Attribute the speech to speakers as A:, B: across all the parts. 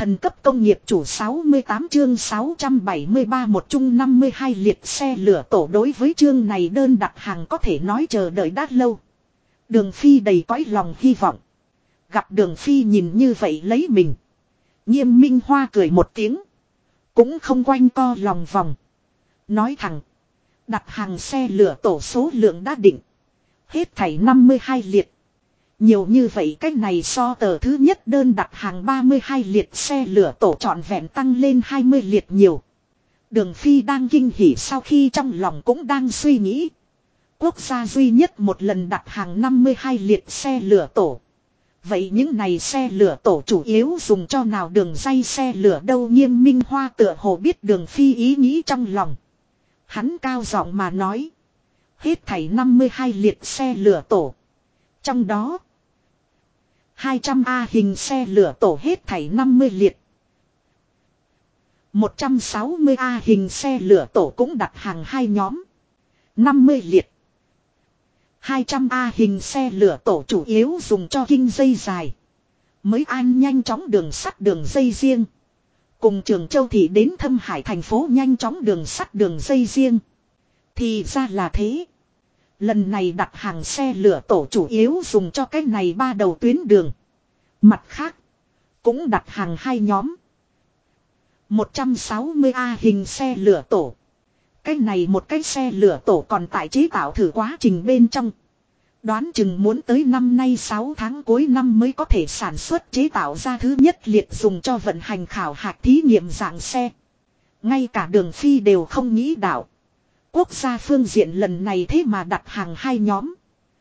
A: Thần cấp công nghiệp chủ 68 chương 673 một chung 52 liệt xe lửa tổ. Đối với chương này đơn đặt hàng có thể nói chờ đợi đã lâu. Đường Phi đầy cõi lòng hy vọng. Gặp Đường Phi nhìn như vậy lấy mình. Nghiêm Minh Hoa cười một tiếng. Cũng không quanh co lòng vòng. Nói thẳng. Đặt hàng xe lửa tổ số lượng đã định. Hết thảy 52 liệt. Nhiều như vậy cách này so tờ thứ nhất đơn đặt hàng 32 liệt xe lửa tổ trọn vẹn tăng lên 20 liệt nhiều. Đường Phi đang kinh hỉ sau khi trong lòng cũng đang suy nghĩ. Quốc gia duy nhất một lần đặt hàng 52 liệt xe lửa tổ. Vậy những này xe lửa tổ chủ yếu dùng cho nào đường dây xe lửa đâu? Nghiêm Minh Hoa tựa hồ biết Đường Phi ý nghĩ trong lòng. Hắn cao giọng mà nói. Hết thảy 52 liệt xe lửa tổ. Trong đó 200A hình xe lửa tổ hết thảy 50 liệt. 160A hình xe lửa tổ cũng đặt hàng hai nhóm. 50 liệt. 200A hình xe lửa tổ chủ yếu dùng cho kinh dây dài. Mới an nhanh chóng đường sắt đường dây riêng. Cùng Trường Châu Thị đến Thâm Hải thành phố nhanh chóng đường sắt đường dây riêng. Thì ra là thế. Lần này đặt hàng xe lửa tổ chủ yếu dùng cho cái này ba đầu tuyến đường. Mặt khác, cũng đặt hàng hai nhóm. 160A hình xe lửa tổ. Cái này một cái xe lửa tổ còn tại chế tạo thử quá trình bên trong. Đoán chừng muốn tới năm nay 6 tháng cuối năm mới có thể sản xuất chế tạo ra thứ nhất liệt dùng cho vận hành khảo hạch thí nghiệm dạng xe. Ngay cả Đường Phi đều không nghĩ đạo. Quốc gia phương diện lần này thế mà đặt hàng hai nhóm.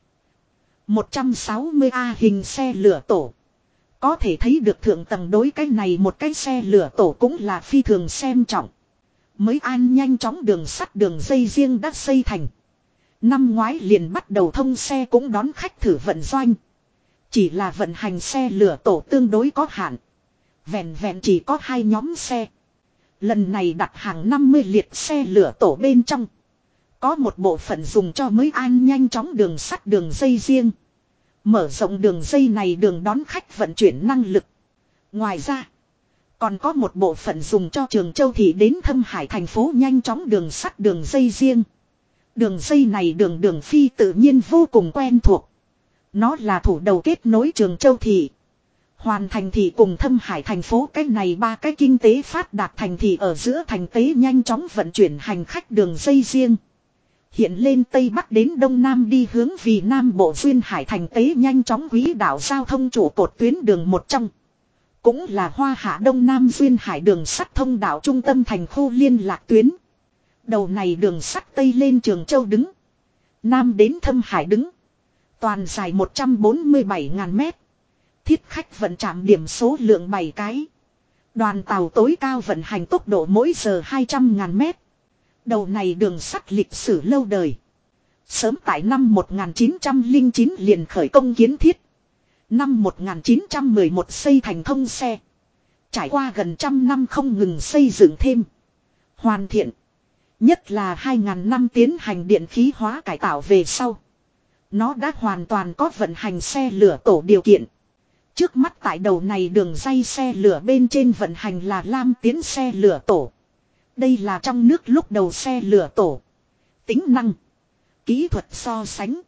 A: 160A hình xe lửa tổ. Có thể thấy được thượng tầng đối cái này một cái xe lửa tổ cũng là phi thường xem trọng. Mới an nhanh chóng đường sắt đường dây riêng đã xây thành. Năm ngoái liền bắt đầu thông xe cũng đón khách thử vận doanh. Chỉ là vận hành xe lửa tổ tương đối có hạn. Vẹn vẹn chỉ có hai nhóm xe. Lần này đặt hàng 50 liệt xe lửa tổ bên trong. Có một bộ phận dùng cho mới an nhanh chóng đường sắt đường dây riêng. Mở rộng đường dây này đường đón khách vận chuyển năng lực. Ngoài ra, còn có một bộ phận dùng cho Trường Châu Thị đến Thâm Hải thành phố nhanh chóng đường sắt đường dây riêng. Đường dây này Đường Phi tự nhiên vô cùng quen thuộc. Nó là thủ đầu kết nối Trường Châu Thị, Hoàn Thành Thị cùng Thâm Hải thành phố. Cái này ba cái kinh tế phát đạt thành thị ở giữa thành tế nhanh chóng vận chuyển hành khách đường dây riêng. Hiện lên Tây Bắc đến Đông Nam đi hướng vì Nam Bộ duyên hải thành tế nhanh chóng quỹ đạo giao thông trụ cột tuyến đường một trong. Cũng là Hoa Hạ Đông Nam duyên hải đường sắt thông đạo trung tâm thành khu liên lạc tuyến. Đầu này đường sắt Tây lên Trường Châu đứng. Nam đến Thâm Hải đứng. Toàn dài 147.000 mét. Thiết khách vận trạm điểm số lượng 7 cái. Đoàn tàu tối cao vận hành tốc độ mỗi giờ 200.000 mét. Đầu này đường sắt lịch sử lâu đời. Sớm tại năm 1909 liền khởi công kiến thiết. Năm 1911 xây thành thông xe. Trải qua gần trăm năm không ngừng xây dựng thêm. Hoàn thiện. Nhất là 2000 năm tiến hành điện khí hóa cải tạo về sau. Nó đã hoàn toàn có vận hành xe lửa tổ điều kiện. Trước mắt tại đầu này đường dây xe lửa bên trên vận hành là Lam Tiến xe lửa tổ. Đây là trong nước lúc đầu xe lửa tổ. Tính năng, kỹ thuật so sánh.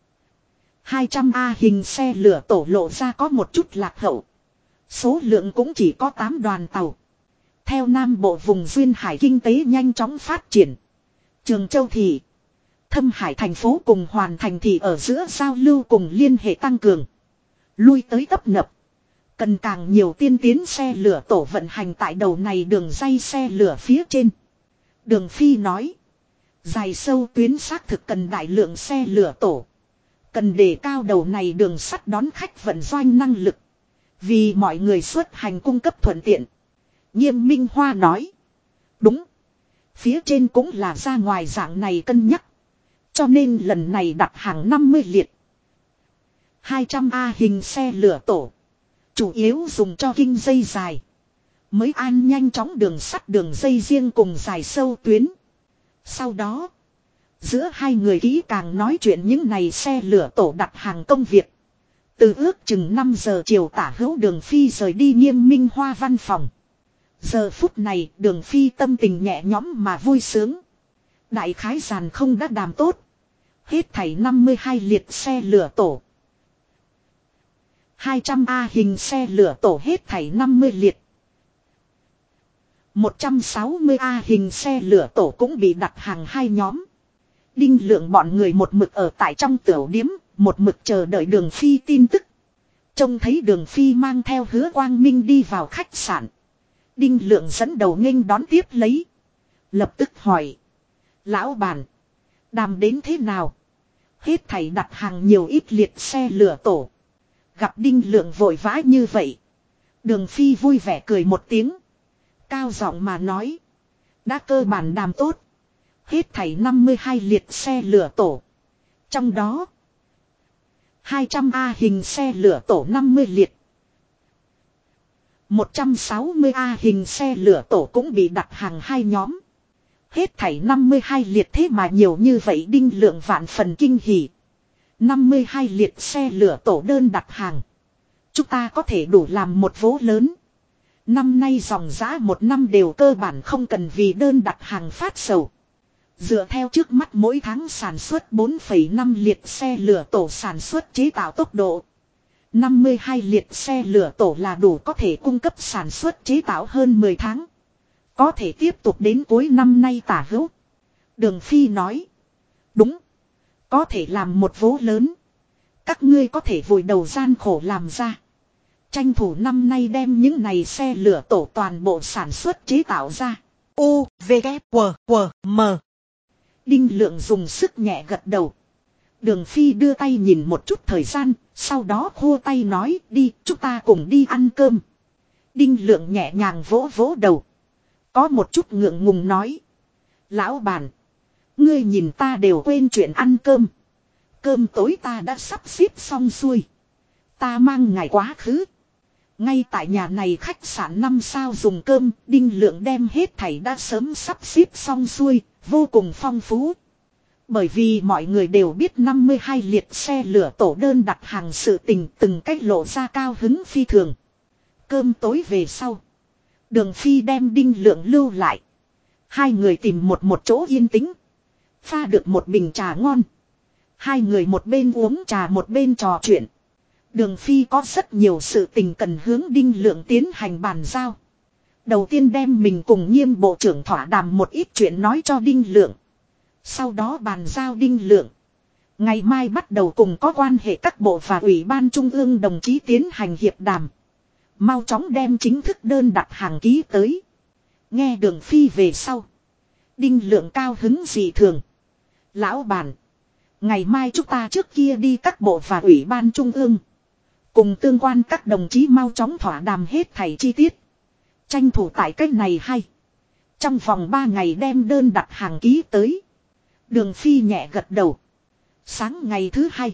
A: 200A hình xe lửa tổ lộ ra có một chút lạc hậu. Số lượng cũng chỉ có 8 đoàn tàu. Theo Nam Bộ vùng duyên hải kinh tế nhanh chóng phát triển. Trường Châu Thị, Thâm Hải thành phố cùng Hoàn Thành Thị ở giữa giao lưu cùng liên hệ tăng cường. Lui tới tấp nập. Cần càng nhiều tiên tiến xe lửa tổ vận hành tại đầu này đường dây xe lửa phía trên. Đường Phi nói. Dài sâu tuyến xác thực cần đại lượng xe lửa tổ. Cần đề cao đầu này đường sắt đón khách vận doanh năng lực. Vì mọi người xuất hành cung cấp thuận tiện. Nghiêm Minh Hoa nói. Đúng. Phía trên cũng là ra ngoài dạng này cân nhắc. Cho nên lần này đặt hàng 50 liệt. 200A hình xe lửa tổ. Chủ yếu dùng cho kinh dây dài. Mới an nhanh chóng đường sắt đường dây riêng cùng dài sâu tuyến. Sau đó, giữa hai người kỹ càng nói chuyện những này xe lửa tổ đặt hàng công việc. Từ ước chừng 5 giờ chiều tả hữu Đường Phi rời đi Nghiêm Minh Hoa văn phòng. Giờ phút này Đường Phi tâm tình nhẹ nhõm mà vui sướng. Đại khái giàn không đã đàm tốt. Hết thảy 52 liệt xe lửa tổ. 200A hình xe lửa tổ hết thảy 50 liệt. 160A hình xe lửa tổ cũng bị đặt hàng hai nhóm. Đinh Lượng bọn người một mực ở tại trong tiểu điếm, một mực chờ đợi Đường Phi tin tức. Trông thấy Đường Phi mang theo Hứa Quang Minh đi vào khách sạn. Đinh Lượng dẫn đầu nghênh đón tiếp lấy. Lập tức hỏi. Lão bản. Đàm đến thế nào? Hết thảy đặt hàng nhiều ít liệt xe lửa tổ. Gặp Đinh Lượng vội vã như vậy. Đường Phi vui vẻ cười một tiếng. Cao giọng mà nói. Đã cơ bản đàm tốt. Hết thảy 52 liệt xe lửa tổ. Trong đó 200A hình xe lửa tổ 50 liệt. 160A hình xe lửa tổ cũng bị đặt hàng hai nhóm. Hết thảy 52 liệt thế mà nhiều như vậy. Đinh Lượng vạn phần kinh hỉ. 52 liệt xe lửa tổ đơn đặt hàng. Chúng ta có thể đủ làm một vố lớn. Năm nay dòng giá một năm đều cơ bản không cần vì đơn đặt hàng phát sầu. Dựa theo trước mắt mỗi tháng sản xuất 4,5 liệt xe lửa tổ sản xuất chế tạo tốc độ. 52 liệt xe lửa tổ là đủ có thể cung cấp sản xuất chế tạo hơn 10 tháng. Có thể tiếp tục đến cuối năm nay tả hữu. Đường Phi nói. Đúng. Có thể làm một vố lớn. Các ngươi có thể vùi đầu gian khổ làm ra. Tranh thủ năm nay đem những này xe lửa tổ toàn bộ sản xuất chế tạo ra. U, V, K, W, W, M. Đinh Lượng dùng sức nhẹ gật đầu. Đường Phi đưa tay nhìn một chút thời gian, sau đó khua tay nói đi, chúng ta cùng đi ăn cơm. Đinh Lượng nhẹ nhàng vỗ vỗ đầu. Có một chút ngượng ngùng nói. Lão bản, ngươi nhìn ta đều quên chuyện ăn cơm. Cơm tối ta đã sắp xếp xong xuôi. Ta mang ngài quá khứ. Ngay tại nhà này khách sạn 5 sao dùng cơm, Đinh Lượng đem hết thảy đã sớm sắp xếp xong xuôi, vô cùng phong phú. Bởi vì mọi người đều biết 52 liệt xe lửa tổ đơn đặt hàng sự tình từng cách lộ ra cao hứng phi thường. Cơm tối về sau. Đường Phi đem Đinh Lượng lưu lại. Hai người tìm một chỗ yên tĩnh. Pha được một bình trà ngon. Hai người một bên uống trà một bên trò chuyện. Đường Phi có rất nhiều sự tình cần hướng Đinh Lượng tiến hành bàn giao. Đầu tiên đem mình cùng Nghiêm bộ trưởng thỏa đàm một ít chuyện nói cho Đinh Lượng. Sau đó bàn giao Đinh Lượng. Ngày mai bắt đầu cùng có quan hệ các bộ và ủy ban trung ương đồng chí tiến hành hiệp đàm. Mau chóng đem chính thức đơn đặt hàng ký tới. Nghe Đường Phi về sau. Đinh Lượng cao hứng dị thường. Lão bản. Ngày mai chúng ta trước kia đi các bộ và ủy ban trung ương. Cùng tương quan các đồng chí mau chóng thỏa đàm hết thảy chi tiết. Tranh thủ tại cách này hay. Trong vòng 3 ngày đem đơn đặt hàng ký tới. Đường Phi nhẹ gật đầu. Sáng ngày thứ hai.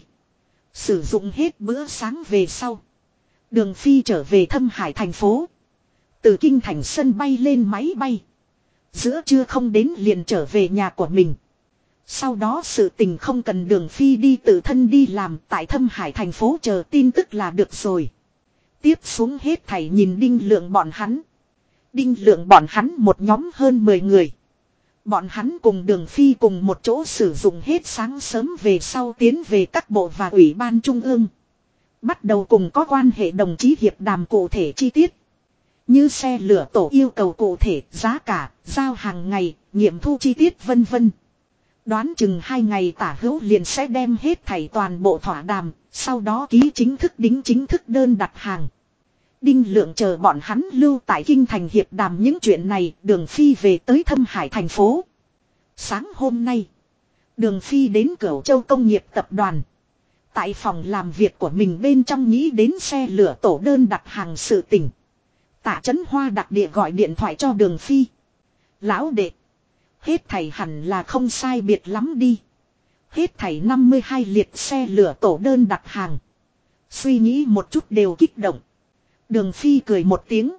A: Sử dụng hết bữa sáng về sau. Đường Phi trở về Thâm Hải thành phố. Từ Kinh Thành sân bay lên máy bay. Giữa trưa không đến liền trở về nhà của mình. Sau đó sự tình không cần Đường Phi đi tự thân đi làm tại Thâm Hải thành phố chờ tin tức là được rồi. Tiếp xuống hết thảy nhìn Đinh Lượng bọn hắn. Đinh Lượng bọn hắn một nhóm hơn 10 người. Bọn hắn cùng Đường Phi cùng một chỗ sử dụng hết sáng sớm về sau tiến về các bộ và ủy ban trung ương. Bắt đầu cùng có quan hệ đồng chí hiệp đàm cụ thể chi tiết. Như xe lửa tổ yêu cầu cụ thể, giá cả, giao hàng ngày, nghiệm thu chi tiết vân vân. Đoán chừng 2 ngày tả hữu liền sẽ đem hết thảy toàn bộ thỏa đàm, sau đó ký chính thức đính chính thức đơn đặt hàng. Đinh Lượng chờ bọn hắn lưu tại Kinh Thành hiệp đàm những chuyện này, Đường Phi về tới Thâm Hải thành phố. Sáng hôm nay, Đường Phi đến Cửu Châu Công nghiệp tập đoàn. Tại phòng làm việc của mình bên trong nghĩ đến xe lửa tổ đơn đặt hàng sự tình. Tạ Chấn Hoa đặc địa gọi điện thoại cho Đường Phi. Lão đệ, hết thảy hẳn là không sai biệt lắm đi. Hết thảy 52 liệt xe lửa tổ đơn đặt hàng. Suy nghĩ một chút đều kích động. Đường Phi cười một tiếng.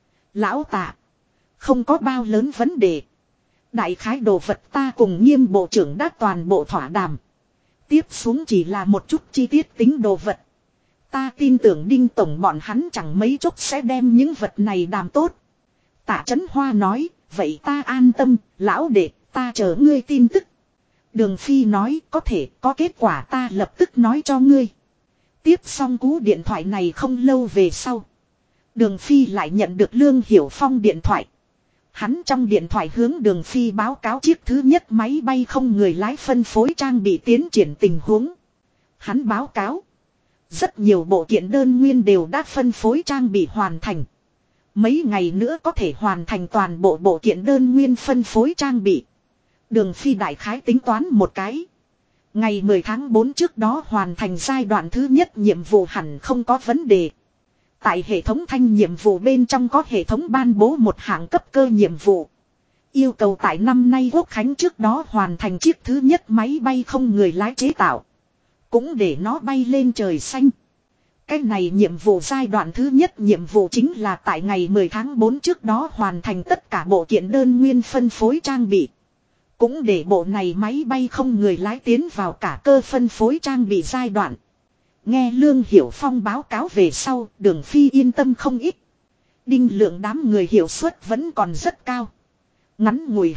A: Lão Tạ, không có bao lớn vấn đề. Đại khái đồ vật ta cùng Nghiêm bộ trưởng đã toàn bộ thỏa đàm. Tiếp xuống chỉ là một chút chi tiết tính đồ vật. Ta tin tưởng Đinh Tổng bọn hắn chẳng mấy chốc sẽ đem những vật này làm tốt. Tạ Chấn Hoa nói, vậy ta an tâm, lão đệ, ta chờ ngươi tin tức. Đường Phi nói, có thể, có kết quả ta lập tức nói cho ngươi. Tiếp xong cú điện thoại này không lâu về sau. Đường Phi lại nhận được Lương Hiểu Phong điện thoại. Hắn trong điện thoại hướng Đường Phi báo cáo chiếc thứ nhất máy bay không người lái phân phối trang bị tiến triển tình huống. Hắn báo cáo. Rất nhiều bộ kiện đơn nguyên đều đã phân phối trang bị hoàn thành. Mấy ngày nữa có thể hoàn thành toàn bộ bộ kiện đơn nguyên phân phối trang bị. Đường Phi đại khái tính toán một cái. Ngày 10 tháng 4 trước đó hoàn thành giai đoạn thứ nhất nhiệm vụ hẳn không có vấn đề. Tại hệ thống thanh nhiệm vụ bên trong có hệ thống ban bố một hạng cấp cơ nhiệm vụ. Yêu cầu tại năm nay Quốc Khánh trước đó hoàn thành chiếc thứ nhất máy bay không người lái chế tạo. Cũng để nó bay lên trời xanh. Cái này nhiệm vụ giai đoạn thứ nhất nhiệm vụ chính là tại ngày 10 tháng 4 trước đó hoàn thành tất cả bộ kiện đơn nguyên phân phối trang bị. Cũng để bộ này máy bay không người lái tiến vào cả cơ phân phối trang bị giai đoạn. Nghe Lương Hiểu Phong báo cáo về sau, Đường Phi yên tâm không ít. Đinh Lượng đám người hiệu suất vẫn còn rất cao. Ngắn ngủi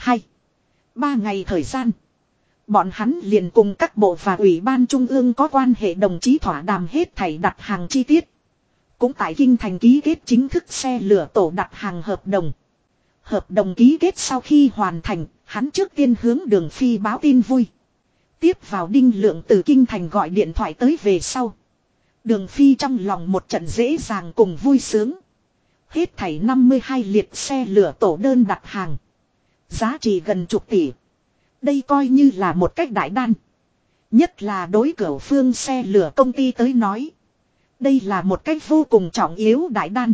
A: 3 ngày thời gian. Bọn hắn liền cùng các bộ và ủy ban trung ương có quan hệ đồng chí thỏa đàm hết thảy đặt hàng chi tiết. Cũng tại Kinh Thành ký kết chính thức xe lửa tổ đặt hàng hợp đồng. Hợp đồng ký kết sau khi hoàn thành, hắn trước tiên hướng Đường Phi báo tin vui. Tiếp vào Đinh Lượng từ Kinh Thành gọi điện thoại tới về sau. Đường Phi trong lòng một trận dễ dàng cùng vui sướng. Hết thảy 52 liệt xe lửa tổ đơn đặt hàng. Giá trị gần chục tỷ. Đây coi như là một cách đại đan. Nhất là đối cửu phương xe lửa công ty tới nói. Đây là một cách vô cùng trọng yếu đại đan.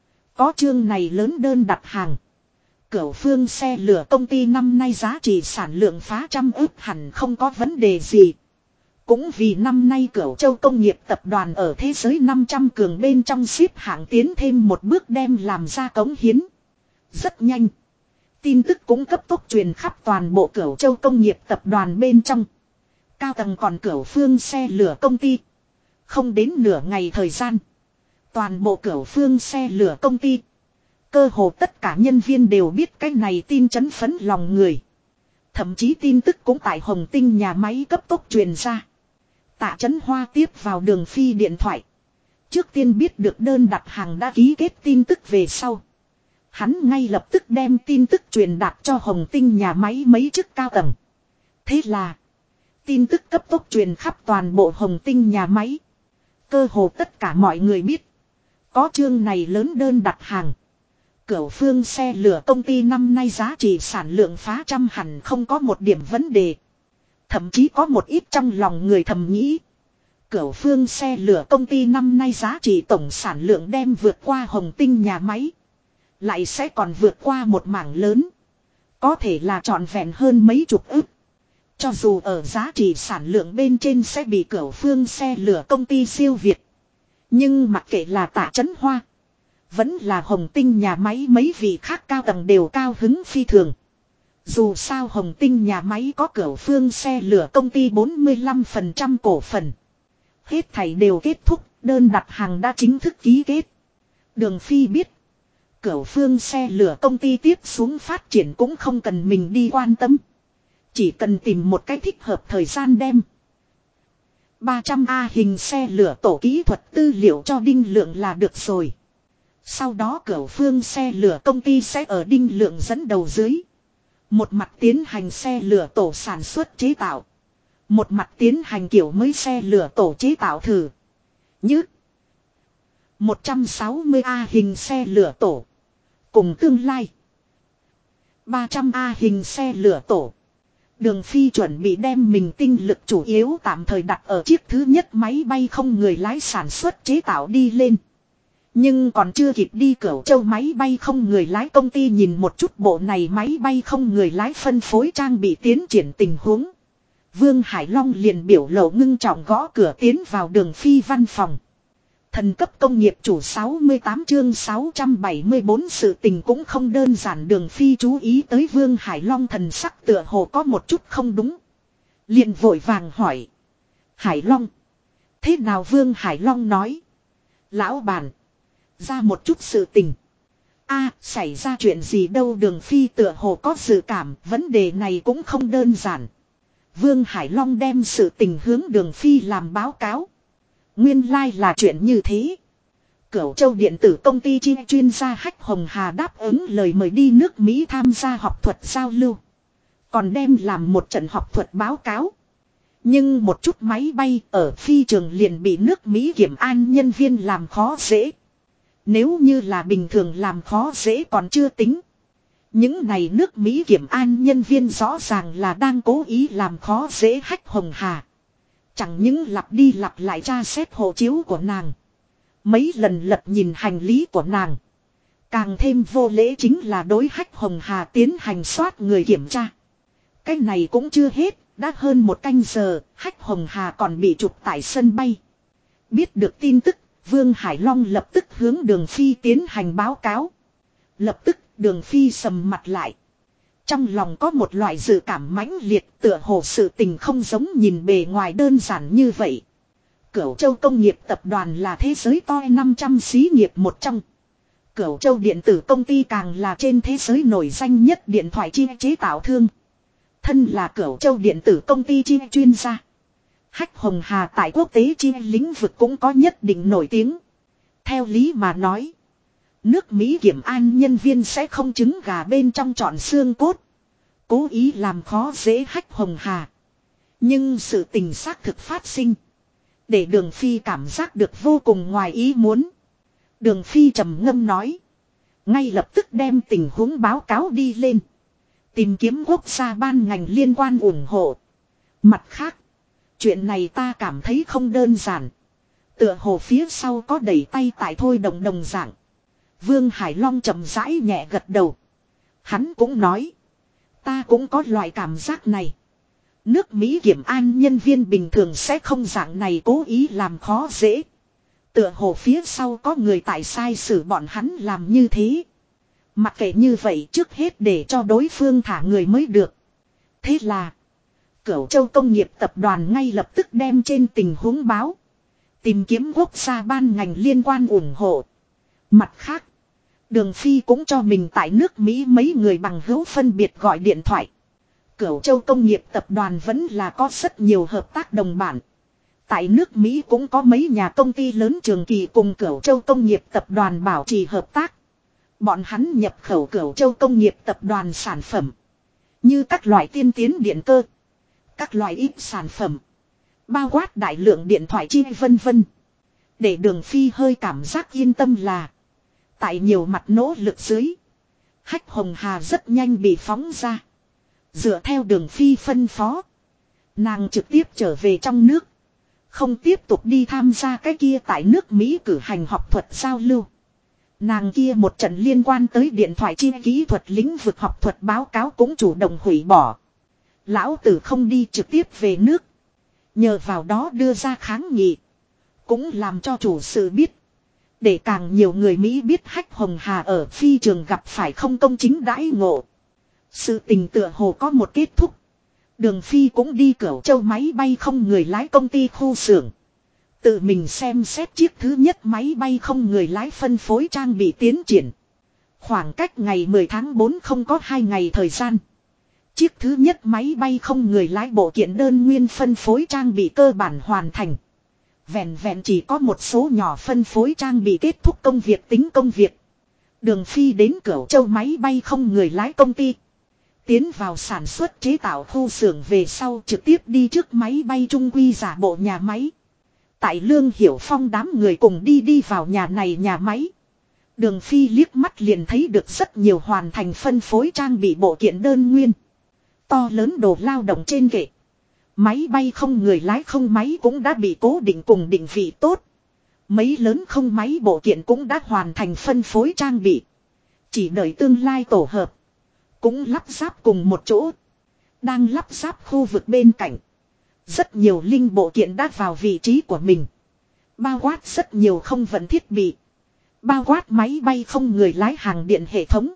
A: Có chương này lớn đơn đặt hàng. Cửu phương xe lửa công ty năm nay giá trị sản lượng phá 100 ức hẳn không có vấn đề gì. Cũng vì năm nay Cửu Châu công nghiệp tập đoàn ở thế giới 500 cường bên trong xếp hạng tiến thêm một bước đem làm ra cống hiến. Rất nhanh. Tin tức cũng cấp tốc truyền khắp toàn bộ Cửu Châu công nghiệp tập đoàn bên trong. Cao tầng còn Cửu phương xe lửa công ty. Không đến nửa ngày thời gian. Toàn bộ Cửu phương xe lửa công ty. Cơ hồ tất cả nhân viên đều biết cái này tin chấn phấn lòng người. Thậm chí tin tức cũng tại Hồng Tinh nhà máy cấp tốc truyền ra. Tạ Chấn Hoa tiếp vào Đường Phi điện thoại. Trước tiên biết được đơn đặt hàng đã ký kết tin tức về sau. Hắn ngay lập tức đem tin tức truyền đạt cho Hồng Tinh nhà máy mấy chức cao tầng. Thế là tin tức cấp tốc truyền khắp toàn bộ Hồng Tinh nhà máy. Cơ hồ tất cả mọi người biết. Có chương này lớn đơn đặt hàng. Cửu phương xe lửa công ty năm nay giá trị sản lượng phá 100 hẳn không có một điểm vấn đề. Thậm chí có một ít trong lòng người thầm nghĩ. Cửu phương xe lửa công ty năm nay giá trị tổng sản lượng đem vượt qua Hồng Tinh nhà máy. Lại sẽ còn vượt qua một mảng lớn. Có thể là trọn vẹn hơn mấy chục ức. Cho dù ở giá trị sản lượng bên trên sẽ bị Cửu phương xe lửa công ty siêu việt. Nhưng mặc kệ là Tạ Chấn Hoa. Vẫn là Hồng Tinh nhà máy mấy vị khác cao tầng đều cao hứng phi thường. Dù sao Hồng Tinh nhà máy có Cửu phương xe lửa công ty 45% cổ phần. Hết thảy đều kết thúc, đơn đặt hàng đã chính thức ký kết. Đường Phi biết. Cửu phương xe lửa công ty tiếp xuống phát triển cũng không cần mình đi quan tâm. Chỉ cần tìm một cách thích hợp thời gian đem 300A hình xe lửa tổ kỹ thuật tư liệu cho Đinh Lượng là được rồi. Sau đó Cửu phương xe lửa công ty sẽ ở Đinh Lượng dẫn đầu dưới. Một mặt tiến hành xe lửa tổ sản xuất chế tạo. Một mặt tiến hành kiểu mới xe lửa tổ chế tạo thử. Như 160A hình xe lửa tổ. Cùng tương lai 300A hình xe lửa tổ. Đường Phi chuẩn bị đem mình tinh lực chủ yếu tạm thời đặt ở chiếc thứ nhất máy bay không người lái sản xuất chế tạo đi lên. Nhưng còn chưa kịp đi Cửu Châu máy bay không người lái công ty nhìn một chút bộ này máy bay không người lái phân phối trang bị tiến triển tình huống. Vương Hải Long liền biểu lộ ngưng trọng gõ cửa tiến vào Đường Phi văn phòng. Thần cấp công nghiệp chủ 68 chương 674 sự tình cũng không đơn giản. Đường Phi chú ý tới Vương Hải Long thần sắc tựa hồ có một chút không đúng. Liền vội vàng hỏi. Hải Long. Thế nào Vương Hải Long nói. Lão bản. Ra một chút sự tình. Xảy ra chuyện gì đâu, Đường Phi tựa hồ có dự cảm, vấn đề này cũng không đơn giản. Vương Hải Long đem sự tình hướng Đường Phi làm báo cáo. Nguyên lai là chuyện như thế. Cửu Châu điện tử công ty chuyên gia Hách Hồng Hà đáp ứng lời mời đi nước Mỹ tham gia học thuật giao lưu. Còn đem làm một trận học thuật báo cáo. Nhưng một chút máy bay ở phi trường liền bị nước Mỹ kiểm an nhân viên làm khó dễ. Nếu như là bình thường làm khó dễ còn chưa tính. Những này nước Mỹ kiểm an nhân viên rõ ràng là đang cố ý làm khó dễ Hách Hồng Hà. Chẳng những lặp đi lặp lại tra xét hộ chiếu của nàng. Mấy lần lật nhìn hành lý của nàng. Càng thêm vô lễ chính là đối Hách Hồng Hà tiến hành soát người kiểm tra. Cái này cũng chưa hết, đã hơn một canh giờ, Hách Hồng Hà còn bị chụp tại sân bay. Biết được tin tức, Vương Hải Long lập tức hướng Đường Phi tiến hành báo cáo. Lập tức Đường Phi sầm mặt lại. Trong lòng có một loại dự cảm mãnh liệt, tựa hồ sự tình không giống nhìn bề ngoài đơn giản như vậy. Cửu Châu Công nghiệp tập đoàn là thế giới to 500 xí nghiệp một trong. Cửu Châu điện tử công ty càng là trên thế giới nổi danh nhất điện thoại chế tạo thương. Thân là Cửu Châu điện tử công ty chuyên gia. Hách Hồng Hà tại quốc tế lĩnh vực cũng có nhất định nổi tiếng. Theo lý mà nói, nước Mỹ kiểm an nhân viên sẽ không trứng gà bên trong chọn xương cốt. Cố ý làm khó dễ Hách Hồng Hà. Nhưng sự tình xác thực phát sinh. Để Đường Phi cảm giác được vô cùng ngoài ý muốn. Đường Phi trầm ngâm nói. Ngay lập tức đem tình huống báo cáo đi lên. Tìm kiếm quốc gia ban ngành liên quan ủng hộ. Mặt khác, chuyện này ta cảm thấy không đơn giản. Tựa hồ phía sau có đẩy tay tại thôi đồng dạng. Vương Hải Long chậm rãi nhẹ gật đầu. Hắn cũng nói. Ta cũng có loại cảm giác này. Nước Mỹ kiểm an nhân viên bình thường sẽ không dạng này cố ý làm khó dễ. Tựa hồ phía sau có người tại sai xử bọn hắn làm như thế. Mặc kệ như vậy trước hết để cho đối phương thả người mới được. Thế là Cửu Châu Công nghiệp tập đoàn ngay lập tức đem trên tình huống báo. Tìm kiếm quốc gia ban ngành liên quan ủng hộ. Mặt khác, Đường Phi cũng cho mình tại nước Mỹ mấy người bằng hữu phân biệt gọi điện thoại. Cửu Châu Công nghiệp tập đoàn vẫn là có rất nhiều hợp tác đồng bản. Tại nước Mỹ cũng có mấy nhà công ty lớn trường kỳ cùng Cửu Châu Công nghiệp tập đoàn bảo trì hợp tác. Bọn hắn nhập khẩu Cửu Châu Công nghiệp tập đoàn sản phẩm. Như các loại tiên tiến điện cơ. Các loại ít sản phẩm. Bao quát đại lượng điện thoại chi vân vân. Để Đường Phi hơi cảm giác yên tâm là. Tại nhiều mặt nỗ lực dưới. Hách Hồng Hà rất nhanh bị phóng ra. Dựa theo Đường Phi phân phó. Nàng trực tiếp trở về trong nước. Không tiếp tục đi tham gia cái kia tại nước Mỹ cử hành học thuật giao lưu. Nàng kia một trận liên quan tới điện thoại chi kỹ thuật lĩnh vực học thuật báo cáo cũng chủ động hủy bỏ. Lão tử không đi trực tiếp về nước. Nhờ vào đó đưa ra kháng nghị. Cũng làm cho chủ sự biết. Để càng nhiều người Mỹ biết Hách Hồng Hà ở phi trường gặp phải không công chính đãi ngộ. Sự tình tựa hồ có một kết thúc. Đường Phi cũng đi Cửu Châu máy bay không người lái công ty khu xưởng. Tự mình xem xét chiếc thứ nhất máy bay không người lái phân phối trang bị tiến triển. Khoảng cách ngày 10 tháng 4 không có 2 ngày thời gian. Chiếc thứ nhất máy bay không người lái bộ kiện đơn nguyên phân phối trang bị cơ bản hoàn thành. Vẹn vẹn chỉ có một số nhỏ phân phối trang bị kết thúc công việc tính công việc. Đường Phi đến Cửu Châu máy bay không người lái công ty. Tiến vào sản xuất chế tạo khu xưởng về sau trực tiếp đi trước máy bay trung quy giả bộ nhà máy. Tại Lương Hiểu Phong đám người cùng đi vào nhà này nhà máy. Đường Phi liếc mắt liền thấy được rất nhiều hoàn thành phân phối trang bị bộ kiện đơn nguyên. To lớn đồ lao động trên kệ. Máy bay không người lái không máy cũng đã bị cố định cùng định vị tốt. Mấy lớn không máy bộ kiện cũng đã hoàn thành phân phối trang bị. Chỉ đợi tương lai tổ hợp. Cũng lắp ráp cùng một chỗ. Đang lắp ráp khu vực bên cạnh. Rất nhiều linh bộ kiện đã vào vị trí của mình. Bao quát rất nhiều không vận thiết bị. Bao quát máy bay không người lái hàng điện hệ thống.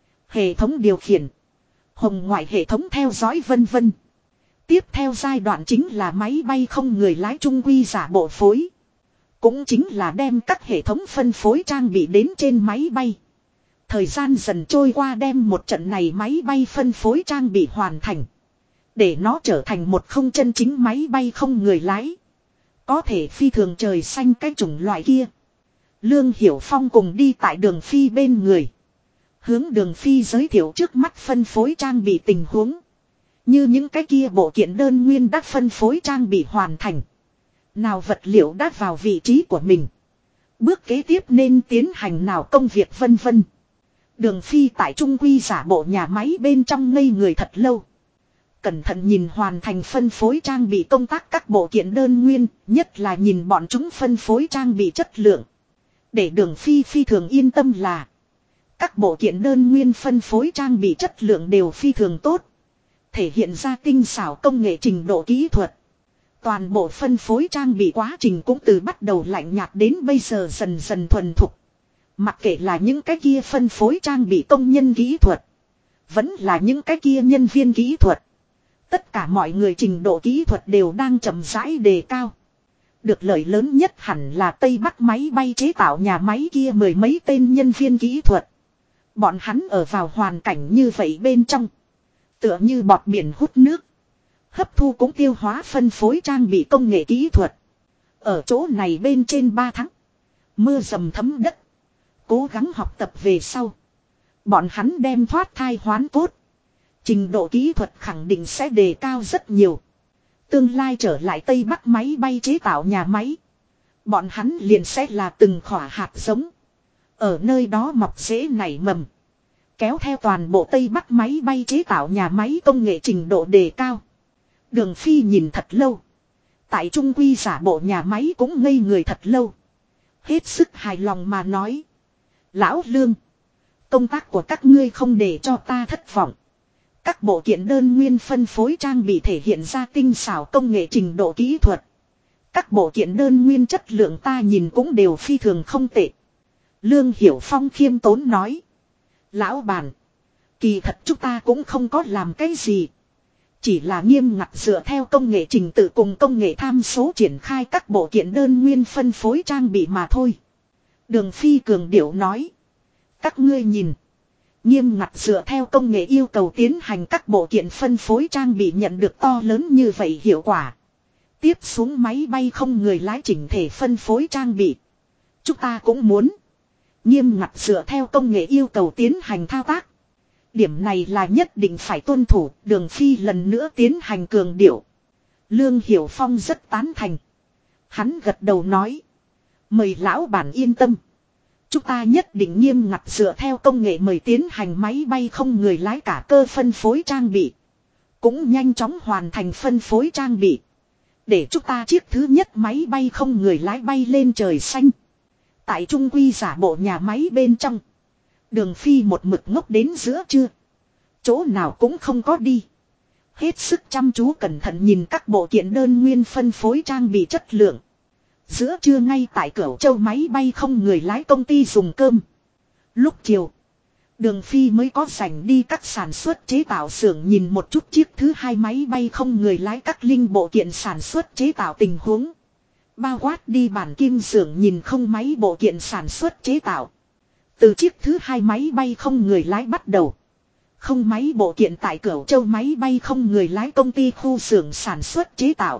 A: Hệ thống điều khiển. Hồng ngoại hệ thống theo dõi vân vân. Tiếp theo giai đoạn chính là máy bay không người lái trung quy giả bộ phối. Cũng chính là đem các hệ thống phân phối trang bị đến trên máy bay. Thời gian dần trôi qua đem một trận này máy bay phân phối trang bị hoàn thành. Để nó trở thành một không chân chính máy bay không người lái. Có thể phi thường trời xanh cái chủng loại kia. Lương Hiểu Phong cùng đi tại Đường Phi bên người. Hướng Đường Phi giới thiệu trước mắt phân phối trang bị tình huống. Như những cái kia bộ kiện đơn nguyên đã phân phối trang bị hoàn thành. Nào vật liệu đã vào vị trí của mình. Bước kế tiếp nên tiến hành nào công việc vân vân. Đường Phi tại Trung Quy giả bộ nhà máy bên trong ngây người thật lâu. Cẩn thận nhìn hoàn thành phân phối trang bị công tác các bộ kiện đơn nguyên, nhất là nhìn bọn chúng phân phối trang bị chất lượng. Để Đường Phi phi thường yên tâm là các bộ kiện đơn nguyên phân phối trang bị chất lượng đều phi thường tốt. Thể hiện ra tinh xảo công nghệ trình độ kỹ thuật. Toàn bộ phân phối trang bị quá trình cũng từ bắt đầu lạnh nhạt đến bây giờ dần dần thuần thục. Mặc kệ là những cái kia phân phối trang bị công nhân kỹ thuật. Vẫn là những cái kia nhân viên kỹ thuật. Tất cả mọi người trình độ kỹ thuật đều đang chậm rãi đề cao. Được lợi lớn nhất hẳn là Tây Bắc máy bay chế tạo nhà máy kia mười mấy tên nhân viên kỹ thuật. Bọn hắn ở vào hoàn cảnh như vậy bên trong. Tựa như bọt biển hút nước. Hấp thu cũng tiêu hóa phân phối trang bị công nghệ kỹ thuật. Ở chỗ này bên trên 3 tháng. Mưa dầm thấm đất. Cố gắng học tập về sau. Bọn hắn đem thoát thai hoán cốt. Trình độ kỹ thuật khẳng định sẽ đề cao rất nhiều. Tương lai trở lại Tây Bắc máy bay chế tạo nhà máy. Bọn hắn liền sẽ là từng khỏa hạt giống. Ở nơi đó mọc rễ nảy mầm. Kéo theo toàn bộ Tây Bắc máy bay chế tạo nhà máy công nghệ trình độ đề cao. Đường Phi nhìn thật lâu. Tại Trung Quy giả bộ nhà máy cũng ngây người thật lâu. Hết sức hài lòng mà nói. Lão Lương. Công tác của các ngươi không để cho ta thất vọng. Các bộ kiện đơn nguyên phân phối trang bị thể hiện ra tinh xảo công nghệ trình độ kỹ thuật. Các bộ kiện đơn nguyên chất lượng ta nhìn cũng đều phi thường không tệ. Lương Hiểu Phong khiêm tốn nói. Lão bản. Kỳ thật chúng ta cũng không có làm cái gì. Chỉ là nghiêm ngặt dựa theo công nghệ trình tự cùng công nghệ tham số triển khai các bộ kiện đơn nguyên phân phối trang bị mà thôi. Đường Phi cường điệu nói. Các ngươi nhìn. Nghiêm ngặt dựa theo công nghệ yêu cầu tiến hành các bộ kiện phân phối trang bị nhận được to lớn như vậy hiệu quả. Tiếp xuống máy bay không người lái chỉnh thể phân phối trang bị. Chúng ta cũng muốn. Nghiêm ngặt dựa theo công nghệ yêu cầu tiến hành thao tác. Điểm này là nhất định phải tuân thủ. Đường Phi lần nữa tiến hành cường điệu. Lương Hiểu Phong rất tán thành. Hắn gật đầu nói. Mời lão bản yên tâm. Chúng ta nhất định nghiêm ngặt dựa theo công nghệ mời tiến hành máy bay không người lái cả cơ phân phối trang bị. Cũng nhanh chóng hoàn thành phân phối trang bị. Để chúng ta chiếc thứ nhất máy bay không người lái bay lên trời xanh. Tại Trung Quy giả bộ nhà máy bên trong. Đường Phi một mực ngốc đến giữa trưa. Chỗ nào cũng không có đi. Hết sức chăm chú cẩn thận nhìn các bộ kiện đơn nguyên phân phối trang bị chất lượng. Giữa trưa ngay tại Cửu Châu máy bay không người lái công ty dùng cơm. Lúc chiều. Đường Phi mới có rảnh đi các sản xuất chế tạo xưởng nhìn một chút chiếc thứ hai máy bay không người lái các linh bộ kiện sản xuất chế tạo tình huống. Bao quát đi bản kim xưởng nhìn không máy bộ kiện sản xuất chế tạo. Từ chiếc thứ hai máy bay không người lái bắt đầu. Không máy bộ kiện tại Cửu Châu máy bay không người lái công ty khu xưởng sản xuất chế tạo.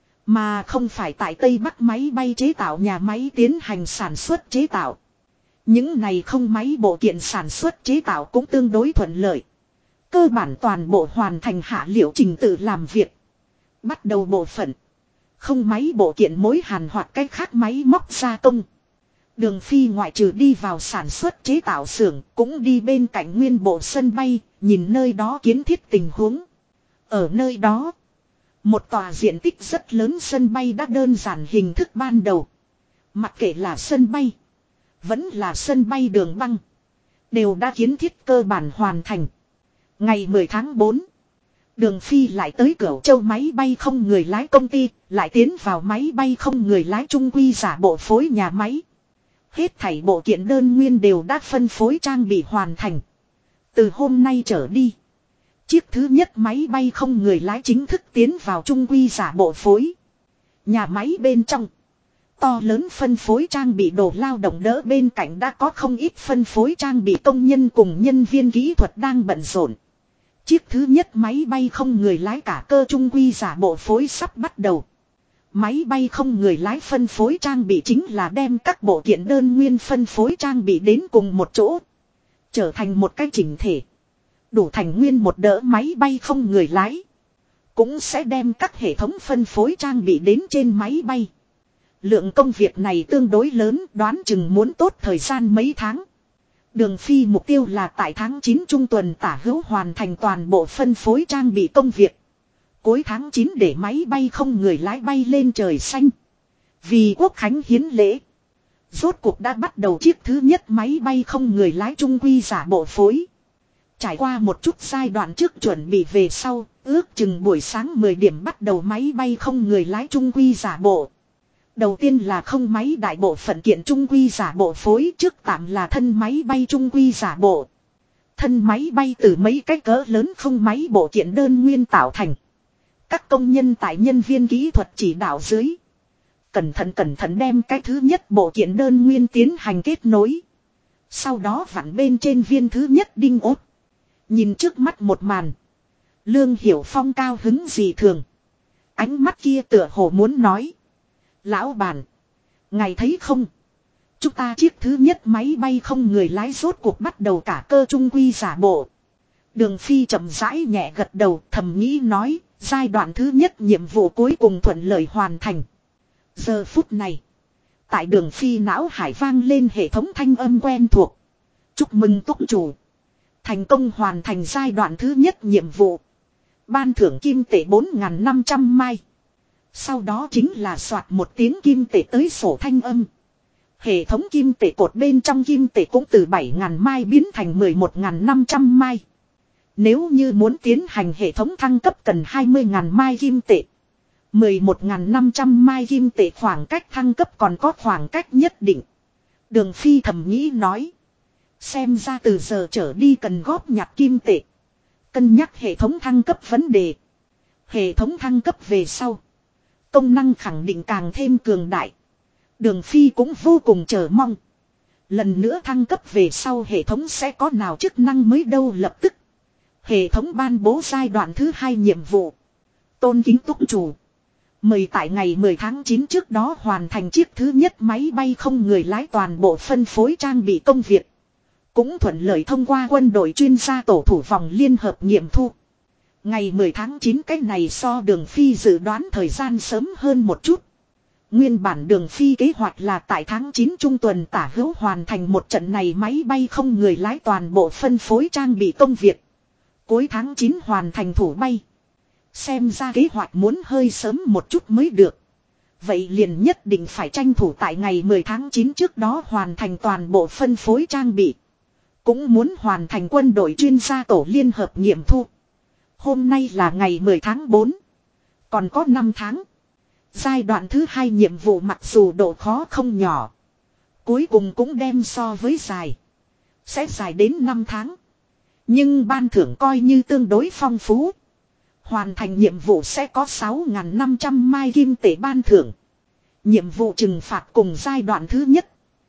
A: Mà không phải tại Tây Bắc máy bay chế tạo nhà máy tiến hành sản xuất chế tạo. Những này không máy bộ kiện sản xuất chế tạo cũng tương đối thuận lợi. Cơ bản toàn bộ hoàn thành hạ liệu trình tự làm việc. Bắt đầu bộ phận. Không máy bộ kiện mối hàn hoặc cách khác máy móc gia công. Đường Phi ngoại trừ đi vào sản xuất chế tạo xưởng cũng đi bên cạnh nguyên bộ sân bay, nhìn nơi đó kiến thiết tình huống. Ở nơi đó, một tòa diện tích rất lớn sân bay đã đơn giản hình thức ban đầu. Mặc kệ là sân bay, vẫn là sân bay đường băng, đều đã kiến thiết cơ bản hoàn thành. Ngày 10 tháng 4, Đường Phi lại tới Cửu Châu máy bay không người lái công ty, lại tiến vào máy bay không người lái Trung Quy giả bộ phối nhà máy. Hết thảy bộ kiện đơn nguyên đều đã phân phối trang bị hoàn thành. Từ hôm nay trở đi, chiếc thứ nhất máy bay không người lái chính thức tiến vào Trung Quy giả bộ phối. Nhà máy bên trong, To lớn phân phối trang bị đồ lao động đỡ bên cạnh đã có không ít phân phối trang bị công nhân cùng nhân viên kỹ thuật đang bận rộn. Chiếc thứ nhất máy bay không người lái cả cơ trung quy giả bộ phối sắp bắt đầu. Máy bay không người lái phân phối trang bị chính là đem các bộ kiện đơn nguyên phân phối trang bị đến cùng một chỗ. Trở thành một cái chỉnh thể. Đủ thành nguyên một đỡ máy bay không người lái. Cũng sẽ đem các hệ thống phân phối trang bị đến trên máy bay. Lượng công việc này tương đối lớn, đoán chừng muốn tốt thời gian mấy tháng. Đường Phi mục tiêu là tại tháng 9 trung tuần tả hữu hoàn thành toàn bộ phân phối trang bị công việc. Cuối tháng 9 để máy bay không người lái bay lên trời xanh. Vì quốc khánh hiến lễ. Rốt cuộc đã bắt đầu chiếc thứ nhất máy bay không người lái trung quy giả bộ phối. Trải qua một chút giai đoạn trước chuẩn bị về sau, ước chừng buổi sáng 10 điểm bắt đầu máy bay không người lái trung quy giả bộ. Đầu tiên là không máy đại bộ phận kiện trung quy giả bộ phối, trước tạm là thân máy bay trung quy giả bộ. Thân máy bay từ mấy cái cỡ lớn không máy bộ kiện đơn nguyên tạo thành. Các công nhân tại nhân viên kỹ thuật chỉ đạo dưới. Cẩn thận đem cái thứ nhất bộ kiện đơn nguyên tiến hành kết nối. Sau đó vặn bên trên viên thứ nhất đinh ốt. Nhìn trước mắt một màn. Lương Hiểu Phong cao hứng dị thường. Ánh mắt kia tựa hồ muốn nói. Lão bản. Ngài thấy không? Chúng ta chiếc thứ nhất máy bay không người lái rốt cuộc bắt đầu cả cơ trung quy giả bộ. Đường Phi chậm rãi nhẹ gật đầu thầm nghĩ nói. Giai đoạn thứ nhất nhiệm vụ cuối cùng thuận lợi hoàn thành. Giờ phút này. Tại đường Phi não hải vang lên hệ thống thanh âm quen thuộc. Chúc mừng túc chủ. Thành công hoàn thành giai đoạn thứ nhất nhiệm vụ. Ban thưởng kim tệ 4.500 mai. Sau đó chính là soạt một tiếng kim tệ tới sổ thanh âm. Hệ thống kim tệ cột bên trong kim tệ cũng từ 7.000 mai biến thành 11.500 mai. Nếu như muốn tiến hành hệ thống thăng cấp cần 20.000 mai kim tệ. 11.500 mai kim tệ khoảng cách thăng cấp còn có khoảng cách nhất định. Đường Phi thầm nghĩ nói. Xem ra từ giờ trở đi cần góp nhặt kim tệ. Cân nhắc hệ thống thăng cấp vấn đề. Hệ thống thăng cấp về sau. Công năng khẳng định càng thêm cường đại. Đường Phi cũng vô cùng chờ mong. Lần nữa thăng cấp về sau hệ thống sẽ có nào chức năng mới đâu lập tức. Hệ thống ban bố giai đoạn thứ 2 nhiệm vụ. Tôn kính túc chủ. Mời tại ngày 10 tháng 9 trước đó hoàn thành chiếc thứ nhất máy bay không người lái toàn bộ phân phối trang bị công việc. Cũng thuận lợi thông qua quân đội chuyên gia tổ thủ vòng liên hợp nghiệm thu. Ngày 10 tháng 9 cái này so Đường Phi dự đoán thời gian sớm hơn một chút. Nguyên bản Đường Phi kế hoạch là tại tháng 9 trung tuần tả hữu hoàn thành một trận này máy bay không người lái toàn bộ phân phối trang bị công việc. Cuối tháng 9 hoàn thành thủ bay. Xem ra kế hoạch muốn hơi sớm một chút mới được. Vậy liền nhất định phải tranh thủ tại ngày 10 tháng 9 trước đó hoàn thành toàn bộ phân phối trang bị. Cũng muốn hoàn thành quân đội chuyên gia tổ liên hợp nghiệm thu. Hôm nay là ngày 10 tháng 4. Còn có 5 tháng. Giai đoạn thứ 2 nhiệm vụ mặc dù độ khó không nhỏ. Cuối cùng cũng đem so với dài. Sẽ dài đến 5 tháng. Nhưng ban thưởng coi như tương đối phong phú. Hoàn thành nhiệm vụ sẽ có 6.500 mai kim tệ ban thưởng. Nhiệm vụ trừng phạt cùng giai đoạn thứ nhất.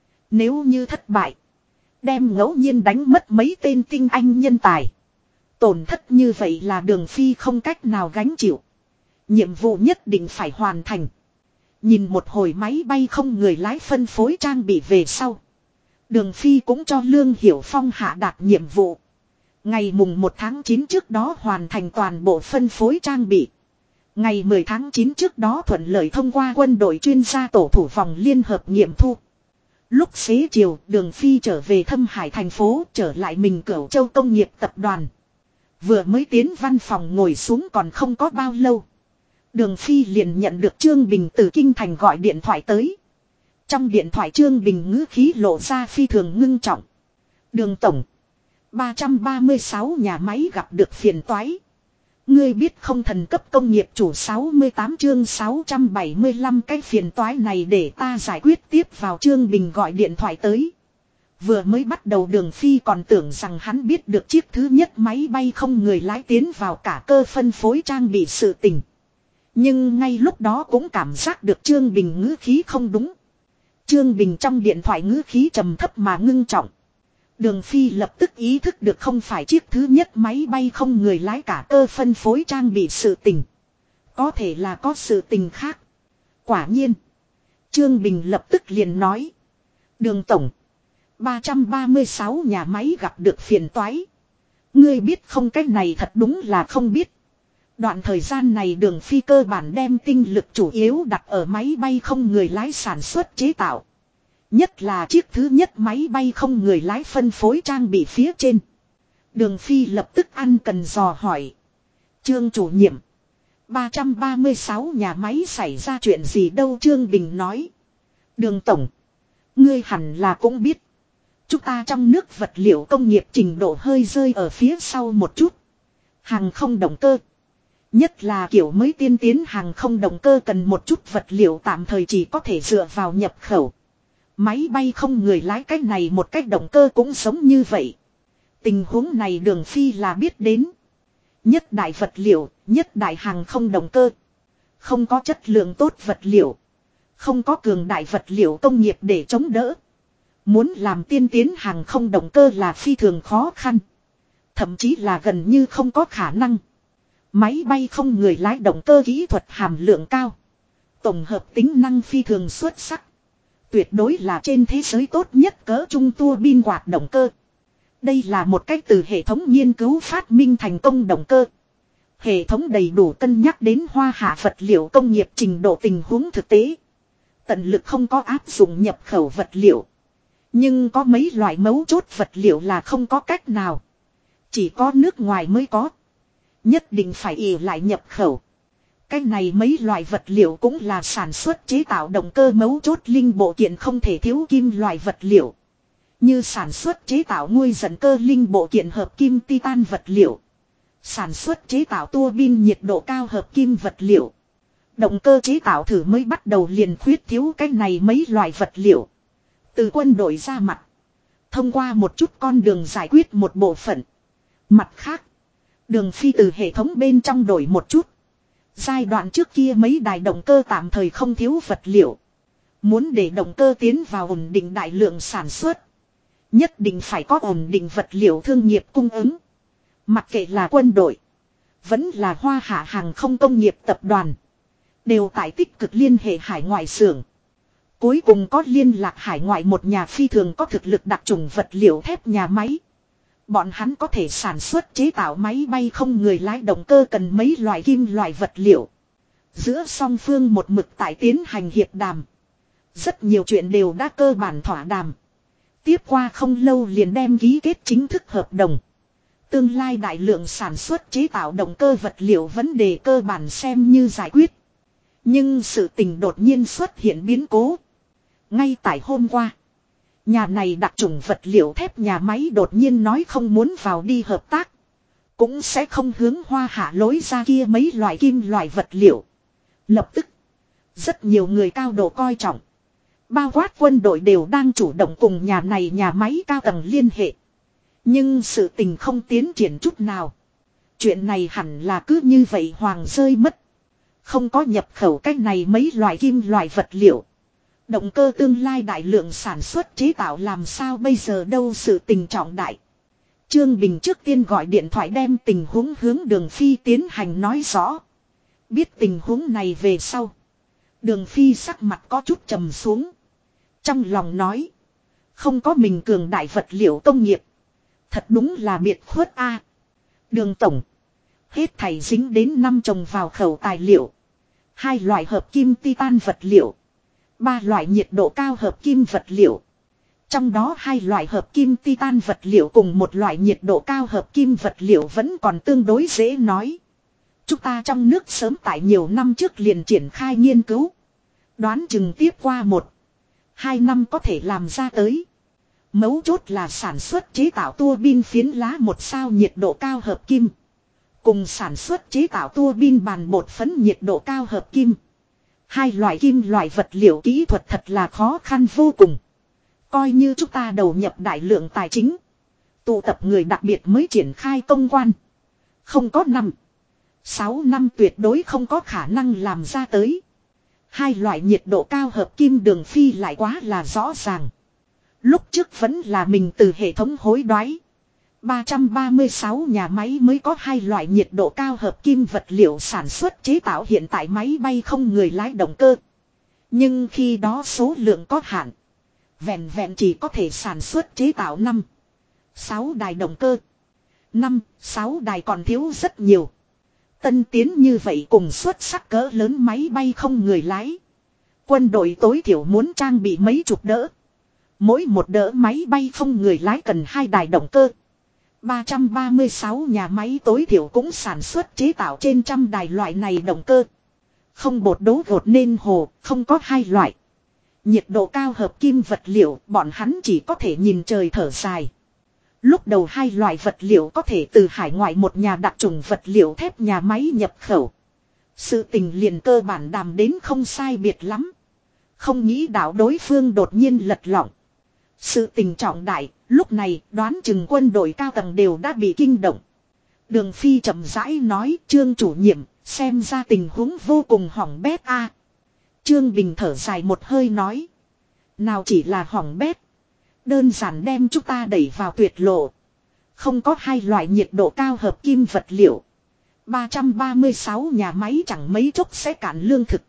A: Nếu như thất bại. Đem ngẫu nhiên đánh mất mấy tên tinh anh nhân tài. Tổn thất như vậy là Đường Phi không cách nào gánh chịu. Nhiệm vụ nhất định phải hoàn thành. Nhìn một hồi máy bay không người lái phân phối trang bị về sau. Đường Phi cũng cho Lương Hiểu Phong hạ đạt nhiệm vụ. Ngày mùng 1 tháng 9 trước đó hoàn thành toàn bộ phân phối trang bị. Ngày 10 tháng 9 trước đó thuận lợi thông qua quân đội chuyên gia tổ thủ vòng liên hợp nghiệm thu. Lúc xế chiều, Đường Phi trở về Thâm Hải thành phố, trở lại mình Cửu Châu công nghiệp tập đoàn. Vừa mới tiến văn phòng ngồi xuống còn không có bao lâu. Đường Phi liền nhận được Trương Bình từ Kinh Thành gọi điện thoại tới. Trong điện thoại Trương Bình ngữ khí lộ ra phi thường ngưng trọng. Đường Tổng. 336 nhà máy gặp được phiền toái. Ngươi biết không, thần cấp công nghiệp chủ 68 chương 675 cái phiền toái này để ta giải quyết tiếp vào. Trương Bình gọi điện thoại tới. Vừa mới bắt đầu Đường Phi còn tưởng rằng hắn biết được chiếc thứ nhất máy bay không người lái tiến vào cả cơ phân phối trang bị sự tình. Nhưng ngay lúc đó cũng cảm giác được Trương Bình ngữ khí không đúng. Trương Bình trong điện thoại ngữ khí trầm thấp mà ngưng trọng. Đường Phi lập tức ý thức được không phải chiếc thứ nhất máy bay không người lái cả cơ phân phối trang bị sự tình. Có thể là có sự tình khác. Quả nhiên. Trương Bình lập tức liền nói. Đường Tổng. 336 nhà máy gặp được phiền toái. Ngươi biết không, cái này thật đúng là không biết. Đoạn thời gian này Đường Phi cơ bản đem tinh lực chủ yếu đặt ở máy bay không người lái sản xuất chế tạo. Nhất là chiếc thứ nhất máy bay không người lái phân phối trang bị phía trên. Đường Phi lập tức ăn cần dò hỏi. Trương chủ nhiệm. 336 nhà máy xảy ra chuyện gì đâu? Trương Bình nói. Đường Tổng. Ngươi hẳn là cũng biết. Chúng ta trong nước vật liệu công nghiệp trình độ hơi rơi ở phía sau một chút. Hàng không động cơ. Nhất là kiểu mới tiên tiến hàng không động cơ cần một chút vật liệu tạm thời chỉ có thể dựa vào nhập khẩu. Máy bay không người lái cái này một cách động cơ cũng giống như vậy. Tình huống này Đường Phi là biết đến. Nhất đại vật liệu, nhất đại hàng không động cơ. Không có chất lượng tốt vật liệu. Không có cường đại vật liệu công nghiệp để chống đỡ. Muốn làm tiên tiến hàng không động cơ là phi thường khó khăn. Thậm chí là gần như không có khả năng. Máy bay không người lái động cơ kỹ thuật hàm lượng cao. Tổng hợp tính năng phi thường xuất sắc. Tuyệt đối là trên thế giới tốt nhất cỡ trung tua bin quạt động cơ. Đây là một cách từ hệ thống nghiên cứu phát minh thành công động cơ. Hệ thống đầy đủ cân nhắc đến hoa hạ vật liệu công nghiệp trình độ tình huống thực tế. Tận lực không có áp dụng nhập khẩu vật liệu. Nhưng có mấy loại mấu chốt vật liệu là không có cách nào. Chỉ có nước ngoài mới có. Nhất định phải ỷ lại nhập khẩu. Cái này mấy loại vật liệu cũng là sản xuất chế tạo động cơ mấu chốt linh bộ kiện không thể thiếu kim loại vật liệu. Như sản xuất chế tạo nguôi dẫn cơ linh bộ kiện hợp kim titan vật liệu. Sản xuất chế tạo tua bin nhiệt độ cao hợp kim vật liệu. Động cơ chế tạo thử mới bắt đầu liền khuyết thiếu cái này mấy loại vật liệu. Từ quân đội ra mặt. Thông qua một chút con đường giải quyết một bộ phận. Mặt khác. Đường Phi từ hệ thống bên trong đổi một chút. Giai đoạn trước kia mấy đài động cơ tạm thời không thiếu vật liệu. Muốn để động cơ tiến vào ổn định đại lượng sản xuất. Nhất định phải có ổn định vật liệu thương nghiệp cung ứng. Mặc kệ là quân đội. Vẫn là hoa hạ hàng không công nghiệp tập đoàn. Đều tại tích cực liên hệ hải ngoại xưởng. Cuối cùng có liên lạc hải ngoại một nhà phi thường có thực lực đặc trùng vật liệu thép nhà máy. Bọn hắn có thể sản xuất chế tạo máy bay không người lái động cơ cần mấy loại kim loại vật liệu. Giữa song phương một mực tại tiến hành hiệp đàm. Rất nhiều chuyện đều đã cơ bản thỏa đàm. Tiếp qua không lâu liền đem ký kết chính thức hợp đồng. Tương lai đại lượng sản xuất chế tạo động cơ vật liệu vấn đề cơ bản xem như giải quyết. Nhưng sự tình đột nhiên xuất hiện biến cố. Ngay tại hôm qua. Nhà này đặc trùng vật liệu thép nhà máy đột nhiên nói không muốn vào đi hợp tác. Cũng sẽ không hướng hoa hạ lối ra kia mấy loại kim loại vật liệu. Lập tức. Rất nhiều người cao độ coi trọng. Bao quát quân đội đều đang chủ động cùng nhà này nhà máy cao tầng liên hệ. Nhưng sự tình không tiến triển chút nào. Chuyện này hẳn là cứ như vậy hoàng rơi mất. Không có nhập khẩu cách này mấy loại kim loại vật liệu. Động cơ tương lai đại lượng sản xuất chế tạo làm sao bây giờ đâu, sự tình trọng đại. Trương Bình trước tiên gọi điện thoại đem tình huống hướng Đường Phi tiến hành nói rõ. Biết tình huống này về sau. Đường Phi sắc mặt có chút trầm xuống. Trong lòng nói. Không có mình cường đại vật liệu công nghiệp. Thật đúng là biệt khuất a. Đường Tổng. Hết thảy dính đến 5 chồng vào khẩu tài liệu. 2 loại hợp kim titan vật liệu. 3 loại nhiệt độ cao hợp kim vật liệu. Trong đó 2 loại hợp kim titan vật liệu cùng 1 loại nhiệt độ cao hợp kim vật liệu vẫn còn tương đối dễ nói. Chúng ta trong nước sớm tại nhiều năm trước liền triển khai nghiên cứu. Đoán chừng tiếp qua 1-2 năm có thể làm ra tới. Mấu chốt là sản xuất chế tạo tua bin phiến lá 1 sao nhiệt độ cao hợp kim. Cùng sản xuất chế tạo tua bin bàn bột phấn nhiệt độ cao hợp kim. 2 loại kim loại vật liệu kỹ thuật thật là khó khăn vô cùng. Coi như chúng ta đầu nhập đại lượng tài chính. Tụ tập người đặc biệt mới triển khai công quan. Không có 5-6 năm tuyệt đối không có khả năng làm ra tới. Hai loại nhiệt độ cao hợp kim Đường Phi lại quá là rõ ràng. Lúc trước vẫn là mình từ hệ thống hối đoái. 336 nhà máy mới có hai loại nhiệt độ cao hợp kim vật liệu sản xuất chế tạo hiện tại máy bay không người lái động cơ. Nhưng khi đó số lượng có hạn. Vẹn vẹn chỉ có thể sản xuất chế tạo 6 đài động cơ. 6 đài còn thiếu rất nhiều. Tân tiến như vậy cùng xuất sắc cỡ lớn máy bay không người lái. Quân đội tối thiểu muốn trang bị mấy chục đỡ. Mỗi một đỡ máy bay không người lái cần 2 đài động cơ. 336 nhà máy tối thiểu cũng sản xuất chế tạo trên trăm đài loại này động cơ. Không bột đấu gột nên hồ, không có hai loại. Nhiệt độ cao hợp kim vật liệu, bọn hắn chỉ có thể nhìn trời thở dài. Lúc đầu hai loại vật liệu có thể từ hải ngoại một nhà đặc trùng vật liệu thép nhà máy nhập khẩu. Sự tình liền cơ bản đàm đến không sai biệt lắm. Không nghĩ đạo đối phương đột nhiên lật lọng. Sự tình trọng đại, lúc này đoán chừng quân đội cao tầng đều đã bị kinh động. Đường Phi chậm rãi nói, Trương chủ nhiệm, xem ra tình huống vô cùng hỏng bét a. Trương Bình thở dài một hơi nói. Nào chỉ là hỏng bét. Đơn giản đem chúng ta đẩy vào tuyệt lộ. Không có hai loại nhiệt độ cao hợp kim vật liệu. 336 nhà máy chẳng mấy chốc sẽ cạn lương thực.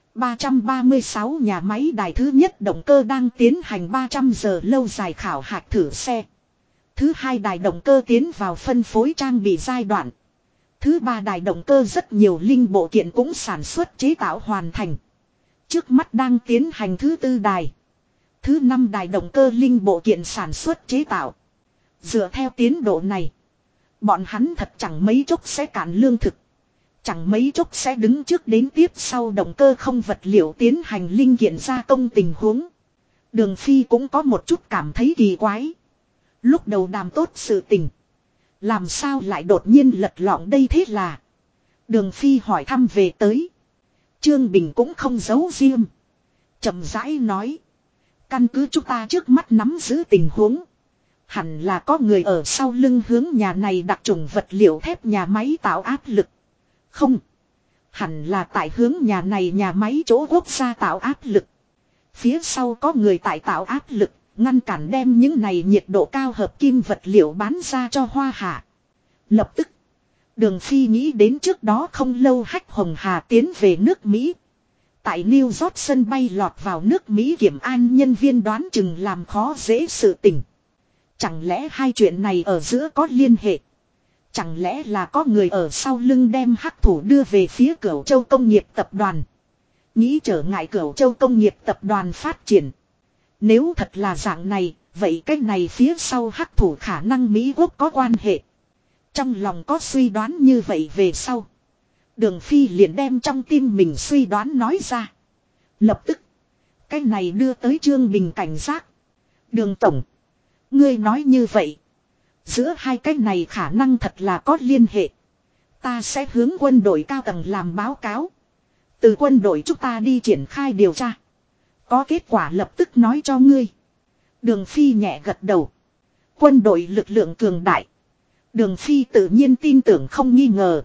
A: 336 nhà máy đài thứ nhất động cơ đang tiến hành 300 giờ lâu dài khảo hạch thử xe. Thứ hai đài động cơ tiến vào phân phối trang bị giai đoạn. Thứ ba đài động cơ rất nhiều linh bộ kiện cũng sản xuất chế tạo hoàn thành. Trước mắt đang tiến hành thứ tư đài. Thứ năm đài động cơ linh bộ kiện sản xuất chế tạo. Dựa theo tiến độ này, bọn hắn thật chẳng mấy chốc sẽ cạn lương thực. Chẳng mấy chốc sẽ đứng trước đến tiếp sau động cơ không vật liệu tiến hành linh kiện gia công tình huống. Đường Phi cũng có một chút cảm thấy kỳ quái. Lúc đầu đàm tốt sự tình, làm sao lại đột nhiên lật lọng đây thế là. Đường Phi hỏi thăm về tới. Trương Bình cũng không giấu riêng. Chậm rãi nói. Căn cứ chúng ta trước mắt nắm giữ tình huống. Hẳn là có người ở sau lưng hướng nhà này đặc trùng vật liệu thép nhà máy tạo áp lực. Không. Hẳn là tại hướng nhà này nhà máy chỗ quốc gia tạo áp lực. Phía sau có người tại tạo áp lực, ngăn cản đem những này nhiệt độ cao hợp kim vật liệu bán ra cho Hoa Hạ. Lập tức, Đường Phi nghĩ đến trước đó không lâu Hách Hồng Hà tiến về nước Mỹ. Tại New York sân bay lọt vào nước Mỹ kiểm an nhân viên đoán chừng làm khó dễ sự tình. Chẳng lẽ hai chuyện này ở giữa có liên hệ? Chẳng lẽ là có người ở sau lưng đem hắc thủ đưa về phía Cửu Châu Công nghiệp Tập đoàn? Nghĩ trở ngại Cửu Châu Công nghiệp Tập đoàn phát triển. Nếu thật là dạng này, vậy cái này phía sau hắc thủ khả năng Mỹ Quốc có quan hệ. Trong lòng có suy đoán như vậy về sau. Đường Phi liền đem trong tim mình suy đoán nói ra. Lập tức, cái này đưa tới Trương Bình cảnh giác. Đường Tổng, ngươi nói như vậy. Giữa hai cái này khả năng thật là có liên hệ. Ta sẽ hướng quân đội cao tầng làm báo cáo. Từ quân đội chúng ta đi triển khai điều tra. Có kết quả lập tức nói cho ngươi. Đường Phi nhẹ gật đầu. Quân đội lực lượng cường đại. Đường Phi tự nhiên tin tưởng không nghi ngờ.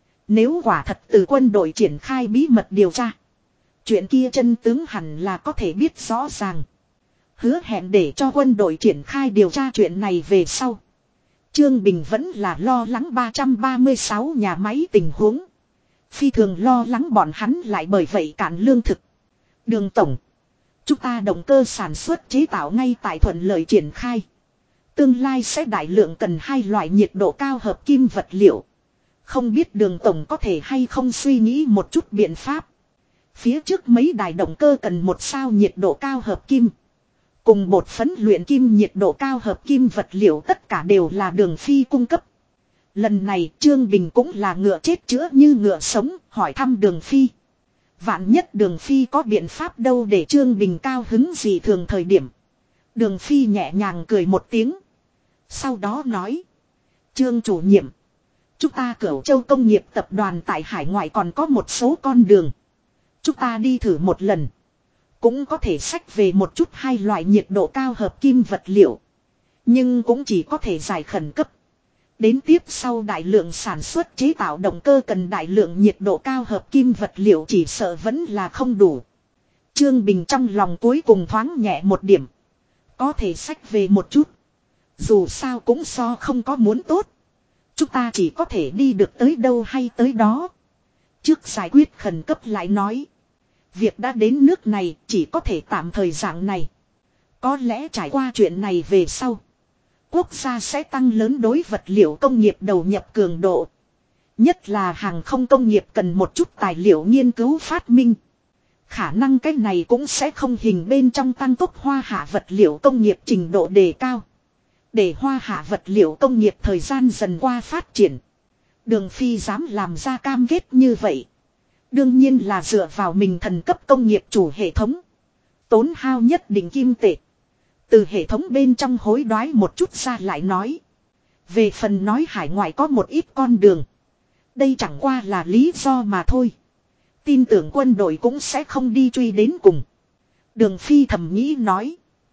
A: Nếu quả thật từ quân đội triển khai bí mật điều tra. Chuyện kia chân tướng hẳn là có thể biết rõ ràng. Hứa hẹn để cho quân đội triển khai điều tra chuyện này về sau. Trương Bình vẫn là lo lắng 336 nhà máy tình huống. Phi thường lo lắng bọn hắn lại bởi vậy cạn lương thực. Đường Tổng, chúng ta động cơ sản xuất chế tạo ngay tại thuận lợi triển khai. Tương lai sẽ đại lượng cần hai loại nhiệt độ cao hợp kim vật liệu. Không biết Đường Tổng có thể hay không suy nghĩ một chút biện pháp. Phía trước mấy đài động cơ cần một sao nhiệt độ cao hợp kim. Cùng bột phấn luyện kim nhiệt độ cao hợp kim vật liệu tất cả đều là Đường Phi cung cấp. Lần này Trương Bình cũng là ngựa chết chữa như ngựa sống, hỏi thăm Đường Phi. Vạn nhất Đường Phi có biện pháp đâu để Trương Bình cao hứng gì thường thời điểm. Đường Phi nhẹ nhàng cười một tiếng. Sau đó nói. Trương chủ nhiệm. Chúng ta Cửu Châu Công nghiệp Tập đoàn tại hải ngoại còn có một số con đường. Chúng ta đi thử một lần. Cũng có thể xách về một chút hai loại nhiệt độ cao hợp kim vật liệu. Nhưng cũng chỉ có thể giải khẩn cấp. Đến tiếp sau đại lượng sản xuất chế tạo động cơ cần đại lượng nhiệt độ cao hợp kim vật liệu chỉ sợ vẫn là không đủ. Trương Bình trong lòng cuối cùng thoáng nhẹ một điểm. Có thể xách về một chút. Dù sao cũng so không có muốn tốt. Chúng ta chỉ có thể đi được tới đâu hay tới đó. Trước giải quyết khẩn cấp lại nói. Việc đã đến nước này chỉ có thể tạm thời dạng này. Có lẽ trải qua chuyện này về sau. Quốc gia sẽ tăng lớn đối vật liệu công nghiệp đầu nhập cường độ. Nhất là hàng không công nghiệp cần một chút tài liệu nghiên cứu phát minh. Khả năng cái này cũng sẽ không hình bên trong tăng tốc hoa hạ vật liệu công nghiệp trình độ đề cao. Để hoa hạ vật liệu công nghiệp thời gian dần qua phát triển. Đường Phi dám làm ra cam kết như vậy. Đương nhiên là dựa vào mình thần cấp công nghiệp chủ hệ thống. Tốn hao nhất định kim tệ. Từ hệ thống bên trong hối đoái một chút ra lại nói. Về phần nói hải ngoại có một ít con đường. Đây chẳng qua là lý do mà thôi. Tin tưởng quân đội cũng sẽ không đi truy đến cùng. Đường Phi thầm nghĩ nói.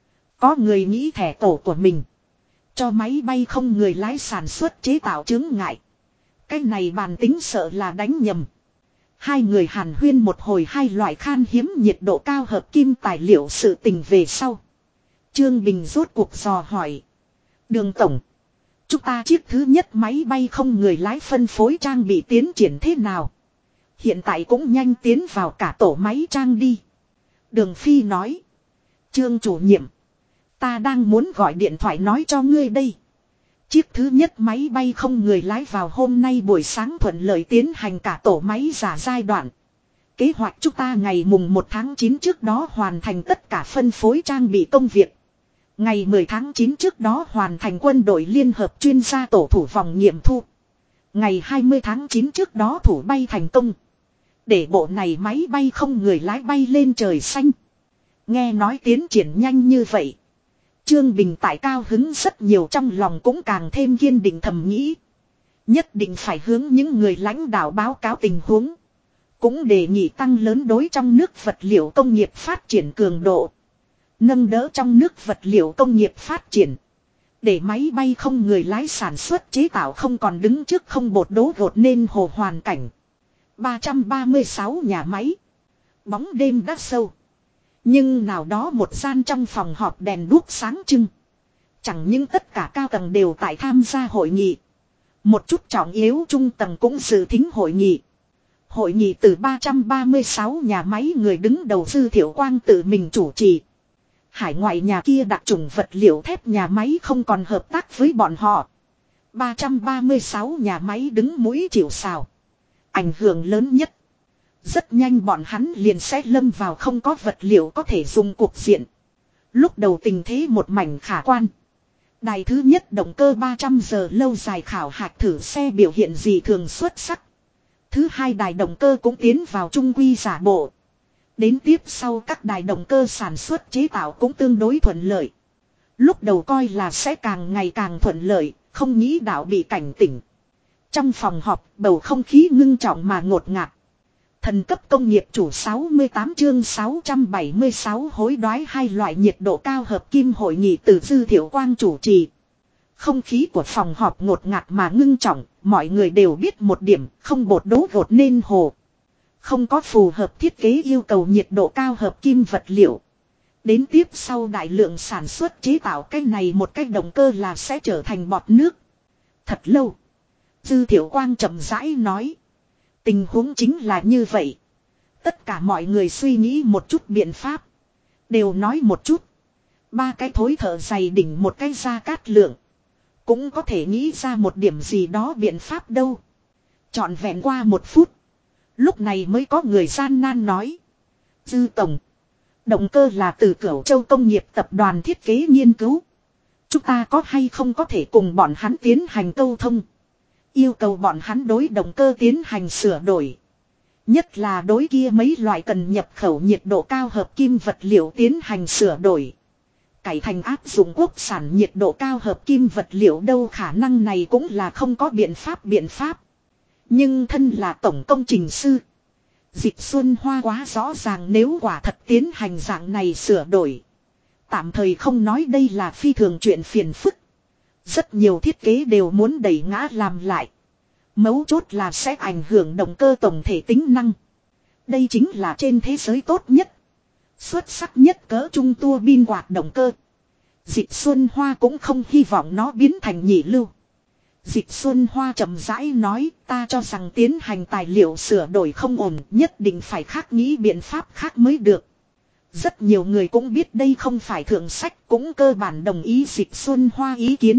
A: Có người nghĩ thẻ tổ của mình. Cho máy bay không người lái sản xuất chế tạo chướng ngại. Cái này bàn tính sợ là đánh nhầm. Hai người hàn huyên một hồi hai loại khan hiếm nhiệt độ cao hợp kim tài liệu sự tình về sau. Trương Bình rốt cuộc dò hỏi. Đường tổng. Chúng ta chiếc thứ nhất máy bay không người lái phân phối trang bị tiến triển thế nào? Hiện tại cũng nhanh tiến vào cả tổ máy trang đi. Đường Phi nói. Trương chủ nhiệm. Ta đang muốn gọi điện thoại nói cho ngươi đây. Chiếc thứ nhất máy bay không người lái vào hôm nay buổi sáng thuận lợi tiến hành cả tổ máy giả giai đoạn. Kế hoạch chúng ta ngày mùng 1 tháng 9 trước đó hoàn thành tất cả phân phối trang bị công việc. Ngày 10 tháng 9 trước đó hoàn thành quân đội liên hợp chuyên gia tổ thủ vòng nghiệm thu. Ngày 20 tháng 9 trước đó thủ bay thành công. Để bộ này máy bay không người lái bay lên trời xanh. Nghe nói tiến triển nhanh như vậy. Trương Bình tại cao hứng rất nhiều trong lòng cũng càng thêm kiên định thầm nghĩ. Nhất định phải hướng những người lãnh đạo báo cáo tình huống. Cũng đề nghị tăng lớn đối trong nước vật liệu công nghiệp phát triển cường độ. Nâng đỡ trong nước vật liệu công nghiệp phát triển. Để máy bay không người lái sản xuất chế tạo không còn đứng trước không bột đố gột nên hồ hoàn cảnh. 336 nhà máy. Bóng đêm đã sâu. Nhưng nào đó một gian trong phòng họp đèn đuốc sáng trưng. Chẳng những tất cả cao tầng đều tại tham gia hội nghị. Một chút trọng yếu trung tầng cũng dự thính hội nghị. Hội nghị từ 336 nhà máy người đứng đầu Dư Thiệu Quang tự mình chủ trì. Hải ngoại nhà kia đặc trùng vật liệu thép nhà máy không còn hợp tác với bọn họ. 336 nhà máy đứng mũi chịu sào. Ảnh hưởng lớn nhất. Rất nhanh bọn hắn liền sẽ lâm vào không có vật liệu có thể dùng cuộc diện. Lúc đầu tình thế một mảnh khả quan. Đài thứ nhất động cơ 300 giờ lâu dài khảo hạch thử xe biểu hiện dị thường xuất sắc. Thứ hai đài động cơ cũng tiến vào trung quy giả bộ. Đến tiếp sau các đài động cơ sản xuất chế tạo cũng tương đối thuận lợi. Lúc đầu coi là sẽ càng ngày càng thuận lợi, không nghĩ đạo bị cảnh tỉnh. Trong phòng họp bầu không khí ngưng trọng mà ngột ngạt. Thần cấp công nghiệp chủ 68 chương 676 hối đoái hai loại nhiệt độ cao hợp kim hội nghị từ Dư Thiệu Quang chủ trì. Không khí của phòng họp ngột ngạt mà ngưng trọng, mọi người đều biết một điểm, không bột đố gột nên hồ. Không có phù hợp thiết kế yêu cầu nhiệt độ cao hợp kim vật liệu. Đến tiếp sau đại lượng sản xuất chế tạo cái này một cái động cơ là sẽ trở thành bọt nước. Thật lâu. Dư Thiệu Quang chậm rãi nói. Tình huống chính là như vậy. Tất cả mọi người suy nghĩ một chút biện pháp. Đều nói một chút. Ba cái thối thở dày đỉnh một cái Gia Cát Lượng. Cũng có thể nghĩ ra một điểm gì đó biện pháp đâu. Trọn vẹn qua một phút. Lúc này mới có người gian nan nói. Dư tổng. Động cơ là từ Cửu Châu Công nghiệp tập đoàn thiết kế nghiên cứu. Chúng ta có hay không có thể cùng bọn hắn tiến hành câu thông. Yêu cầu bọn hắn đối động cơ tiến hành sửa đổi. Nhất là đối kia mấy loại cần nhập khẩu nhiệt độ cao hợp kim vật liệu tiến hành sửa đổi. Cải thành áp dụng quốc sản nhiệt độ cao hợp kim vật liệu đâu khả năng này cũng là không có biện pháp. Nhưng thân là tổng công trình sư. Dịch Xuân Hoa quá rõ ràng nếu quả thật tiến hành dạng này sửa đổi. Tạm thời không nói đây là phi thường chuyện phiền phức. Rất nhiều thiết kế đều muốn đẩy ngã làm lại. Mấu chốt là sẽ ảnh hưởng động cơ tổng thể tính năng. Đây chính là trên thế giới tốt nhất. Xuất sắc nhất cỡ trung tua bin quạt động cơ. Dịch Xuân Hoa cũng không hy vọng nó biến thành nhị lưu. Dịch Xuân Hoa chậm rãi nói, ta cho rằng tiến hành tài liệu sửa đổi không ổn, nhất định phải khác nghĩ biện pháp khác mới được. Rất nhiều người cũng biết đây không phải thượng sách, cũng cơ bản đồng ý Dịch Xuân Hoa ý kiến.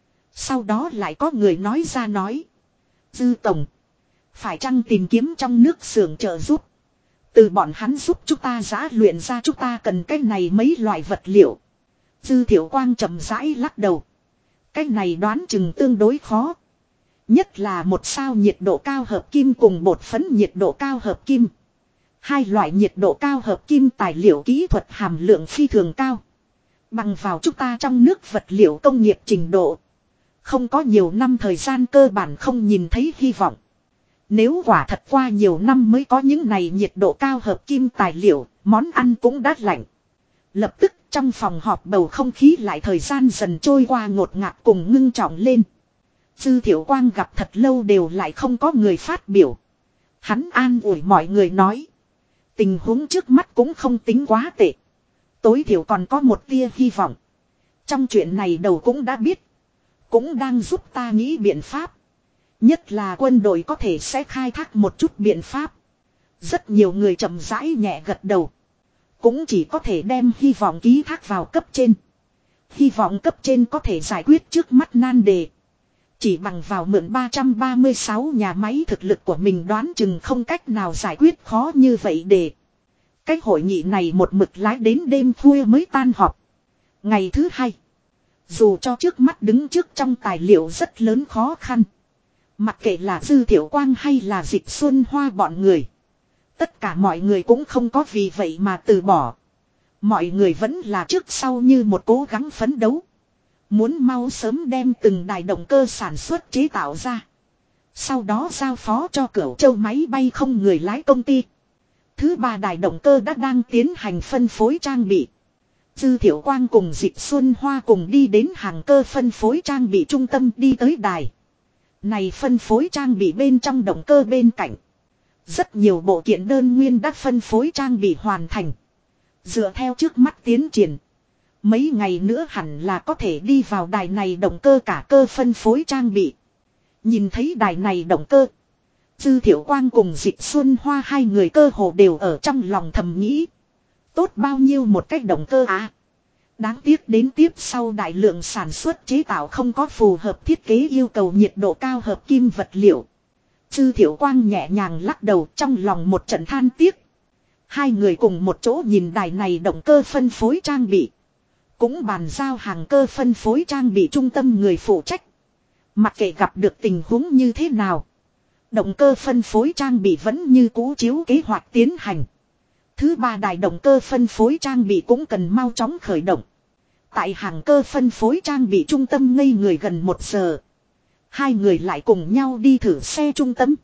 A: Sau đó lại có người nói ra nói. Dư Tổng, phải chăng tìm kiếm trong nước xưởng trợ giúp. Từ bọn hắn giúp chúng ta giã luyện ra chúng ta cần cái này mấy loại vật liệu. Dư Thiệu Quang chậm rãi lắc đầu. Cái này đoán chừng tương đối khó. Nhất là một sao nhiệt độ cao hợp kim cùng bột phấn nhiệt độ cao hợp kim. Hai loại nhiệt độ cao hợp kim tài liệu kỹ thuật hàm lượng phi thường cao. Bằng vào chúng ta trong nước vật liệu công nghiệp trình độ. Không có nhiều năm thời gian cơ bản không nhìn thấy hy vọng. Nếu quả thật qua nhiều năm mới có những này nhiệt độ cao hợp kim tài liệu, món ăn cũng đã lạnh. Lập tức trong phòng họp bầu không khí lại thời gian dần trôi qua ngột ngạt cùng ngưng trọng lên. Dư Thiệu Quang gặp thật lâu đều lại không có người phát biểu. Hắn an ủi mọi người nói. Tình huống trước mắt cũng không tính quá tệ. Tối thiểu còn có một tia hy vọng. Trong chuyện này đầu cũng đã biết. Cũng đang giúp ta nghĩ biện pháp. Nhất là quân đội có thể sẽ khai thác một chút biện pháp. Rất nhiều người chậm rãi nhẹ gật đầu. Cũng chỉ có thể đem hy vọng ký thác vào cấp trên. Hy vọng cấp trên có thể giải quyết trước mắt nan đề. Chỉ bằng vào mượn 336 nhà máy thực lực của mình đoán chừng không cách nào giải quyết khó như vậy để. Cái hội nghị này một mực lái đến đêm khuya mới tan họp. Ngày thứ hai. Dù cho trước mắt đứng trước trong tài liệu rất lớn khó khăn. Mặc kệ là Dư Thiệu Quang hay là Dịch Xuân Hoa bọn người. Tất cả mọi người cũng không có vì vậy mà từ bỏ. Mọi người vẫn là trước sau như một cố gắng phấn đấu. Muốn mau sớm đem từng đài động cơ sản xuất chế tạo ra. Sau đó giao phó cho Cửu Châu máy bay không người lái công ty. Thứ ba đài động cơ đã đang tiến hành phân phối trang bị. Dư Thiệu Quang cùng Dịch Xuân Hoa cùng đi đến hàng cơ phân phối trang bị trung tâm đi tới đài. Này phân phối trang bị bên trong động cơ bên cạnh. Rất nhiều bộ kiện đơn nguyên đã phân phối trang bị hoàn thành. Dựa theo trước mắt tiến triển. Mấy ngày nữa hẳn là có thể đi vào đài này động cơ cả cơ phân phối trang bị. Nhìn thấy đài này động cơ. Dư Thiệu Quang cùng Dịch Xuân Hoa hai người cơ hồ đều ở trong lòng thầm nghĩ. Tốt bao nhiêu một cách động cơ à. Đáng tiếc đến tiếp sau đại lượng sản xuất chế tạo không có phù hợp thiết kế yêu cầu nhiệt độ cao hợp kim vật liệu. Dư Thiệu Quang nhẹ nhàng lắc đầu trong lòng một trận than tiếc. Hai người cùng một chỗ nhìn đài này động cơ phân phối trang bị. Cũng bàn giao hàng cơ phân phối trang bị trung tâm người phụ trách. Mặc kệ gặp được tình huống như thế nào. Động cơ phân phối trang bị vẫn như cũ chiếu kế hoạch tiến hành. Thứ ba đài động cơ phân phối trang bị cũng cần mau chóng khởi động. Tại hàng cơ phân phối trang bị trung tâm ngây người gần 1 giờ. Hai người lại cùng nhau đi thử xe trung tâm.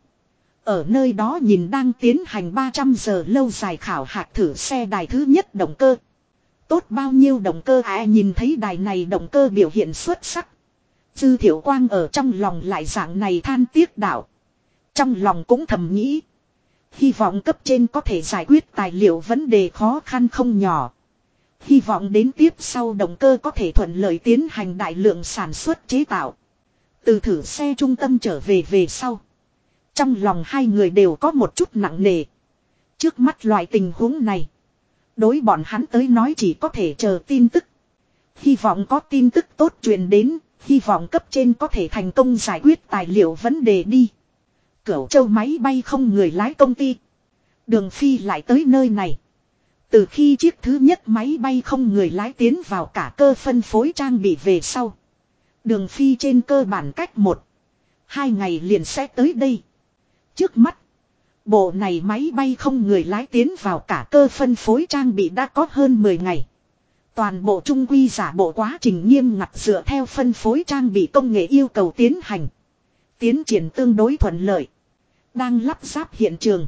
A: Ở nơi đó nhìn đang tiến hành 300 giờ lâu dài khảo hạch thử xe đài thứ nhất động cơ. Tốt bao nhiêu động cơ nhìn thấy đài này động cơ biểu hiện xuất sắc. Dư Thiệu Quang ở trong lòng lại dạng này than tiếc đạo. Trong lòng cũng thầm nghĩ. Hy vọng cấp trên có thể giải quyết tài liệu vấn đề khó khăn không nhỏ. Hy vọng đến tiếp sau động cơ có thể thuận lợi tiến hành đại lượng sản xuất chế tạo. Từ thử xe trung tâm trở về sau. Trong lòng hai người đều có một chút nặng nề. Trước mắt loại tình huống này. Đối bọn hắn tới nói chỉ có thể chờ tin tức. Hy vọng có tin tức tốt truyền đến. Hy vọng cấp trên có thể thành công giải quyết tài liệu vấn đề đi. Cửu Châu máy bay không người lái công ty. Đường Phi lại tới nơi này. Từ khi chiếc thứ nhất máy bay không người lái tiến vào cả cơ phân phối trang bị về sau. Đường Phi trên cơ bản cách 1-2 ngày liền sẽ tới đây. Trước mắt. Bộ này máy bay không người lái tiến vào cả cơ phân phối trang bị đã có hơn 10 ngày. Toàn bộ trung quy giả bộ quá trình nghiêm ngặt dựa theo phân phối trang bị công nghệ yêu cầu tiến hành. Tiến triển tương đối thuận lợi. Đang lắp ráp hiện trường.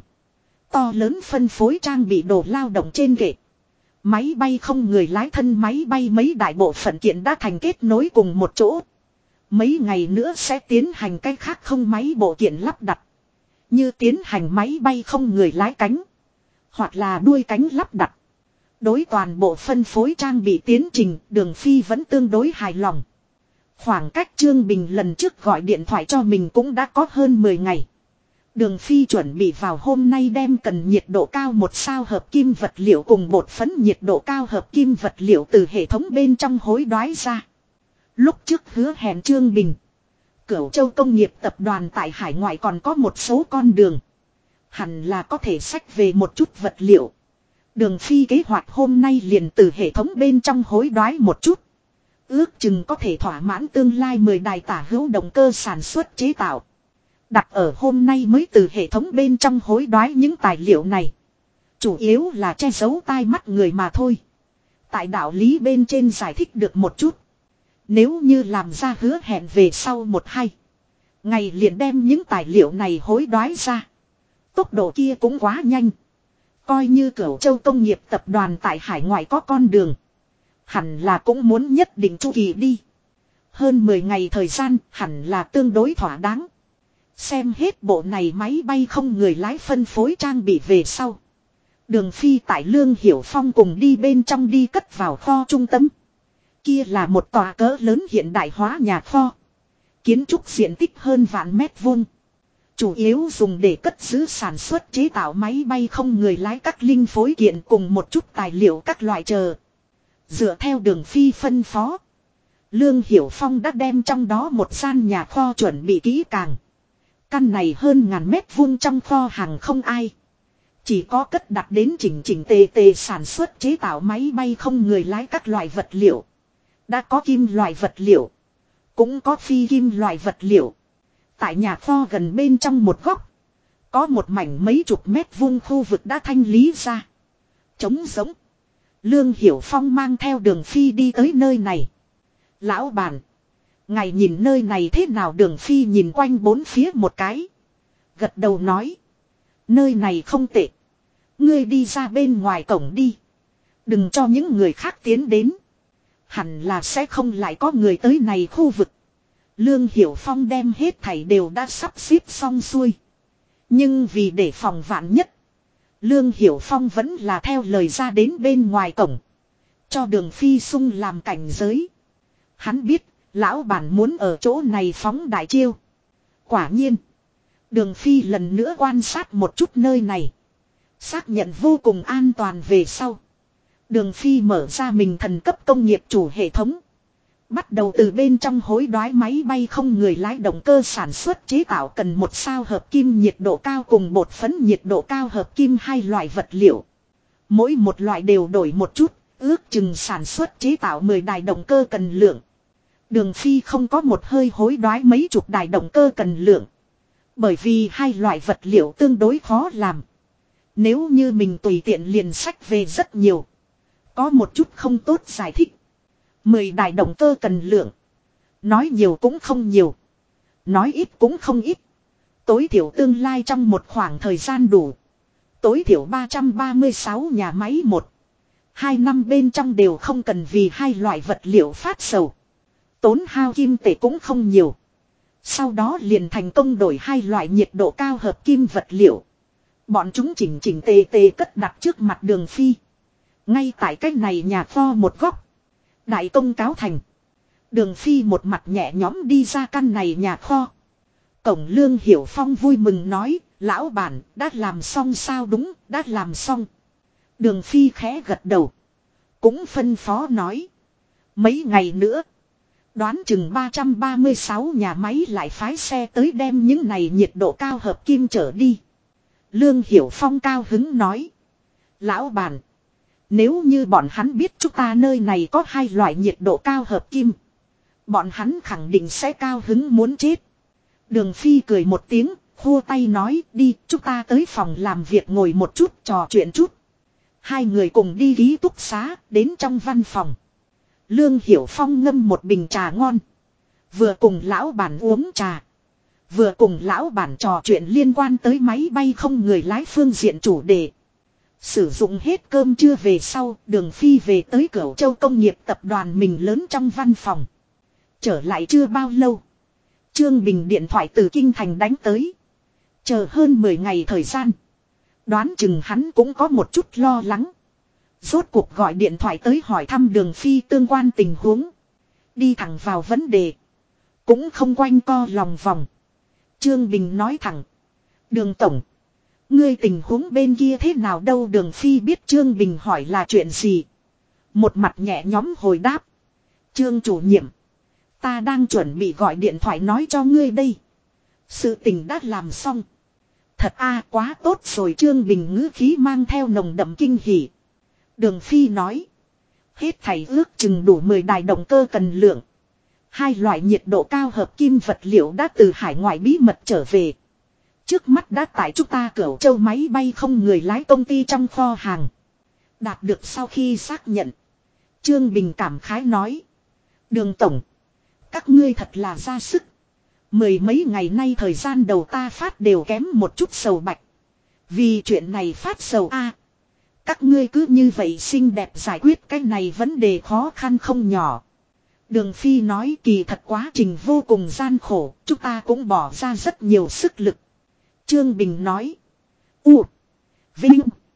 A: To lớn phân phối trang bị đồ lao động trên kệ. Máy bay không người lái thân máy bay mấy đại bộ phận kiện đã thành kết nối cùng một chỗ. Mấy ngày nữa sẽ tiến hành cái khác không máy bộ kiện lắp đặt. Như tiến hành máy bay không người lái cánh. Hoặc là đuôi cánh lắp đặt. Đối toàn bộ phân phối trang bị tiến trình, Đường Phi vẫn tương đối hài lòng. Khoảng cách Trương Bình lần trước gọi điện thoại cho mình cũng đã có hơn 10 ngày. Đường Phi chuẩn bị vào hôm nay đem cần nhiệt độ cao 1 sao hợp kim vật liệu cùng bột phấn nhiệt độ cao hợp kim vật liệu từ hệ thống bên trong hối đoái ra. Lúc trước hứa hẹn Trương Bình. Cửu Châu Công nghiệp tập đoàn tại hải ngoại còn có một số con đường. Hẳn là có thể xách về một chút vật liệu. Đường Phi kế hoạch hôm nay liền từ hệ thống bên trong hối đoái một chút. Ước chừng có thể thỏa mãn tương lai 10 đài tả hữu động cơ sản xuất chế tạo. Đặt ở hôm nay mới từ hệ thống bên trong hối đoái những tài liệu này. Chủ yếu là che giấu tai mắt người mà thôi. Tại đạo lý bên trên giải thích được một chút. Nếu như làm ra hứa hẹn về sau 1-2 ngày liền đem những tài liệu này hối đoái ra. Tốc độ kia cũng quá nhanh. Coi như Cửu Châu Công nghiệp tập đoàn tại hải ngoại có con đường. Hẳn là cũng muốn nhất định chu kỳ đi. Hơn 10 ngày thời gian hẳn là tương đối thỏa đáng. Xem hết bộ này máy bay không người lái phân phối trang bị về sau. Đường Phi tại Lương Hiểu Phong cùng đi bên trong đi cất vào kho trung tâm. Kia là một tòa cỡ lớn hiện đại hóa nhà kho. Kiến trúc diện tích hơn vạn mét vuông. Chủ yếu dùng để cất giữ sản xuất chế tạo máy bay không người lái các linh phối kiện cùng một chút tài liệu các loại chờ. Dựa theo Đường Phi phân phó. Lương Hiểu Phong đã đem trong đó một gian nhà kho chuẩn bị kỹ càng. Căn này hơn ngàn mét vuông trong kho hàng không ai. Chỉ có cất đặt đến chỉnh tề sản xuất chế tạo máy bay không người lái các loại vật liệu. Đã có kim loại vật liệu. Cũng có phi kim loại vật liệu. Tại nhà kho gần bên trong một góc. Có một mảnh mấy chục mét vuông khu vực đã thanh lý ra. Trống rỗng. Lương Hiểu Phong mang theo Đường Phi đi tới nơi này. Lão bản. Ngài nhìn nơi này thế nào? Đường Phi nhìn quanh bốn phía một cái. Gật đầu nói. Nơi này không tệ. Ngươi đi ra bên ngoài cổng đi. Đừng cho những người khác tiến đến. Hẳn là sẽ không lại có người tới này khu vực. Lương Hiểu Phong đem hết thảy đều đã sắp xếp xong xuôi. Nhưng vì để phòng vạn nhất. Lương Hiểu Phong vẫn là theo lời ra đến bên ngoài cổng. Cho Đường Phi sung làm cảnh giới. Hắn biết, lão bản muốn ở chỗ này phóng đại chiêu. Quả nhiên. Đường Phi lần nữa quan sát một chút nơi này. Xác nhận vô cùng an toàn về sau. Đường Phi mở ra mình thần cấp công nghiệp chủ hệ thống. Bắt đầu từ bên trong hối đoái máy bay không người lái động cơ sản xuất chế tạo cần 1 sao hợp kim nhiệt độ cao cùng bột phấn nhiệt độ cao hợp kim 2 loại vật liệu. Mỗi một loại đều đổi một chút, ước chừng sản xuất chế tạo 10 đài động cơ cần lượng. Đường Phi không có một hơi hối đoái mấy chục đài động cơ cần lượng. Bởi vì 2 loại vật liệu tương đối khó làm. Nếu như mình tùy tiện liền sách về rất nhiều. Có một chút không tốt giải thích. 10 đài động cơ cần lượng. Nói nhiều cũng không nhiều. Nói ít cũng không ít. Tối thiểu tương lai trong một khoảng thời gian đủ. Tối thiểu 336 nhà máy 1-2 năm bên trong đều không cần vì 2 loại vật liệu phát sầu. Tốn hao kim tệ cũng không nhiều. Sau đó liền thành công đổi 2 loại nhiệt độ cao hợp kim vật liệu. Bọn chúng chỉnh tề cất đặt trước mặt Đường Phi. Ngay tại cách này nhà kho một góc. Đại công cáo thành. Đường Phi một mặt nhẹ nhõm đi ra căn này nhà kho. Cổng Lương Hiểu Phong vui mừng nói, lão bản, đã làm xong sao? Đúng, đã làm xong. Đường Phi khẽ gật đầu. Cũng phân phó nói. Mấy ngày nữa. Đoán chừng 336 nhà máy lại phái xe tới đem những này nhiệt độ cao hợp kim trở đi. Lương Hiểu Phong cao hứng nói. Lão bản. Nếu như bọn hắn biết chúng ta nơi này có 2 loại nhiệt độ cao hợp kim. Bọn hắn khẳng định sẽ cao hứng muốn chết. Đường Phi cười một tiếng, khua tay nói đi, chúng ta tới phòng làm việc ngồi một chút, trò chuyện chút. 2 người cùng đi ký túc xá, đến trong văn phòng. Lương Hiểu Phong ngâm một bình trà ngon. Vừa cùng lão bản uống trà. Vừa cùng lão bản trò chuyện liên quan tới máy bay không người lái phương diện chủ đề. Sử dụng hết cơm trưa về sau, Đường Phi về tới Cửu Châu Công nghiệp tập đoàn mình lớn trong văn phòng. Trở lại chưa bao lâu. Trương Bình điện thoại từ Kinh Thành đánh tới. Chờ hơn 10 ngày thời gian. Đoán chừng hắn cũng có một chút lo lắng. Rốt cuộc gọi điện thoại tới hỏi thăm Đường Phi tương quan tình huống. Đi thẳng vào vấn đề. Cũng không quanh co lòng vòng. Trương Bình nói thẳng. Đường Tổng. Ngươi tình huống bên kia thế nào đâu? Đường Phi biết Trương Bình hỏi là chuyện gì. Một mặt nhẹ nhõm hồi đáp. Trương chủ nhiệm. Ta đang chuẩn bị gọi điện thoại nói cho ngươi đây. Sự tình đã làm xong. Thật quá tốt rồi. Trương Bình ngữ khí mang theo nồng đậm kinh hỉ. Đường Phi nói. Hết thảy ước chừng đủ 10 đài động cơ cần lượng. 2 loại nhiệt độ cao hợp kim vật liệu đã từ hải ngoại bí mật trở về. Trước mắt đã tại chúng ta Cửu Châu máy bay không người lái công ty trong kho hàng. Đạt được sau khi xác nhận. Trương Bình cảm khái nói. Đường Tổng. Các ngươi thật là ra sức. 10 mấy ngày nay thời gian đầu ta phát đều kém một chút sầu bạch. Vì chuyện này phát sầu các ngươi cứ như vậy xinh đẹp giải quyết cái này vấn đề khó khăn không nhỏ. Đường Phi nói kỳ thật quá trình vô cùng gian khổ. Chúng ta cũng bỏ ra rất nhiều sức lực. Trương Bình nói. Vinh.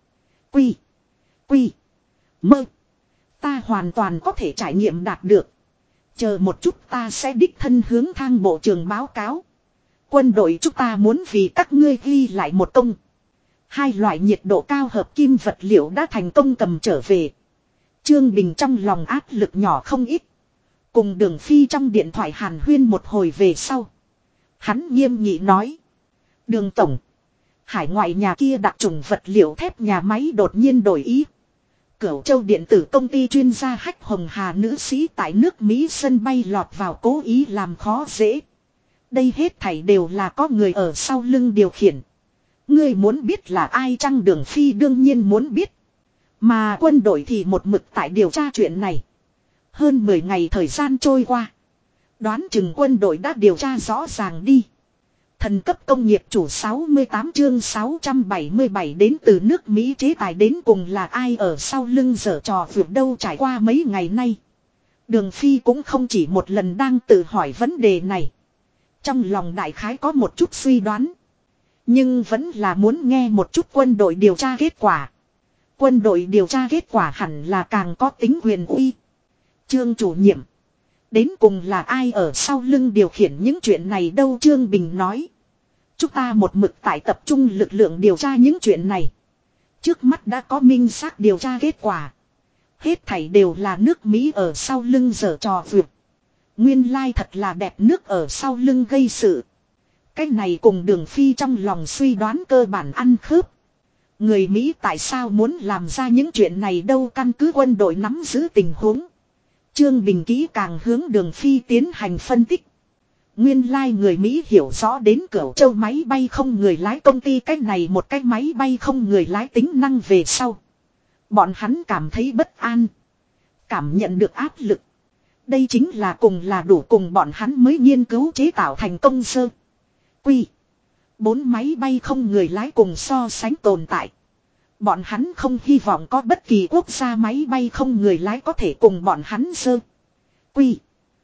A: Quy. Mơ. Ta hoàn toàn có thể trải nghiệm đạt được. Chờ một chút ta sẽ đích thân hướng Thang bộ trưởng báo cáo. Quân đội chúng ta muốn vì các ngươi ghi lại một công. 2 loại nhiệt độ cao hợp kim vật liệu đã thành công cầm trở về. Trương Bình trong lòng áp lực nhỏ không ít. Cùng Đường Phi trong điện thoại hàn huyên một hồi về sau. Hắn nghiêm nghị nói. Đường Tổng. Hải ngoại nhà kia đặc trùng vật liệu thép nhà máy đột nhiên đổi ý. Cửu Châu điện tử công ty chuyên gia Hách Hồng Hà nữ sĩ tại nước Mỹ sân bay lọt vào cố ý làm khó dễ. Đây hết thảy đều là có người ở sau lưng điều khiển. Ngươi muốn biết là ai chăng? Đường Phi đương nhiên muốn biết. Mà quân đội thì một mực tại điều tra chuyện này. Hơn 10 ngày thời gian trôi qua. Đoán chừng quân đội đã điều tra rõ ràng đi. Thần cấp công nghiệp chủ 68 chương 677 đến từ nước Mỹ chế tài đến cùng là ai ở sau lưng giở trò vượt đâu? Trải qua mấy ngày nay. Đường Phi cũng không chỉ một lần đang tự hỏi vấn đề này. Trong lòng đại khái có một chút suy đoán. Nhưng vẫn là muốn nghe một chút quân đội điều tra kết quả. Quân đội điều tra kết quả hẳn là càng có tính quyền uy. Trương chủ nhiệm. Đến cùng là ai ở sau lưng điều khiển những chuyện này đâu? Trương Bình nói. Chúng ta một mực tại tập trung lực lượng điều tra những chuyện này. Trước mắt đã có minh xác điều tra kết quả. Hết thảy đều là nước Mỹ ở sau lưng giở trò vượt. Nguyên lai thật là đẹp nước ở sau lưng gây sự. Cái này cùng Đường Phi trong lòng suy đoán cơ bản ăn khớp. Người Mỹ tại sao muốn làm ra những chuyện này đâu? Căn cứ quân đội nắm giữ tình huống. Trương Bình kỹ càng hướng Đường Phi tiến hành phân tích. Nguyên lai người Mỹ hiểu rõ đến Cửu Châu máy bay không người lái công ty cái này một cái máy bay không người lái tính năng về sau. Bọn hắn cảm thấy bất an. Cảm nhận được áp lực. Đây chính là cùng là đủ cùng bọn hắn mới nghiên cứu chế tạo thành công sơ. Quy. 4 máy bay không người lái cùng so sánh tồn tại. Bọn hắn không hy vọng có bất kỳ quốc gia máy bay không người lái có thể cùng bọn hắn sơ. Quy.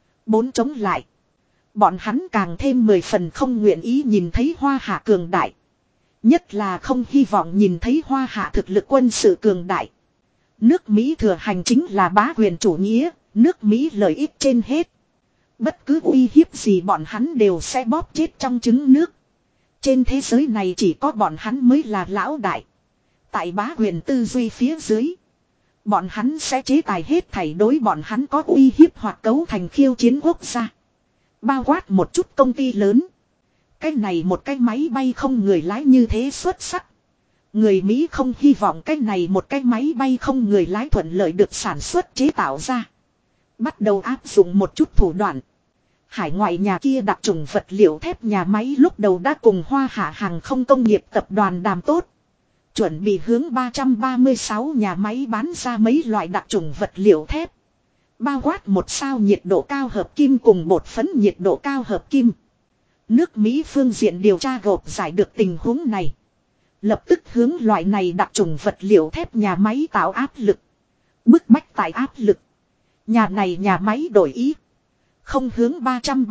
A: 4 chống lại. Bọn hắn càng thêm 10 phần không nguyện ý nhìn thấy Hoa Hạ cường đại. Nhất là không hy vọng nhìn thấy Hoa Hạ thực lực quân sự cường đại. Nước Mỹ thừa hành chính là bá quyền chủ nghĩa, nước Mỹ lợi ích trên hết. Bất cứ uy hiếp gì bọn hắn đều sẽ bóp chết trong trứng nước. Trên thế giới này chỉ có bọn hắn mới là lão đại. Tại bá quyền tư duy phía dưới. Bọn hắn sẽ chế tài hết thảy đối bọn hắn có uy hiếp hoặc cấu thành khiêu chiến quốc gia. Bao quát một chút công ty lớn. Cái này một cái máy bay không người lái như thế xuất sắc. Người Mỹ không hy vọng cái này một cái máy bay không người lái thuận lợi được sản xuất chế tạo ra. Bắt đầu áp dụng một chút thủ đoạn. Hải ngoại nhà kia đặc trùng vật liệu thép nhà máy lúc đầu đã cùng Hoa Hạ hàng không công nghiệp tập đoàn đàm tốt. Chuẩn bị hướng 336 nhà máy bán ra mấy loại đặc trùng vật liệu thép. Bao quát một sao nhiệt độ cao hợp kim cùng bột phấn nhiệt độ cao hợp kim. Nước Mỹ phương diện điều tra gộp giải được tình huống này. Lập tức hướng loại này đặc trùng vật liệu thép nhà máy tạo áp lực. Bức bách tại áp lực. Nhà này nhà máy đổi ý. Không hướng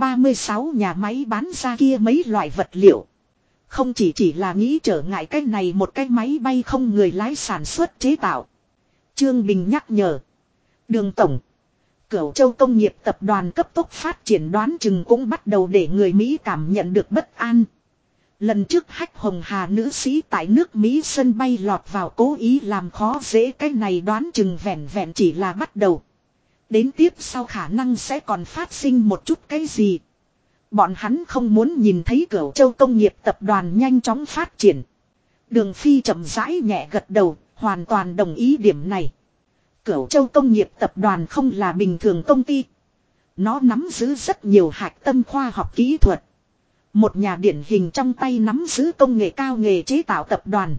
A: 336 nhà máy bán ra kia mấy loại vật liệu. Không chỉ là nghĩ trở ngại cái này một cái máy bay không người lái sản xuất chế tạo. Trương Bình nhắc nhở. Đường tổng. Cửu Châu công nghiệp tập đoàn cấp tốc phát triển đoán chừng cũng bắt đầu để người Mỹ cảm nhận được bất an. Lần trước Hách Hồng Hà nữ sĩ tại nước Mỹ sân bay lọt vào cố ý làm khó dễ, cái này đoán chừng vẹn vẹn chỉ là bắt đầu. Đến tiếp sau khả năng sẽ còn phát sinh một chút cái gì. Bọn hắn không muốn nhìn thấy Cửu Châu công nghiệp tập đoàn nhanh chóng phát triển. Đường Phi chậm rãi nhẹ gật đầu, hoàn toàn đồng ý điểm này. Cửu Châu công nghiệp tập đoàn không là bình thường công ty. Nó nắm giữ rất nhiều hạch tâm khoa học kỹ thuật. Một nhà điển hình trong tay nắm giữ công nghệ cao nghề chế tạo tập đoàn.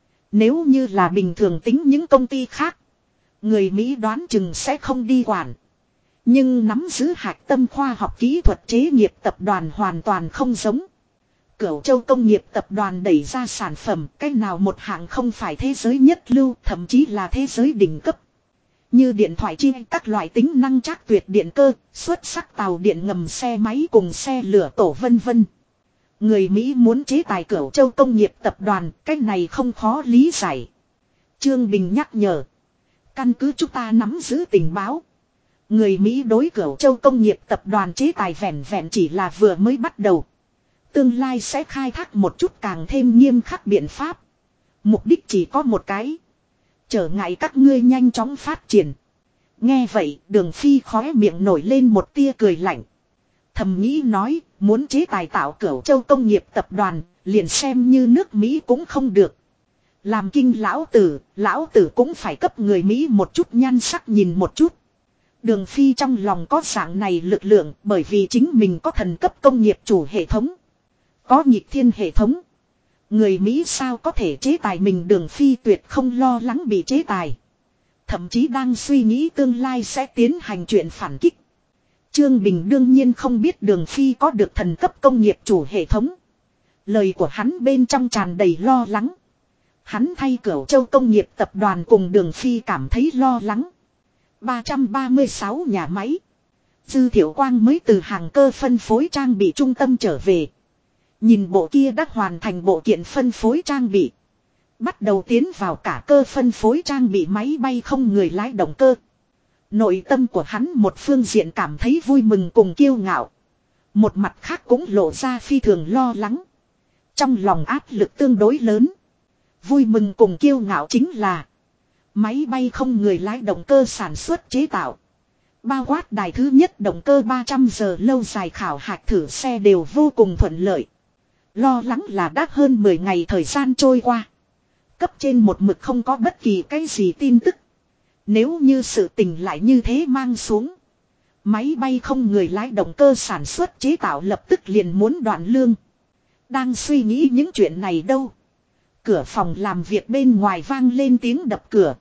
A: Nếu như là bình thường tính những công ty khác, người Mỹ đoán chừng sẽ không đi quản. Nhưng nắm giữ hạch tâm khoa học kỹ thuật chế nghiệp tập đoàn hoàn toàn không giống. Cửu Châu công nghiệp tập đoàn đẩy ra sản phẩm, cái nào một hạng không phải thế giới nhất lưu, thậm chí là thế giới đỉnh cấp. Như điện thoại chi các loại tính năng chắc tuyệt điện cơ, xuất sắc tàu điện ngầm xe máy cùng xe lửa tổ vân vân. Người Mỹ muốn chế tài Cửu Châu công nghiệp tập đoàn, cái này không khó lý giải. Trương Bình nhắc nhở. Căn cứ chúng ta nắm giữ tình báo. Người Mỹ đối Cửu Châu công nghiệp tập đoàn chế tài vẹn vẹn chỉ là vừa mới bắt đầu. Tương lai sẽ khai thác một chút càng thêm nghiêm khắc biện pháp. Mục đích chỉ có một cái. Trở ngại các ngươi nhanh chóng phát triển. Nghe vậy, Đường Phi khóe miệng nổi lên một tia cười lạnh. Thầm nghĩ nói, muốn chế tài tạo Cửu Châu công nghiệp tập đoàn, liền xem như nước Mỹ cũng không được. Làm kinh lão tử cũng phải cấp người Mỹ một chút nhan sắc nhìn một chút. Đường Phi trong lòng có dạng này lực lượng bởi vì chính mình có thần cấp công nghiệp chủ hệ thống. Có nhịp thiên hệ thống. Người Mỹ sao có thể chế tài mình, Đường Phi tuyệt không lo lắng bị chế tài. Thậm chí đang suy nghĩ tương lai sẽ tiến hành chuyện phản kích. Trương Bình đương nhiên không biết Đường Phi có được thần cấp công nghiệp chủ hệ thống. Lời của hắn bên trong tràn đầy lo lắng. Hắn thay Cửu Châu công nghiệp tập đoàn cùng Đường Phi cảm thấy lo lắng. 336 nhà máy. Dư Thiệu Quang mới từ hàng cơ phân phối trang bị trung tâm trở về. Nhìn bộ kia đã hoàn thành bộ kiện phân phối trang bị. Bắt đầu tiến vào cả cơ phân phối trang bị máy bay không người lái động cơ. Nội tâm của hắn một phương diện cảm thấy vui mừng cùng kiêu ngạo. Một mặt khác cũng lộ ra phi thường lo lắng. Trong lòng áp lực tương đối lớn. Vui mừng cùng kiêu ngạo chính là máy bay không người lái động cơ sản xuất chế tạo. Bao quát đài thứ nhất động cơ 300 giờ lâu dài khảo hạch thử xe đều vô cùng thuận lợi. Lo lắng là đã hơn 10 ngày thời gian trôi qua. Cấp trên một mực không có bất kỳ cái gì tin tức. Nếu như sự tình lại như thế mang xuống. Máy bay không người lái động cơ sản xuất chế tạo lập tức liền muốn đoạn lương. Đang suy nghĩ những chuyện này đâu. Cửa phòng làm việc bên ngoài vang lên tiếng đập cửa.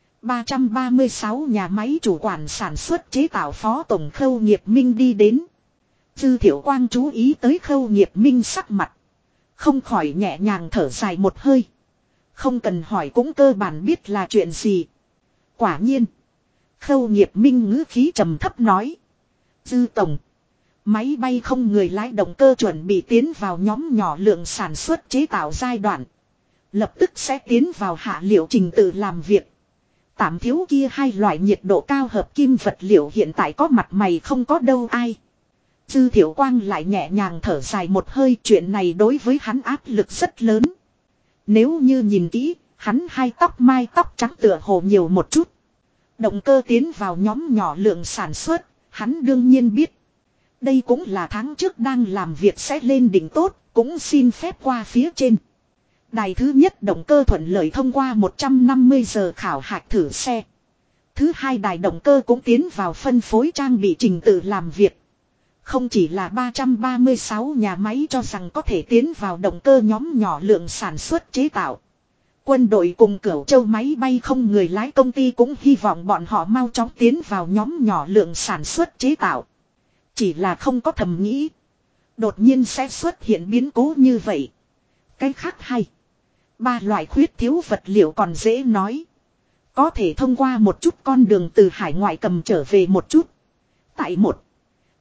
A: 336 nhà máy chủ quản sản xuất chế tạo phó tổng Khâu Nghiệp Minh đi đến. Dư Thiệu Quang chú ý tới Khâu Nghiệp Minh sắc mặt. Không khỏi nhẹ nhàng thở dài một hơi. Không cần hỏi cũng cơ bản biết là chuyện gì. Quả nhiên. Khâu Nghiệp Minh ngữ khí trầm thấp nói. Dư tổng. Máy bay không người lái động cơ chuẩn bị tiến vào nhóm nhỏ lượng sản xuất chế tạo giai đoạn. Lập tức sẽ tiến vào hạ liệu trình tự làm việc. Tạm thiếu kia hai loại nhiệt độ cao hợp kim vật liệu hiện tại có mặt mày không có đâu ai. Dư Thiệu Quang lại nhẹ nhàng thở dài một hơi, chuyện này đối với hắn áp lực rất lớn. Nếu như nhìn kỹ, hắn hai tóc mai tóc trắng tựa hồ nhiều một chút. Động cơ tiến vào nhóm nhỏ lượng sản xuất, hắn đương nhiên biết. Đây cũng là tháng trước đang làm việc sẽ lên đỉnh tốt, cũng xin phép qua phía trên. Đài thứ nhất động cơ thuận lợi thông qua 150 giờ khảo hạch thử xe. Thứ hai đài động cơ cũng tiến vào phân phối trang bị trình tự làm việc. Không chỉ là 336 nhà máy cho rằng có thể tiến vào động cơ nhóm nhỏ lượng sản xuất chế tạo. Quân đội cùng Cửu Châu máy bay không người lái công ty cũng hy vọng bọn họ mau chóng tiến vào nhóm nhỏ lượng sản xuất chế tạo. Chỉ là không có thầm nghĩ. Đột nhiên sẽ xuất hiện biến cố như vậy. Cái khác hay. Ba loại khuyết thiếu vật liệu còn dễ nói. Có thể thông qua một chút con đường từ hải ngoại cầm trở về một chút. Tại 1,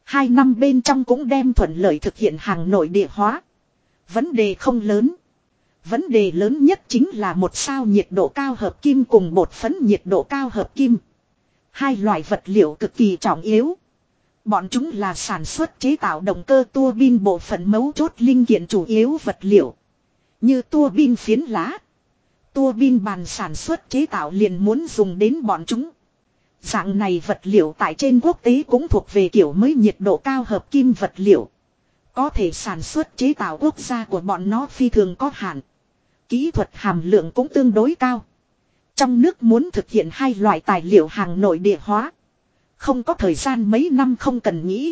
A: 2 năm bên trong cũng đem thuận lợi thực hiện hàng nội địa hóa. Vấn đề không lớn. Vấn đề lớn nhất chính là một sao nhiệt độ cao hợp kim cùng bột phấn nhiệt độ cao hợp kim. Hai loại vật liệu cực kỳ trọng yếu. Bọn chúng là sản xuất chế tạo động cơ tua bin bộ phận mấu chốt linh kiện chủ yếu vật liệu. Như tua bin phiến lá. Tua bin bàn sản xuất chế tạo liền muốn dùng đến bọn chúng. Dạng này vật liệu tại trên quốc tế cũng thuộc về kiểu mới nhiệt độ cao hợp kim vật liệu. Có thể sản xuất chế tạo quốc gia của bọn nó phi thường có hạn. Kỹ thuật hàm lượng cũng tương đối cao. Trong nước muốn thực hiện hai loại tài liệu hàng nội địa hóa. Không có thời gian mấy năm không cần nghĩ.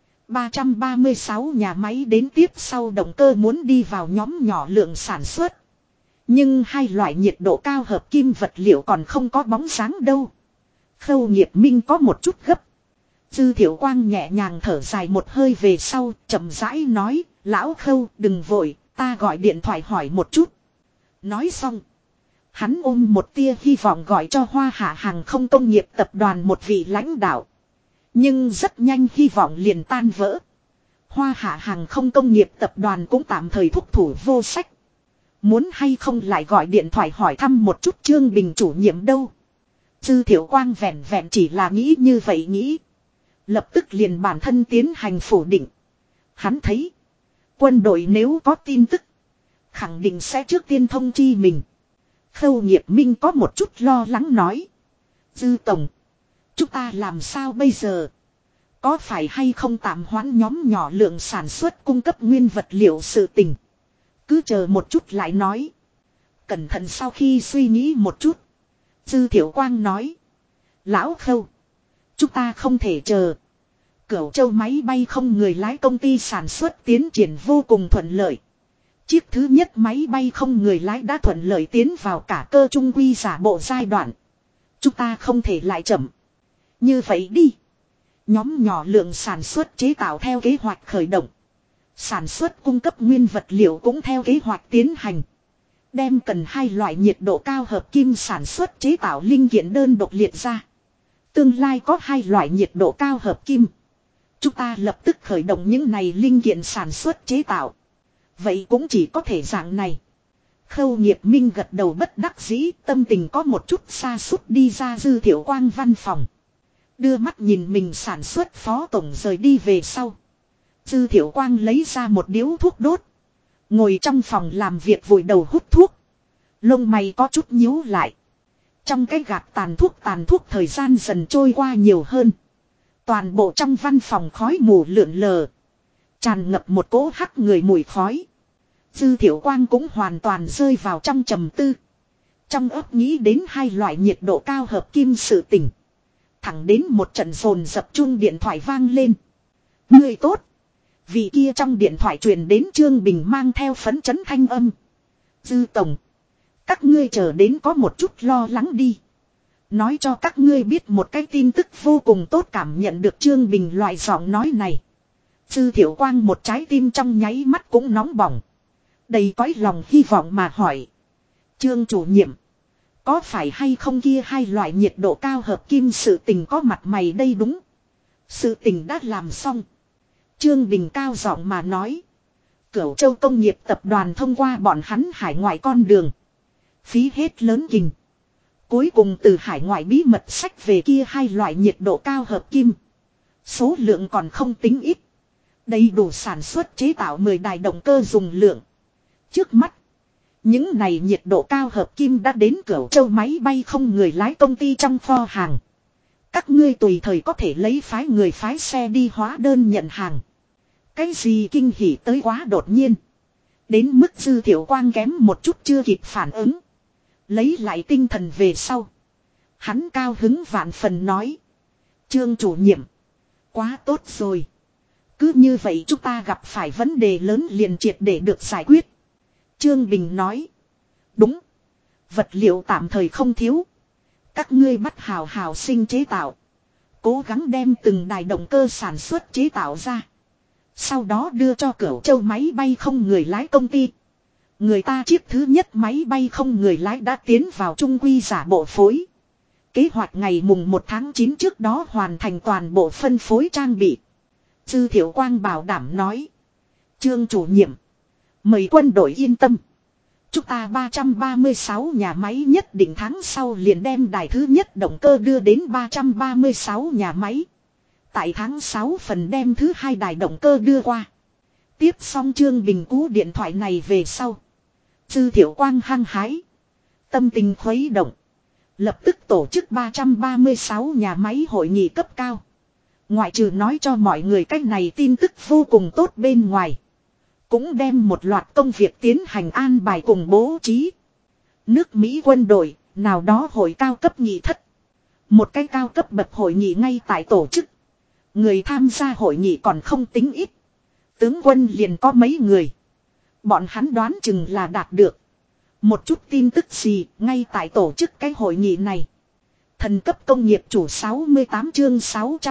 A: 336 nhà máy đến tiếp sau động cơ muốn đi vào nhóm nhỏ lượng sản xuất. Nhưng hai loại nhiệt độ cao hợp kim vật liệu còn không có bóng dáng đâu. Khâu Nghiệp Minh có một chút gấp. Dư Thiệu Quang nhẹ nhàng thở dài một hơi về sau, chậm rãi nói, lão Khâu đừng vội, ta gọi điện thoại hỏi một chút. Nói xong, hắn ôm một tia hy vọng gọi cho Hoa Hạ Hàng không công nghiệp tập đoàn một vị lãnh đạo. Nhưng rất nhanh hy vọng liền tan vỡ. Hoa Hạ Hàng không công nghiệp tập đoàn cũng tạm thời thúc thủ vô sách. Muốn hay không lại gọi điện thoại hỏi thăm một chút Trương Bình chủ nhiệm đâu. Dư Thiệu Quang vẹn vẹn chỉ là nghĩ như vậy nghĩ. Lập tức liền bản thân tiến hành phủ định. Hắn thấy, quân đội nếu có tin tức, khẳng định sẽ trước tiên thông chi mình. Khâu Nghiệp Minh có một chút lo lắng nói. Dư Tổng, chúng ta làm sao bây giờ? Có phải hay không tạm hoãn nhóm nhỏ lượng sản xuất cung cấp nguyên vật liệu sự tình? Cứ chờ một chút lại nói. Cẩn thận sau khi suy nghĩ một chút. Dư Thiệu Quang nói. Lão Khâu, chúng ta không thể chờ. Cửu Châu máy bay không người lái công ty sản xuất tiến triển vô cùng thuận lợi. Chiếc thứ nhất máy bay không người lái đã thuận lợi tiến vào cả cơ trung quy giả bộ giai đoạn. Chúng ta không thể lại chậm. Như vậy đi. Nhóm nhỏ lượng sản xuất chế tạo theo kế hoạch khởi động. Sản xuất cung cấp nguyên vật liệu cũng theo kế hoạch tiến hành. Đem cần hai loại nhiệt độ cao hợp kim sản xuất chế tạo linh kiện đơn độc liệt ra. Tương lai có hai loại nhiệt độ cao hợp kim. Chúng ta lập tức khởi động những này linh kiện sản xuất chế tạo. Vậy cũng chỉ có thể dạng này. Khâu Nghiệp Minh gật đầu bất đắc dĩ, tâm tình có một chút xa sút đi ra Dư Thiệu Quang văn phòng. Đưa mắt nhìn mình sản xuất phó tổng rời đi về sau. Dư Thiệu Quang lấy ra một điếu thuốc đốt. Ngồi trong phòng làm việc vùi đầu hút thuốc. Lông mày có chút nhíu lại. Trong cái gạt tàn thuốc thời gian dần trôi qua nhiều hơn. Toàn bộ trong văn phòng khói mù lượn lờ. Tràn ngập một cỗ hắc người mùi khói. Dư Thiệu Quang cũng hoàn toàn rơi vào trong trầm tư. Trong óc nghĩ đến hai loại nhiệt độ cao hợp kim sự tình. Thẳng đến một trận rồn dập chuông điện thoại vang lên. Người tốt. Vị kia trong điện thoại truyền đến Trương Bình mang theo phấn chấn thanh âm. Dư Tổng, các ngươi chờ đến có một chút lo lắng đi. Nói cho các ngươi biết một cái tin tức vô cùng tốt. Cảm nhận được Trương Bình loại giọng nói này. Dư Thiệu Quang một trái tim trong nháy mắt cũng nóng bỏng. Đầy cõi lòng hy vọng mà hỏi. Trương chủ nhiệm, có phải hay không kia hai loại nhiệt độ cao hợp kim sự tình có mặt mày đây đúng? Sự tình đã làm xong. Trương Bình cao giọng mà nói. Cửu Châu công nghiệp tập đoàn thông qua bọn hắn hải ngoại con đường. Phí hết lớn kình. Cuối cùng từ hải ngoại bí mật sách về kia hai loại nhiệt độ cao hợp kim. Số lượng còn không tính ít. Đầy đủ sản xuất chế tạo 10 đài động cơ dùng lượng. Trước mắt, những này nhiệt độ cao hợp kim đã đến Cửu Châu máy bay không người lái công ty trong kho hàng. Các ngươi tùy thời có thể lấy phái người phái xe đi hóa đơn nhận hàng. Cái gì kinh hỉ tới quá đột nhiên. Đến mức Dư Thiệu Quang kém một chút chưa kịp phản ứng. Lấy lại tinh thần về sau. Hắn cao hứng vạn phần nói. Trương chủ nhiệm, quá tốt rồi. Cứ như vậy chúng ta gặp phải vấn đề lớn liền triệt để được giải quyết. Trương Bình nói. Đúng. Vật liệu tạm thời không thiếu. Các ngươi bắt hào hào sinh chế tạo. Cố gắng đem từng đài động cơ sản xuất chế tạo ra. Sau đó đưa cho Cửu Châu máy bay không người lái công ty. Người ta chiếc thứ nhất máy bay không người lái đã tiến vào trung quy giả bộ phối. Kế hoạch ngày mùng 1 tháng 9 trước đó hoàn thành toàn bộ phân phối trang bị. Dư Thiệu Quang bảo đảm nói. Trương chủ nhiệm. Mời quân đội yên tâm. Chúng ta 336 nhà máy nhất định tháng sau liền đem đài thứ nhất động cơ đưa đến 336 nhà máy. Tại tháng 6 phần đem thứ hai đài động cơ đưa qua. Tiếp xong Trương Bình cú điện thoại này về sau. Dư Thiệu Quang hăng hái. Tâm tình khuấy động. Lập tức tổ chức 336 nhà máy hội nghị cấp cao. Ngoại trừ nói cho mọi người cách này tin tức vô cùng tốt bên ngoài. Cũng đem một loạt công việc tiến hành an bài cùng bố trí. Nước Mỹ quân đội, nào đó hội cao cấp nghị thất. Một cái cao cấp bậc hội nghị ngay tại tổ chức. Người tham gia hội nghị còn không tính ít. Tướng quân liền có mấy người. Bọn hắn đoán chừng là đạt được một chút tin tức gì ngay tại tổ chức cái hội nghị này. Thần cấp công nghiệp chủ 68 chương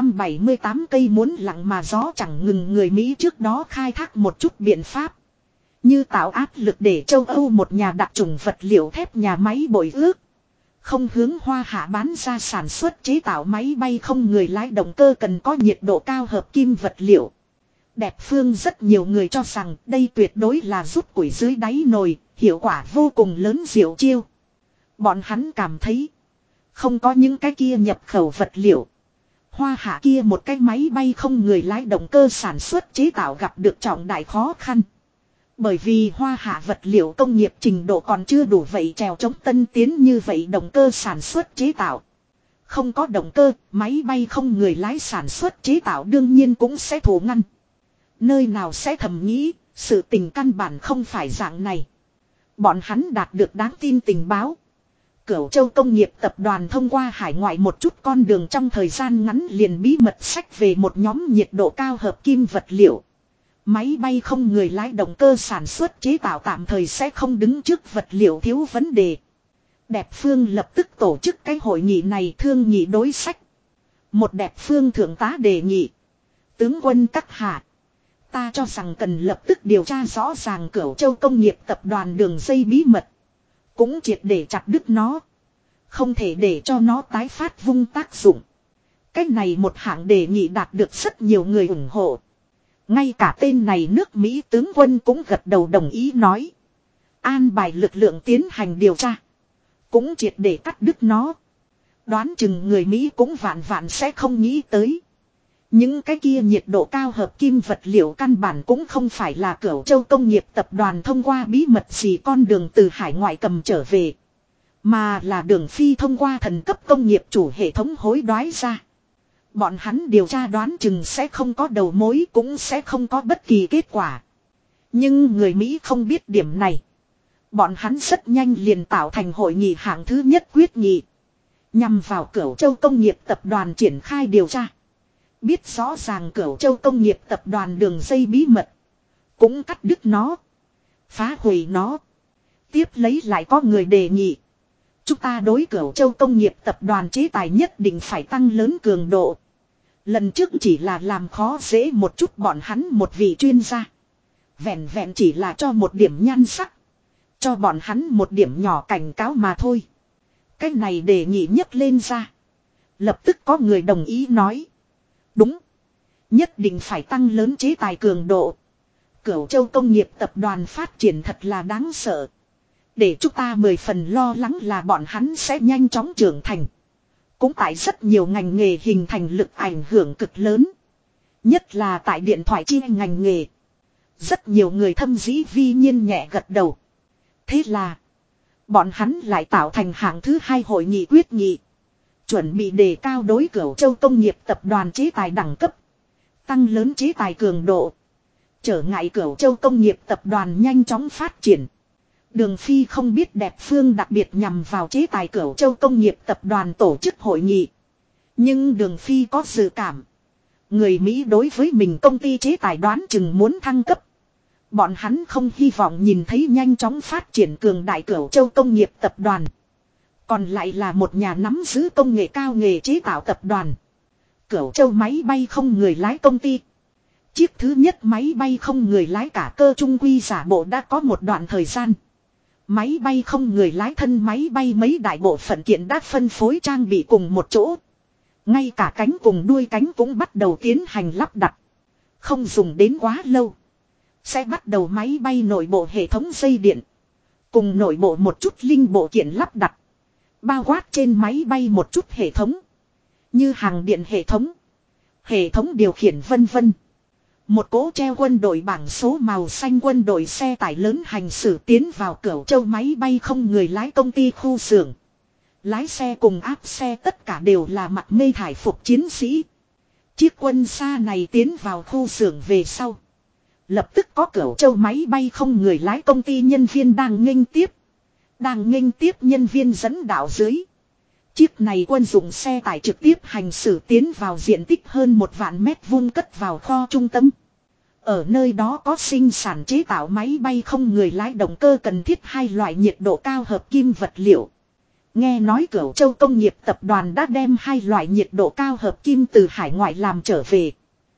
A: 678 cây muốn lặng mà gió chẳng ngừng. Người Mỹ trước đó khai thác một chút biện pháp. Như tạo áp lực để châu Âu một nhà đặc trùng vật liệu thép nhà máy bội ước. Không hướng Hoa Hạ bán ra sản xuất chế tạo máy bay không người lái động cơ cần có nhiệt độ cao hợp kim vật liệu. Đẹp Phương rất nhiều người cho rằng đây tuyệt đối là rút củi dưới đáy nồi, hiệu quả vô cùng lớn diệu chiêu. Bọn hắn cảm thấy không có những cái kia nhập khẩu vật liệu. Hoa Hạ kia một cái máy bay không người lái động cơ sản xuất chế tạo gặp được trọng đại khó khăn. Bởi vì Hoa Hạ vật liệu công nghiệp trình độ còn chưa đủ vậy trèo chống tân tiến như vậy động cơ sản xuất chế tạo. Không có động cơ, máy bay không người lái sản xuất chế tạo đương nhiên cũng sẽ thủ ngăn. Nơi nào sẽ thầm nghĩ, sự tình căn bản không phải dạng này. Bọn hắn đạt được đáng tin tình báo. Cửu Châu Công nghiệp tập đoàn thông qua hải ngoại một chút con đường trong thời gian ngắn liền bí mật sách về một nhóm nhiệt độ cao hợp kim vật liệu. Máy bay không người lái động cơ sản xuất chế tạo tạm thời sẽ không đứng trước vật liệu thiếu vấn đề. Đẹp Phương lập tức tổ chức cái hội nghị này thương nghị đối sách. Một Đẹp Phương thượng tá đề nghị. Tướng quân các hạ. Ta cho rằng cần lập tức điều tra rõ ràng Cửu Châu Công nghiệp tập đoàn đường dây bí mật. Cũng triệt để chặt đứt nó. Không thể để cho nó tái phát vung tác dụng. Cách này một hạng đề nghị đạt được rất nhiều người ủng hộ. Ngay cả tên này nước Mỹ tướng quân cũng gật đầu đồng ý nói. An bài lực lượng tiến hành điều tra. Cũng triệt để cắt đứt nó. Đoán chừng người Mỹ cũng vạn vạn sẽ không nghĩ tới. Những cái kia nhiệt độ cao hợp kim vật liệu căn bản cũng không phải là Cửu Châu Công nghiệp tập đoàn thông qua bí mật gì con đường từ hải ngoại cầm trở về. Mà là đường phi thông qua thần cấp công nghiệp chủ hệ thống hối đoái ra. Bọn hắn điều tra đoán chừng sẽ không có đầu mối cũng sẽ không có bất kỳ kết quả. Nhưng người Mỹ không biết điểm này. Bọn hắn rất nhanh liền tạo thành hội nghị hạng thứ nhất quyết nghị. Nhằm vào Cửu Châu Công nghiệp tập đoàn triển khai điều tra. Biết rõ ràng Cửu Châu Công nghiệp tập đoàn đường dây bí mật. Cũng cắt đứt nó. Phá hủy nó. Tiếp lấy lại có người đề nghị. Chúng ta đối Cửu Châu Công nghiệp tập đoàn chế tài nhất định phải tăng lớn cường độ. Lần trước chỉ là làm khó dễ một chút bọn hắn một vị chuyên gia. Vẹn vẹn chỉ là cho một điểm nhan sắc. Cho bọn hắn một điểm nhỏ cảnh cáo mà thôi. Cái này đề nghị nhấc lên ra. Lập tức có người đồng ý nói. Đúng. Nhất định phải tăng lớn chế tài cường độ. Cửu Châu Công nghiệp tập đoàn phát triển thật là đáng sợ. Để chúng ta 10 phần lo lắng là bọn hắn sẽ nhanh chóng trưởng thành. Cũng tại rất nhiều ngành nghề hình thành lực ảnh hưởng cực lớn. Nhất là tại điện thoại chi ngành nghề. Rất nhiều người thâm dĩ vi nhiên nhẹ gật đầu. Thế là bọn hắn lại tạo thành hạng thứ hai hội nghị quyết nghị. Chuẩn bị đề cao đối Cửu Châu Công nghiệp tập đoàn chế tài đẳng cấp. Tăng lớn chế tài cường độ. Trở ngại Cửu Châu Công nghiệp tập đoàn nhanh chóng phát triển. Đường Phi không biết Đẹp Phương đặc biệt nhằm vào chế tài Cửu Châu Công nghiệp tập đoàn tổ chức hội nghị. Nhưng Đường Phi có dự cảm. Người Mỹ đối với mình công ty chế tài đoán chừng muốn thăng cấp. Bọn hắn không hy vọng nhìn thấy nhanh chóng phát triển cường đại Cửu Châu Công nghiệp tập đoàn. Còn lại là một nhà nắm giữ công nghệ cao nghề chế tạo tập đoàn. Cửu Châu máy bay không người lái công ty. Chiếc thứ nhất máy bay không người lái cả cơ trung quy giả bộ đã có một đoạn thời gian. Máy bay không người lái thân máy bay mấy đại bộ phận kiện đã phân phối trang bị cùng một chỗ. Ngay cả cánh cùng đuôi cánh cũng bắt đầu tiến hành lắp đặt. Không dùng đến quá lâu. Sẽ bắt đầu máy bay nội bộ hệ thống dây điện. Cùng nội bộ một chút linh bộ kiện lắp đặt. Bao quát trên máy bay một chút hệ thống. Như hàng điện hệ thống điều khiển vân vân. Một cỗ treo quân đội bảng số màu xanh quân đội xe tải lớn hành xử tiến vào Cửu Châu máy bay không người lái công ty khu xưởng. Lái xe cùng áp xe tất cả đều là mặc mê thải phục chiến sĩ. Chiếc quân xa này tiến vào khu xưởng về sau. Lập tức có Cửu Châu máy bay không người lái công ty nhân viên đang nghênh tiếp. Đang nghênh tiếp nhân viên dẫn đạo dưới. Chiếc này quân dụng xe tải trực tiếp hành xử tiến vào diện tích hơn 1 vạn mét vuông cất vào kho trung tâm. Ở nơi đó có sinh sản chế tạo máy bay không người lái động cơ cần thiết 2 loại nhiệt độ cao hợp kim vật liệu. Nghe nói Cửu Châu công nghiệp tập đoàn đã đem 2 loại nhiệt độ cao hợp kim từ hải ngoại làm trở về.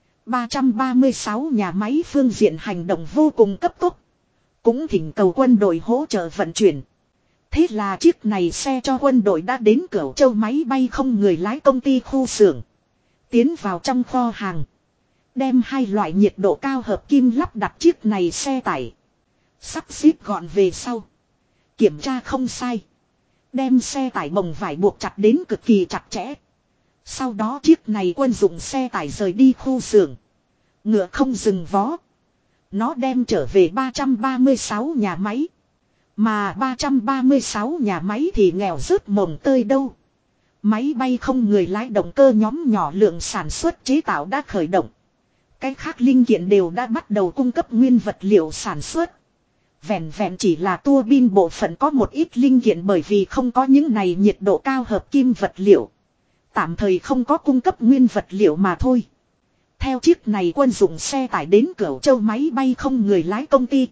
A: 336 nhà máy phương diện hành động vô cùng cấp tốc. Cũng thỉnh cầu quân đội hỗ trợ vận chuyển. Thế là chiếc này xe cho quân đội đã đến Cửu Châu máy bay không người lái công ty khu xưởng. Tiến vào trong kho hàng. Đem 2 loại nhiệt độ cao hợp kim lắp đặt chiếc này xe tải. Sắp xếp gọn về sau. Kiểm tra không sai. Đem xe tải bồng vải buộc chặt đến cực kỳ chặt chẽ. Sau đó chiếc này quân dụng xe tải rời đi khu xưởng. Ngựa không dừng vó. Nó đem trở về 336 nhà máy. Mà 336 nhà máy thì nghèo rớt mồng tơi đâu. Máy bay không người lái động cơ nhóm nhỏ lượng sản xuất chế tạo đã khởi động. Cái khác linh kiện đều đã bắt đầu cung cấp nguyên vật liệu sản xuất. Vẹn vẹn chỉ là tua bin bộ phận có một ít linh kiện bởi vì không có những này nhiệt độ cao hợp kim vật liệu. Tạm thời không có cung cấp nguyên vật liệu mà thôi. Theo chiếc này quân dụng xe tải đến Cửu Châu máy bay không người lái công ty.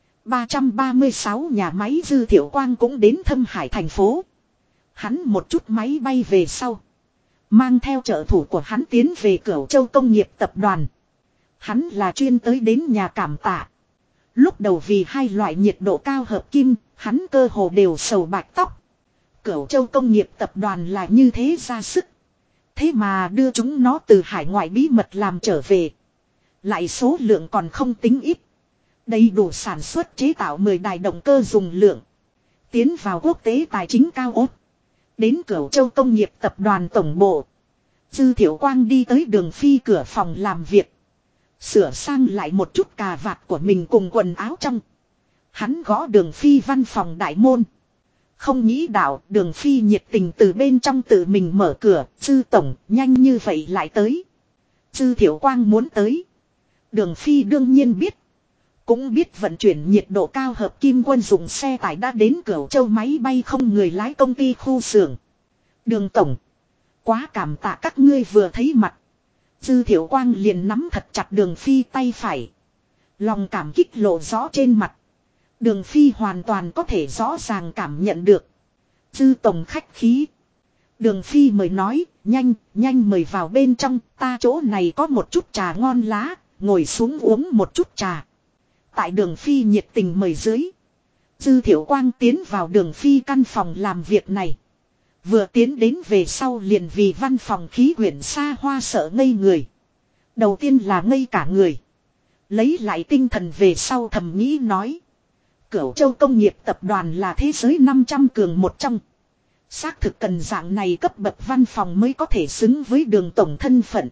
A: 336 nhà máy Dư Thiệu Quang cũng đến Thâm Hải thành phố. Hắn một chút máy bay về sau. Mang theo trợ thủ của hắn tiến về Cửu Châu công nghiệp tập đoàn. Hắn là chuyên tới đến nhà cảm tạ. Lúc đầu vì 2 loại nhiệt độ cao hợp kim, hắn cơ hồ đều sầu bạch tóc. Cửu Châu công nghiệp tập đoàn là như thế ra sức. Thế mà đưa chúng nó từ hải ngoại bí mật làm trở về. Lại số lượng còn không tính ít. Đầy đủ sản xuất chế tạo 10 đài động cơ dùng lượng. Tiến vào quốc tế tài chính cao ốt. Đến Cửu Châu công nghiệp tập đoàn tổng bộ. Dư Thiệu Quang đi tới Đường Phi cửa phòng làm việc. Sửa sang lại một chút cà vạt của mình cùng quần áo trong. Hắn gõ Đường Phi văn phòng đại môn. Không nghĩ đạo Đường Phi nhiệt tình từ bên trong tự mình mở cửa. Dư tổng nhanh như vậy lại tới. Dư Thiệu Quang muốn tới. Đường Phi đương nhiên biết. Cũng biết vận chuyển nhiệt độ cao hợp kim quân dụng xe tải đã đến Cửu Châu máy bay không người lái công ty khu xưởng. Đường tổng. Quá cảm tạ các ngươi vừa thấy mặt. Dư Thiệu Quang liền nắm thật chặt Đường Phi tay phải. Lòng cảm kích lộ rõ trên mặt. Đường Phi hoàn toàn có thể rõ ràng cảm nhận được. Dư tổng khách khí. Đường Phi mời nói, nhanh mời vào bên trong, ta chỗ này có một chút trà ngon lá, ngồi xuống uống một chút trà. Tại Đường Phi nhiệt tình mời dưới. Dư Thiệu Quang tiến vào Đường Phi căn phòng làm việc này. Vừa tiến đến về sau liền vì văn phòng khí quyển xa hoa sợ ngây người. Đầu tiên là ngây cả người. Lấy lại tinh thần về sau thầm nghĩ nói. Cửu Châu công nghiệp tập đoàn là thế giới 500 cường một trong. Xác thực cần dạng này cấp bậc văn phòng mới có thể xứng với Đường tổng thân phận.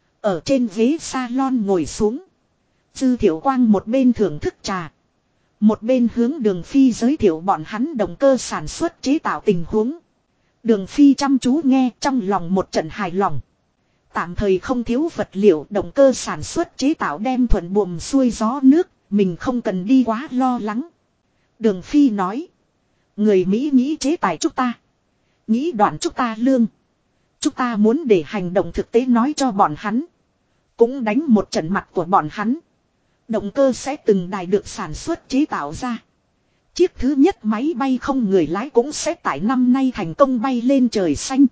A: Ở trên ghế salon ngồi xuống. Dư Thiệu Quang một bên thưởng thức trà. Một bên hướng Đường Phi giới thiệu bọn hắn động cơ sản xuất chế tạo tình huống. Đường Phi chăm chú nghe trong lòng một trận hài lòng. Tạm thời không thiếu vật liệu động cơ sản xuất chế tạo đem thuận buồm xuôi gió nước. Mình không cần đi quá lo lắng. Đường Phi nói. Người Mỹ nghĩ chế tài chúng ta. Nghĩ đoạn chúng ta lương. Chúng ta muốn để hành động thực tế nói cho bọn hắn. Cũng đánh một trận mặt của bọn hắn. Động cơ sẽ từng đài được sản xuất chế tạo ra. Chiếc thứ nhất máy bay không người lái cũng sẽ tại năm nay thành công bay lên trời xanh.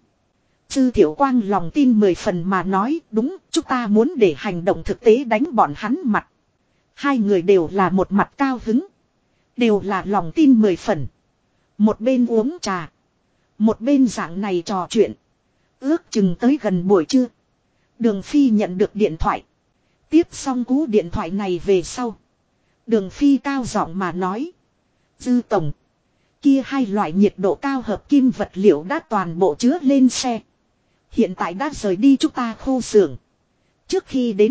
A: Dư Thiệu Quang lòng tin 10 phần mà nói đúng, chúng ta muốn để hành động thực tế đánh bọn hắn mặt. Hai người đều là một mặt cao hứng. Đều là lòng tin 10 phần. Một bên uống trà. Một bên dạng này trò chuyện. Ước chừng tới gần buổi trưa. Đường Phi nhận được điện thoại. Tiếp xong cú điện thoại này về sau. Đường Phi cao giọng mà nói. Dư tổng. Kia hai loại nhiệt độ cao hợp kim vật liệu đã toàn bộ chứa lên xe. Hiện tại đã rời đi chúng ta khu xưởng. Trước khi đến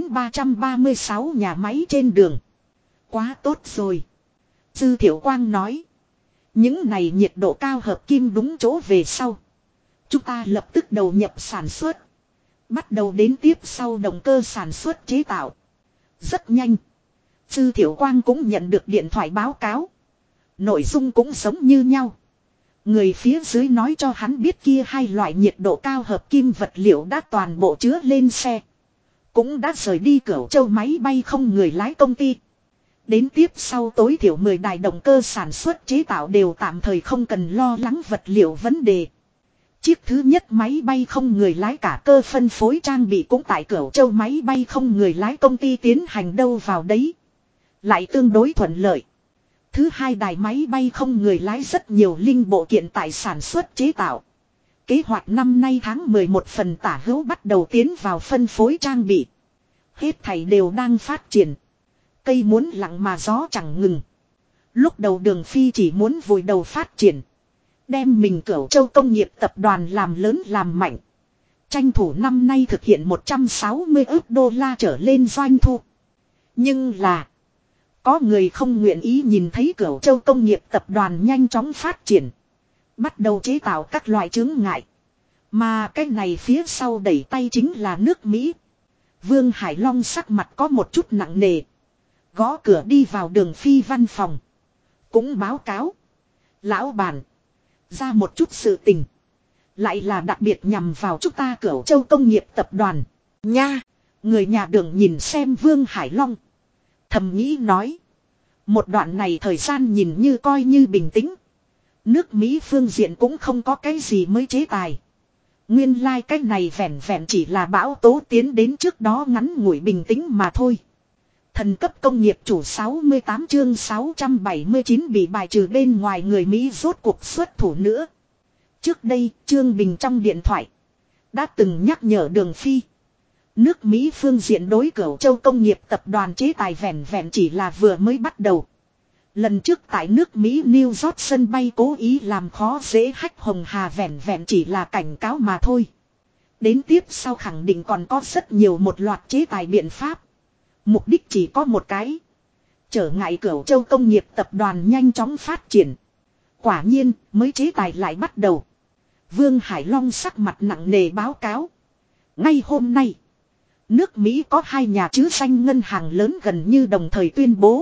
A: 336 nhà máy trên đường. Quá tốt rồi. Dư Thiệu Quang nói. Những này nhiệt độ cao hợp kim đúng chỗ về sau. Chúng ta lập tức đầu nhập sản xuất. Bắt đầu đến tiếp sau động cơ sản xuất chế tạo. Rất nhanh. Dư Thiệu Quang cũng nhận được điện thoại báo cáo. Nội dung cũng giống như nhau. Người phía dưới nói cho hắn biết kia hai loại nhiệt độ cao hợp kim vật liệu đã toàn bộ chứa lên xe. Cũng đã rời đi Cửu Châu máy bay không người lái công ty. Đến tiếp sau tối thiểu 10 đài động cơ sản xuất chế tạo đều tạm thời không cần lo lắng vật liệu vấn đề. Chiếc thứ nhất máy bay không người lái cả cơ phân phối trang bị cũng tại Cửu Châu máy bay không người lái công ty tiến hành đâu vào đấy. Lại tương đối thuận lợi. Thứ hai đài máy bay không người lái rất nhiều linh bộ kiện tại sản xuất chế tạo. Kế hoạch năm nay tháng 11 phần tả hữu bắt đầu tiến vào phân phối trang bị. Hết thảy đều đang phát triển. Cây muốn lặng mà gió chẳng ngừng. Lúc đầu Đường Phi chỉ muốn vùi đầu phát triển. Đem mình Cửu Châu công nghiệp tập đoàn làm lớn làm mạnh. Tranh thủ năm nay thực hiện 160 ức đô la trở lên doanh thu. Nhưng là. Có người không nguyện ý nhìn thấy Cửu Châu công nghiệp tập đoàn nhanh chóng phát triển. Bắt đầu chế tạo các loại chướng ngại. Mà cái này phía sau đẩy tay chính là nước Mỹ. Vương Hải Long sắc mặt có một chút nặng nề. Gõ cửa đi vào Đường Phi văn phòng. Cũng báo cáo. Lão bản. Ra một chút sự tình. Lại là đặc biệt nhằm vào chúng ta Cửu Châu công nghiệp tập đoàn. Nha. Người nhà Đường nhìn xem Vương Hải Long. Thầm nghĩ nói. Một đoạn này thời gian nhìn như coi như bình tĩnh. Nước Mỹ phương diện cũng không có cái gì mới chế tài. Nguyên lai cái này vẹn vẹn chỉ là bão tố tiến đến trước đó ngắn ngủi bình tĩnh mà thôi. Thần cấp công nghiệp chủ 68 chương 679 bị bài trừ bên ngoài người Mỹ rốt cuộc xuất thủ nữa. Trước đây Trương Bình trong điện thoại đã từng nhắc nhở Đường Phi. Nước Mỹ phương diện đối Cửu Châu công nghiệp tập đoàn chế tài vẹn vẹn chỉ là vừa mới bắt đầu. Lần trước tại nước Mỹ New York sân bay cố ý làm khó dễ Hách Hồng Hà vẹn vẹn chỉ là cảnh cáo mà thôi. Đến tiếp sau khẳng định còn có rất nhiều một loạt chế tài biện pháp. Mục đích chỉ có một cái. Trở ngại Cửu Châu công nghiệp tập đoàn nhanh chóng phát triển. Quả nhiên mới chế tài lại bắt đầu. Vương Hải Long sắc mặt nặng nề báo cáo. Ngay hôm nay. Nước Mỹ có hai nhà chứ danh ngân hàng lớn gần như đồng thời tuyên bố.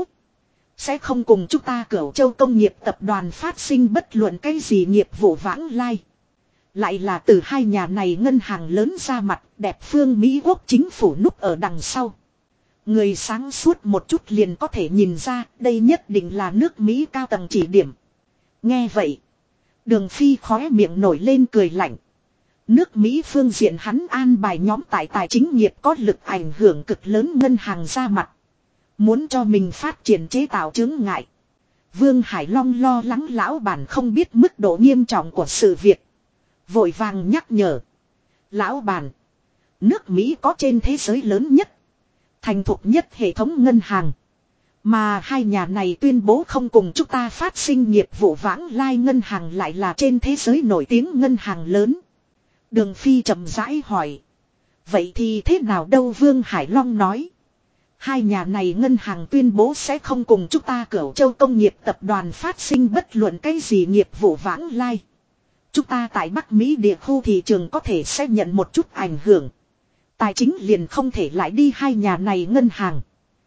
A: Sẽ không cùng chúng ta Cửu Châu công nghiệp tập đoàn phát sinh bất luận cái gì nghiệp vụ vãng lai. Lại là từ hai nhà này ngân hàng lớn ra mặt đẹp phương Mỹ quốc chính phủ núp ở đằng sau. Người sáng suốt một chút liền có thể nhìn ra đây nhất định là nước Mỹ cao tầng chỉ điểm. Nghe vậy. Đường Phi khóe miệng nổi lên cười lạnh. Nước Mỹ phương diện hắn an bài nhóm tại tài chính nghiệp có lực ảnh hưởng cực lớn ngân hàng ra mặt. Muốn cho mình phát triển chế tạo chướng ngại. Vương Hải Long lo lắng lão bản không biết mức độ nghiêm trọng của sự việc. Vội vàng nhắc nhở. Lão bản. Nước Mỹ có trên thế giới lớn nhất. Thành thục nhất hệ thống ngân hàng. Mà hai nhà này tuyên bố không cùng chúng ta phát sinh nghiệp vụ vãng lai ngân hàng lại là trên thế giới nổi tiếng ngân hàng lớn. Đường Phi chậm rãi hỏi. Vậy thì thế nào đâu Vương Hải Long nói. Hai nhà này ngân hàng tuyên bố sẽ không cùng chúng ta Cửu Châu công nghiệp tập đoàn phát sinh bất luận cái gì nghiệp vụ vãng lai. Chúng ta tại Bắc Mỹ địa khu thị trường có thể sẽ nhận một chút ảnh hưởng. Tài chính liền không thể lại đi hai nhà này ngân hàng.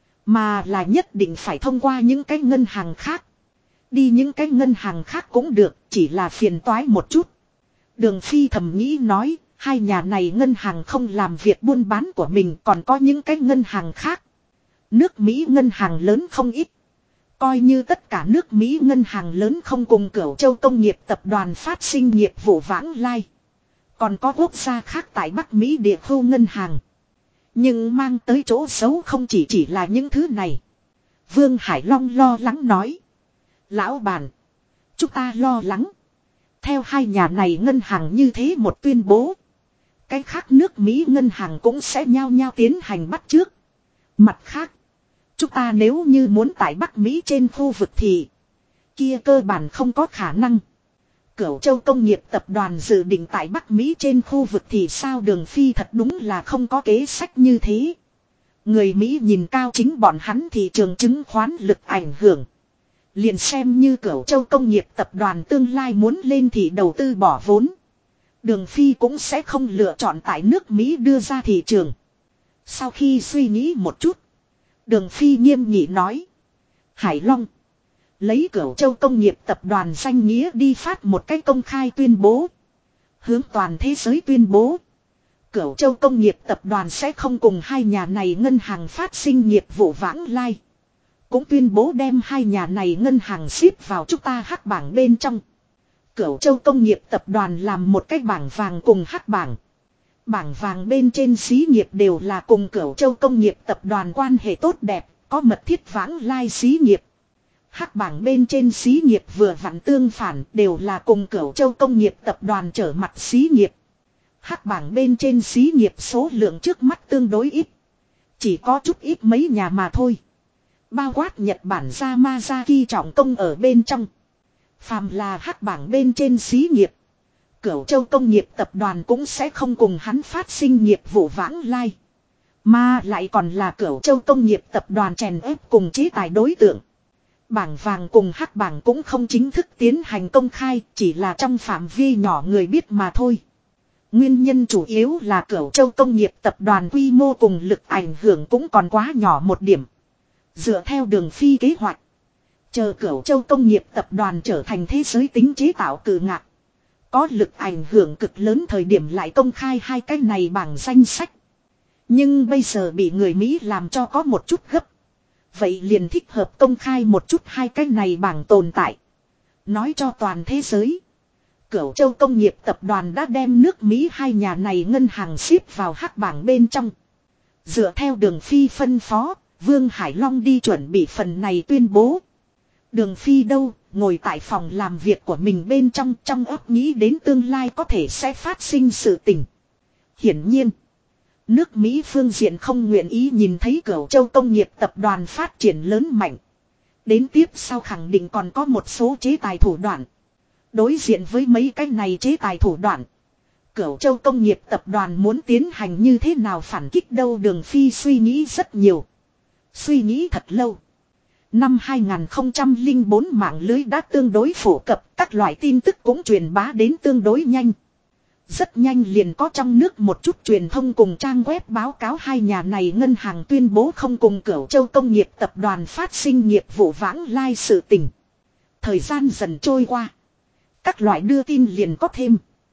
A: Mà là nhất định phải thông qua những cái ngân hàng khác. Đi những cái ngân hàng khác cũng được, chỉ là phiền toái một chút. Đường Phi thầm nghĩ nói, hai nhà này ngân hàng không làm việc buôn bán của mình còn có những cái ngân hàng khác. Nước Mỹ ngân hàng lớn không ít. Coi như tất cả nước Mỹ ngân hàng lớn không cùng Cửu Châu công nghiệp tập đoàn phát sinh nghiệp vụ vãng lai. Còn có quốc gia khác tại Bắc Mỹ địa khu ngân hàng. Nhưng mang tới chỗ xấu không chỉ là những thứ này. Vương Hải Long lo lắng nói. Lão bản. Chúng ta lo lắng. Theo hai nhà này ngân hàng như thế một tuyên bố. Cái khác nước Mỹ ngân hàng cũng sẽ nhao nhao tiến hành bắt chước. Mặt khác, chúng ta nếu như muốn tại Bắc Mỹ trên khu vực thì kia cơ bản không có khả năng. Cửu Châu Công nghiệp tập đoàn dự định tại Bắc Mỹ trên khu vực thì sao Đường Phi thật đúng là không có kế sách như thế. Người Mỹ nhìn cao chính bọn hắn thị trường chứng khoán lực ảnh hưởng. Liền xem như Cửu Châu Công nghiệp tập đoàn tương lai muốn lên thì đầu tư bỏ vốn. Đường Phi cũng sẽ không lựa chọn tại nước Mỹ đưa ra thị trường. Sau khi suy nghĩ một chút, Đường Phi nghiêm nghị nói. Hải Long, lấy Cửu Châu Công nghiệp tập đoàn danh nghĩa đi phát một cái công khai tuyên bố. Hướng toàn thế giới tuyên bố. Cửu Châu Công nghiệp tập đoàn sẽ không cùng hai nhà này ngân hàng phát sinh nghiệp vụ vãng lai. Cũng tuyên bố đem hai nhà này ngân hàng xếp vào chúng ta hắc bảng bên trong. Cửu Châu Công nghiệp tập đoàn làm một cái bảng vàng cùng hắc bảng. Bảng vàng bên trên xí nghiệp đều là cùng Cửu Châu Công nghiệp tập đoàn quan hệ tốt đẹp, có mật thiết vãng lai xí nghiệp. Hắc bảng bên trên xí nghiệp vừa vặn tương phản đều là cùng Cửu Châu Công nghiệp tập đoàn trở mặt xí nghiệp. Hắc bảng bên trên xí nghiệp số lượng trước mắt tương đối ít. Chỉ có chút ít mấy nhà mà thôi. Bao quát Nhật Bản Yamazaki trọng công ở bên trong. Phàm là hắc bảng bên trên xí nghiệp. Cửu Châu Công nghiệp tập đoàn cũng sẽ không cùng hắn phát sinh nghiệp vụ vãng lai. Mà lại còn là Cửu Châu Công nghiệp tập đoàn chèn ép cùng chế tài đối tượng. Bảng vàng cùng hắc bảng cũng không chính thức tiến hành công khai, chỉ là trong phạm vi nhỏ người biết mà thôi. Nguyên nhân chủ yếu là Cửu Châu Công nghiệp tập đoàn quy mô cùng lực ảnh hưởng cũng còn quá nhỏ một điểm. Dựa theo Đường Phi kế hoạch, chờ Cửu Châu Công nghiệp tập đoàn trở thành thế giới tính chế tạo cự ngạc, có lực ảnh hưởng cực lớn thời điểm lại công khai hai cái này bảng danh sách. Nhưng bây giờ bị người Mỹ làm cho có một chút gấp. Vậy liền thích hợp công khai một chút hai cái này bảng tồn tại. Nói cho toàn thế giới. Cửu Châu Công nghiệp tập đoàn đã đem nước Mỹ hai nhà này ngân hàng xếp vào hắc bảng bên trong. Dựa theo Đường Phi phân phó, Vương Hải Long đi chuẩn bị phần này tuyên bố. Đường Phi đâu, ngồi tại phòng làm việc của mình bên trong óc nghĩ đến tương lai có thể sẽ phát sinh sự tình. Hiển nhiên, nước Mỹ phương diện không nguyện ý nhìn thấy Cửu Châu Công nghiệp tập đoàn phát triển lớn mạnh. Đến tiếp sau khẳng định còn có một số chế tài thủ đoạn. Đối diện với mấy cái này chế tài thủ đoạn, Cửu Châu Công nghiệp tập đoàn muốn tiến hành như thế nào phản kích đâu. Đường Phi suy nghĩ rất nhiều. Suy nghĩ thật lâu. Năm 2004 mạng lưới đã tương đối phổ cập, các loại tin tức cũng truyền bá đến tương đối nhanh. Rất nhanh liền có trong nước một chút truyền thông cùng trang web báo cáo hai nhà này ngân hàng tuyên bố không cùng Cửu Châu Công nghiệp tập đoàn phát sinh nghiệp vụ vãng lai sự tình. Thời gian dần trôi qua, các loại đưa tin liền có thêm.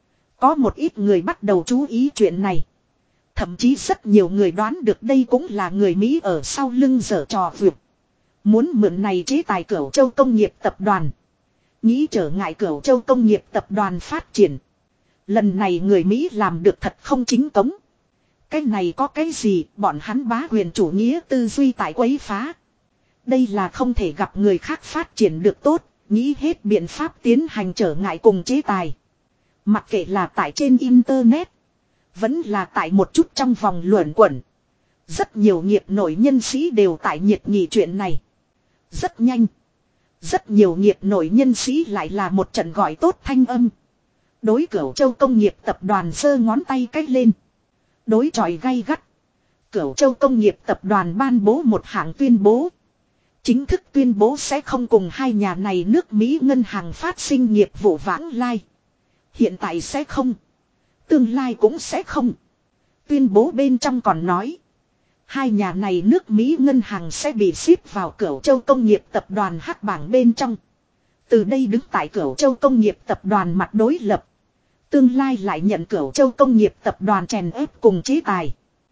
A: Có một ít người bắt đầu chú ý chuyện này. Thậm chí rất nhiều người đoán được đây cũng là người Mỹ ở sau lưng giở trò vượt. Muốn mượn này chế tài Cửu Châu Công nghiệp tập đoàn. Nghĩ trở ngại Cửu Châu Công nghiệp tập đoàn phát triển. Lần này người Mỹ làm được thật không chính cống. Cái này có cái gì bọn hắn bá quyền chủ nghĩa tư duy tại quấy phá. Đây là không thể gặp người khác phát triển được tốt. Nghĩ hết biện pháp tiến hành trở ngại cùng chế tài. Mặc kệ là tại trên internet. Vẫn là tại một chút trong vòng luẩn quẩn. Rất nhiều nghiệp nội nhân sĩ đều tại nhiệt nghị chuyện này. Rất nhanh. Rất nhiều nghiệp nội nhân sĩ lại là một trận gọi tốt thanh âm. Đối Cửu Châu Công nghiệp tập đoàn giơ ngón tay cách lên. Đối chọi gay gắt. Cửu Châu Công nghiệp tập đoàn ban bố một hạng tuyên bố. Chính thức tuyên bố sẽ không cùng hai nhà này nước Mỹ ngân hàng phát sinh nghiệp vụ vãng lai. Hiện tại sẽ không. Tương lai cũng sẽ không. Tuyên bố bên trong còn nói. Hai nhà này nước Mỹ ngân hàng sẽ bị xếp vào Cửu Châu Công nghiệp tập đoàn hắc bảng bên trong. Từ đây đứng tại Cửu Châu Công nghiệp tập đoàn mặt đối lập. Tương lai lại nhận Cửu Châu Công nghiệp tập đoàn chèn ép cùng chế tài.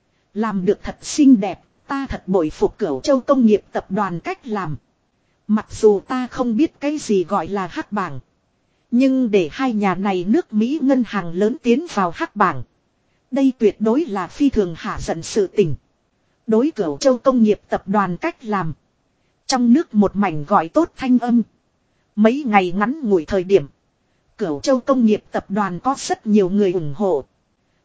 A: Làm được thật xinh đẹp, ta thật bội phục Cửu Châu Công nghiệp tập đoàn cách làm. Mặc dù ta không biết cái gì gọi là hắc bảng. Nhưng để hai nhà này nước Mỹ ngân hàng lớn tiến vào hắc bảng. Đây tuyệt đối là phi thường hạ giận sự tình. Đối Cửu Châu Công nghiệp tập đoàn cách làm. Trong nước một mảnh gọi tốt thanh âm. Mấy ngày ngắn ngủi thời điểm. Cửu Châu Công nghiệp tập đoàn có rất nhiều người ủng hộ.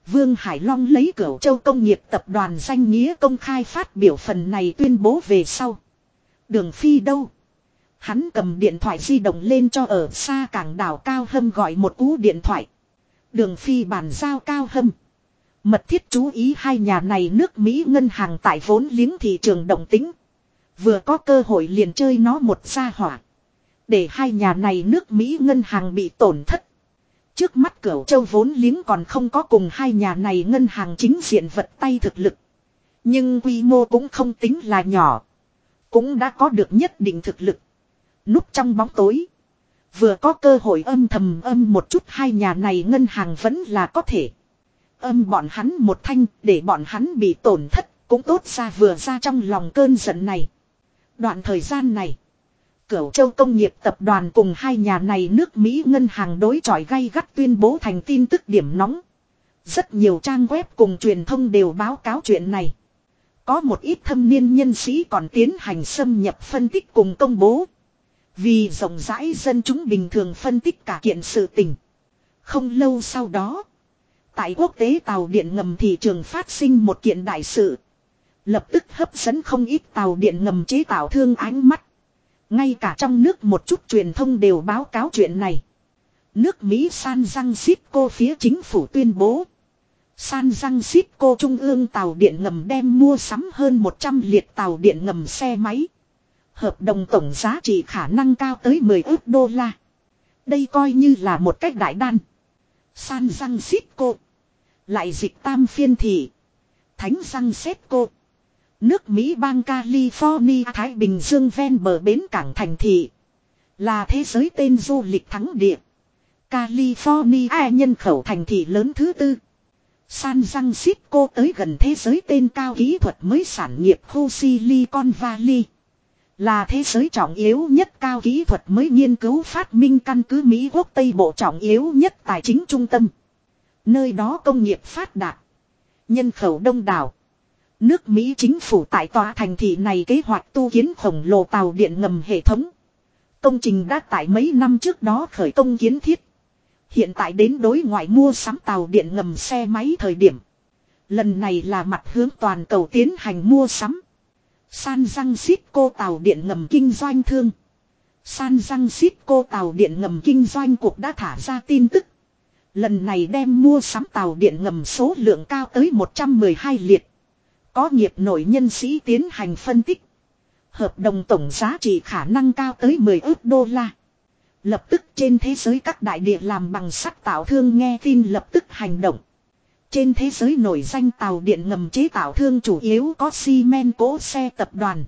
A: Vương Hải Long lấy Cửu Châu Công nghiệp tập đoàn danh nghĩa công khai phát biểu phần này tuyên bố về sau. Đường Phi đâu? Hắn cầm điện thoại di động lên cho ở xa cảng đảo Cao Hâm gọi một cú điện thoại. Đường Phi bàn giao Cao Hâm. Mật thiết chú ý hai nhà này nước Mỹ ngân hàng tại vốn liếng thị trường động tính. Vừa có cơ hội liền chơi nó một gia hỏa. Để hai nhà này nước Mỹ ngân hàng bị tổn thất. Trước mắt Cửu Châu vốn liếng còn không có cùng hai nhà này ngân hàng chính diện vật tay thực lực. Nhưng quy mô cũng không tính là nhỏ. Cũng đã có được nhất định thực lực. Núp trong bóng tối. Vừa có cơ hội âm thầm một chút hai nhà này ngân hàng vẫn là có thể. Bọn hắn một thanh để bọn hắn bị tổn thất cũng tốt ra vừa ra trong lòng cơn giận này. Đoạn thời gian này. Cửu Châu Công nghiệp tập đoàn cùng hai nhà này nước Mỹ ngân hàng đối chọi gay gắt tuyên bố thành tin tức điểm nóng. Rất nhiều trang web cùng truyền thông đều báo cáo chuyện này. Có một ít thâm niên nhân sĩ còn tiến hành xâm nhập phân tích cùng công bố. Vì rộng rãi dân chúng bình thường phân tích cả kiện sự tình. Không lâu sau đó. Tại quốc tế tàu điện ngầm thị trường phát sinh một kiện đại sự. Lập tức hấp dẫn không ít tàu điện ngầm chế tạo thương ánh mắt. Ngay cả trong nước một chút truyền thông đều báo cáo chuyện này. Nước Mỹ San Francisco phía chính phủ tuyên bố. San Francisco Trung ương tàu điện ngầm đem mua sắm hơn 100 liệt tàu điện ngầm xe máy. Hợp đồng tổng giá trị khả năng cao tới 10 ức đô la. Đây coi như là một cách đại đan. San Francisco. Lại dịch tam phiên thị. Thánh Francisco. Nước Mỹ bang California Thái Bình Dương ven bờ bến cảng thành thị. Là thế giới tên du lịch thắng địa. California nhân khẩu thành thị lớn thứ tư. San Francisco tới gần thế giới tên cao kỹ thuật mới sản nghiệp khu Silicon Valley. Là thế giới trọng yếu nhất cao kỹ thuật mới nghiên cứu phát minh căn cứ Mỹ quốc Tây Bộ trọng yếu nhất tài chính trung tâm. Nơi đó công nghiệp phát đạt. Nhân khẩu đông đảo. Nước Mỹ chính phủ tại tòa thành thị này kế hoạch tu kiến khổng lồ tàu điện ngầm hệ thống. Công trình đã tại mấy năm trước đó khởi công kiến thiết. Hiện tại đến đối ngoại mua sắm tàu điện ngầm xe máy thời điểm. Lần này là mặt hướng toàn cầu tiến hành mua sắm. San Francisco tàu điện ngầm kinh doanh thương. San Francisco tàu điện ngầm kinh doanh cục đã thả ra tin tức. Lần này đem mua sắm tàu điện ngầm số lượng cao tới 112 liệt. Có nghiệp nội nhân sĩ tiến hành phân tích. Hợp đồng tổng giá trị khả năng cao tới 10 ức đô la. Lập tức trên thế giới các đại địa làm bằng sắt tạo thương nghe tin lập tức hành động. Trên thế giới nổi danh tàu điện ngầm chế tạo thương chủ yếu có Siemens cỗ xe tập đoàn.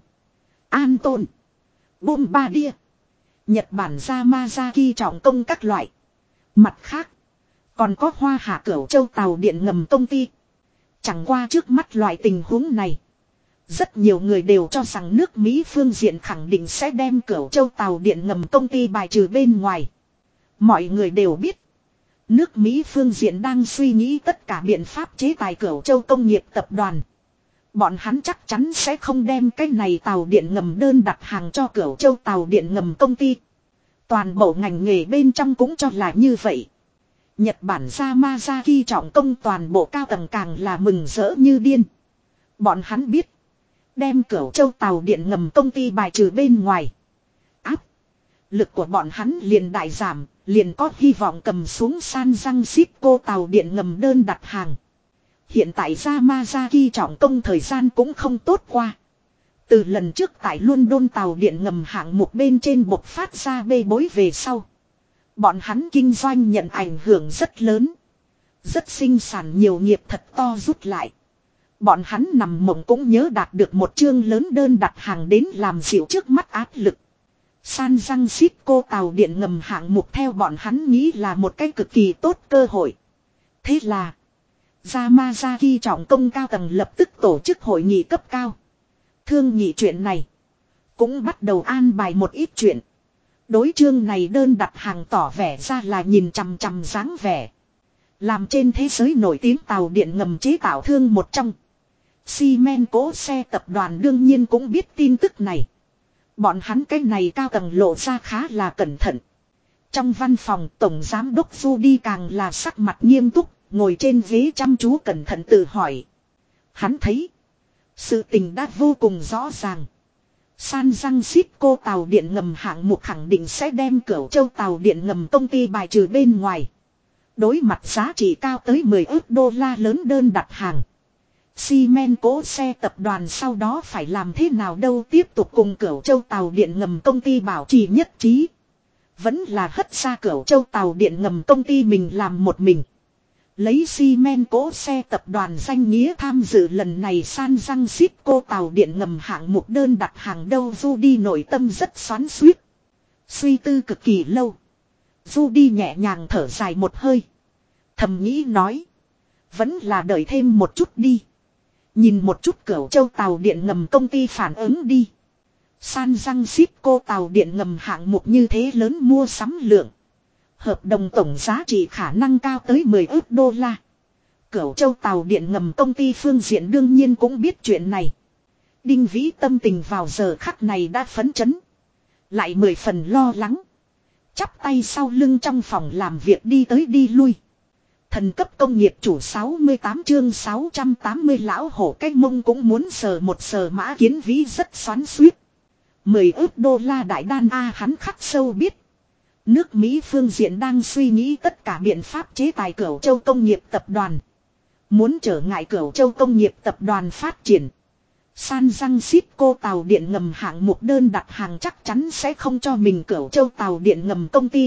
A: Anton. Bombardier. Nhật Bản Yamazaki trọng công các loại. Mặt khác. Còn có Hoa Hạ Cửu Châu tàu điện ngầm công ty. Chẳng qua trước mắt loại tình huống này. Rất nhiều người đều cho rằng nước Mỹ phương diện khẳng định sẽ đem Cửu Châu tàu điện ngầm công ty bài trừ bên ngoài. Mọi người đều biết. Nước Mỹ phương diện đang suy nghĩ tất cả biện pháp chế tài Cửu Châu công nghiệp tập đoàn. Bọn hắn chắc chắn sẽ không đem cái này tàu điện ngầm đơn đặt hàng cho Cửu Châu tàu điện ngầm công ty. Toàn bộ ngành nghề bên trong cũng cho là như vậy. Nhật Bản Yamazaki trọng công toàn bộ cao tầng càng là mừng rỡ như điên. Bọn hắn biết. Đem Cửu Châu tàu điện ngầm công ty bài trừ bên ngoài. Áp lực của bọn hắn liền đại giảm. Liền có hy vọng cầm xuống San Francisco tàu điện ngầm đơn đặt hàng. Hiện tại Yamazaki trọng công thời gian cũng không tốt qua. Từ lần trước tại London tàu điện ngầm hạng mục bên trên bộc phát ra bê bối về sau. Bọn hắn kinh doanh nhận ảnh hưởng rất lớn. Rất sinh sản nhiều nghiệp thật to rút lại. Bọn hắn nằm mộng cũng nhớ đạt được một chương lớn đơn đặt hàng đến làm dịu trước mắt áp lực. San Francisco tàu điện ngầm hạng mục theo bọn hắn nghĩ là một cái cực kỳ tốt cơ hội. Thế là Yamazaki trọng công cao tầng lập tức tổ chức hội nghị cấp cao. Thương nghị chuyện này. Cũng bắt đầu an bài một ít chuyện. Đối chương này đơn đặt hàng tỏ vẻ ra là nhìn chằm chằm dáng vẻ. Làm trên thế giới nổi tiếng tàu điện ngầm chế tạo thương một trong. Siemens cỗ xe tập đoàn đương nhiên cũng biết tin tức này. Bọn hắn cái này cao tầng lộ ra khá là cẩn thận. Trong văn phòng tổng giám đốc Du đi càng là sắc mặt nghiêm túc, Ngồi trên ghế chăm chú cẩn thận tự hỏi. Hắn thấy. Sự tình đã vô cùng rõ ràng. San Francisco tàu điện ngầm hạng mục khẳng định sẽ đem Cửu Châu tàu điện ngầm công ty bài trừ bên ngoài. Đối mặt giá trị cao tới 10 ức đô la lớn đơn đặt hàng. Xi men cỗ xe tập đoàn sau đó phải làm thế nào đâu, tiếp tục cùng Cửu Châu tàu điện ngầm công ty bảo trì nhất trí. Vẫn là hất ra Cửu Châu tàu điện ngầm công ty mình làm một mình. Lấy xi men cỗ xe tập đoàn danh nghĩa tham dự lần này San Francisco tàu điện ngầm hạng mục đơn đặt hàng đâu. Judy nội tâm rất xoắn xuýt. Suy tư cực kỳ lâu. Judy nhẹ nhàng thở dài một hơi. Thầm nghĩ nói. Vẫn là đợi thêm một chút đi. Nhìn một chút Cửu Châu tàu điện ngầm công ty phản ứng đi. San Francisco tàu điện ngầm hạng mục như thế lớn mua sắm lượng. Hợp đồng tổng giá trị khả năng cao tới 10 ức đô la. Cửu Châu tàu điện ngầm công ty phương diện đương nhiên cũng biết chuyện này. Đinh Vĩ tâm tình vào giờ khắc này đã phấn chấn. Lại 10 phần lo lắng. Chắp tay sau lưng trong phòng làm việc đi tới đi lui. Thần cấp công nghiệp chủ 68 chương 680 lão hổ cái mông cũng muốn sờ một sờ Mã Kiến Vĩ rất xoắn xuýt. 10 ức đô la đại đan A hắn khắc sâu biết. Nước Mỹ phương diện đang suy nghĩ tất cả biện pháp chế tài Cửu Châu công nghiệp tập đoàn. Muốn trở ngại Cửu Châu công nghiệp tập đoàn phát triển. San Francisco tàu điện ngầm hạng mục đơn đặt hàng chắc chắn sẽ không cho mình Cửu Châu tàu điện ngầm công ty.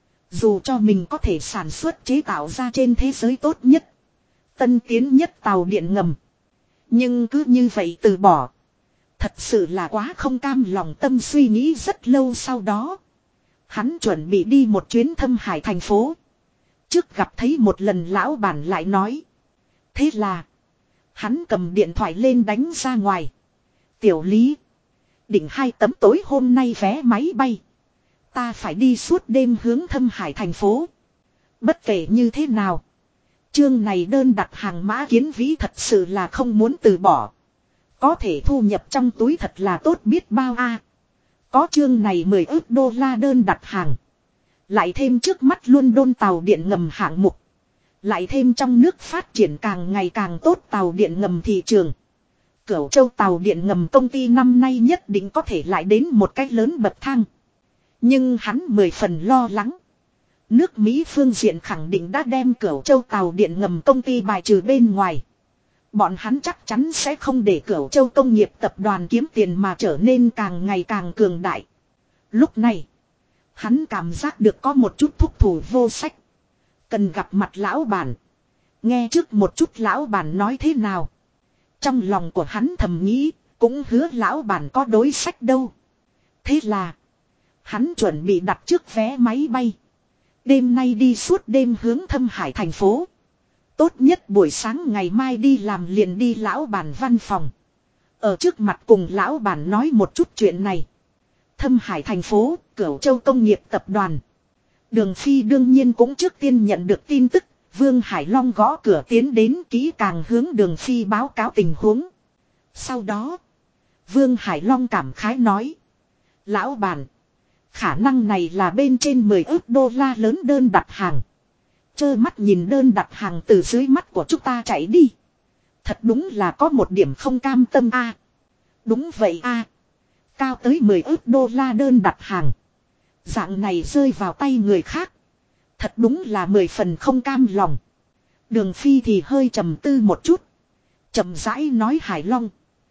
A: Dù cho mình có thể sản xuất chế tạo ra trên thế giới tốt nhất, tân tiến nhất tàu điện ngầm. Nhưng cứ như vậy từ bỏ. Thật sự là quá không cam lòng, tâm suy nghĩ rất lâu sau đó. Hắn chuẩn bị đi một chuyến Thâm Hải thành phố. Trước gặp thấy một lần lão bản lại nói. Thế là. Hắn cầm điện thoại lên đánh ra ngoài. Tiểu Lý. Định 2 tấm tối hôm nay vé máy bay. Ta phải đi suốt đêm hướng Thâm Hải thành phố. Bất kể như thế nào. Chương này đơn đặt hàng Mã Kiến Vĩ thật sự là không muốn từ bỏ. Có thể thu nhập trong túi thật là tốt biết bao a. Có chương này 10 ức đô la đơn đặt hàng. Lại thêm trước mắt London tàu điện ngầm hạng mục. Lại thêm trong nước phát triển càng ngày càng tốt tàu điện ngầm thị trường. Cửu Châu tàu điện ngầm công ty năm nay nhất định có thể lại đến một cách lớn bậc thang. Nhưng hắn 10 phần lo lắng. Nước Mỹ phương diện khẳng định đã đem Cửu Châu tàu điện ngầm công ty bài trừ bên ngoài. Bọn hắn chắc chắn sẽ không để Cửu Châu công nghiệp tập đoàn kiếm tiền mà trở nên càng ngày càng cường đại. Lúc này, hắn cảm giác được có một chút thúc thủ vô sách. Cần gặp mặt lão bản. Nghe trước một chút lão bản nói thế nào. Trong lòng của hắn thầm nghĩ, cũng hứa lão bản có đối sách đâu. Thế là, hắn chuẩn bị đặt trước vé máy bay. Đêm nay đi suốt đêm hướng Thâm Hải thành phố. Tốt nhất buổi sáng ngày mai đi làm liền đi lão bản văn phòng. Ở trước mặt cùng lão bản nói một chút chuyện này. Thâm Hải thành phố, Cửu Châu công nghiệp tập đoàn. Đường Phi đương nhiên cũng trước tiên nhận được tin tức. Vương Hải Long gõ cửa tiến đến kỹ càng hướng Đường Phi báo cáo tình huống. Sau đó, Vương Hải Long cảm khái nói. Lão bản, khả năng này là bên trên 10 ức đô la lớn đơn đặt hàng. Chơ mắt nhìn đơn đặt hàng từ dưới mắt của chúng ta chạy đi. Thật đúng là có một điểm không cam tâm a. Đúng vậy a. Cao tới 10 ức đô la đơn đặt hàng. Dạng này rơi vào tay người khác. Thật đúng là 10 phần không cam lòng. Đường Phi thì hơi trầm tư một chút. Chậm rãi nói Hải Long.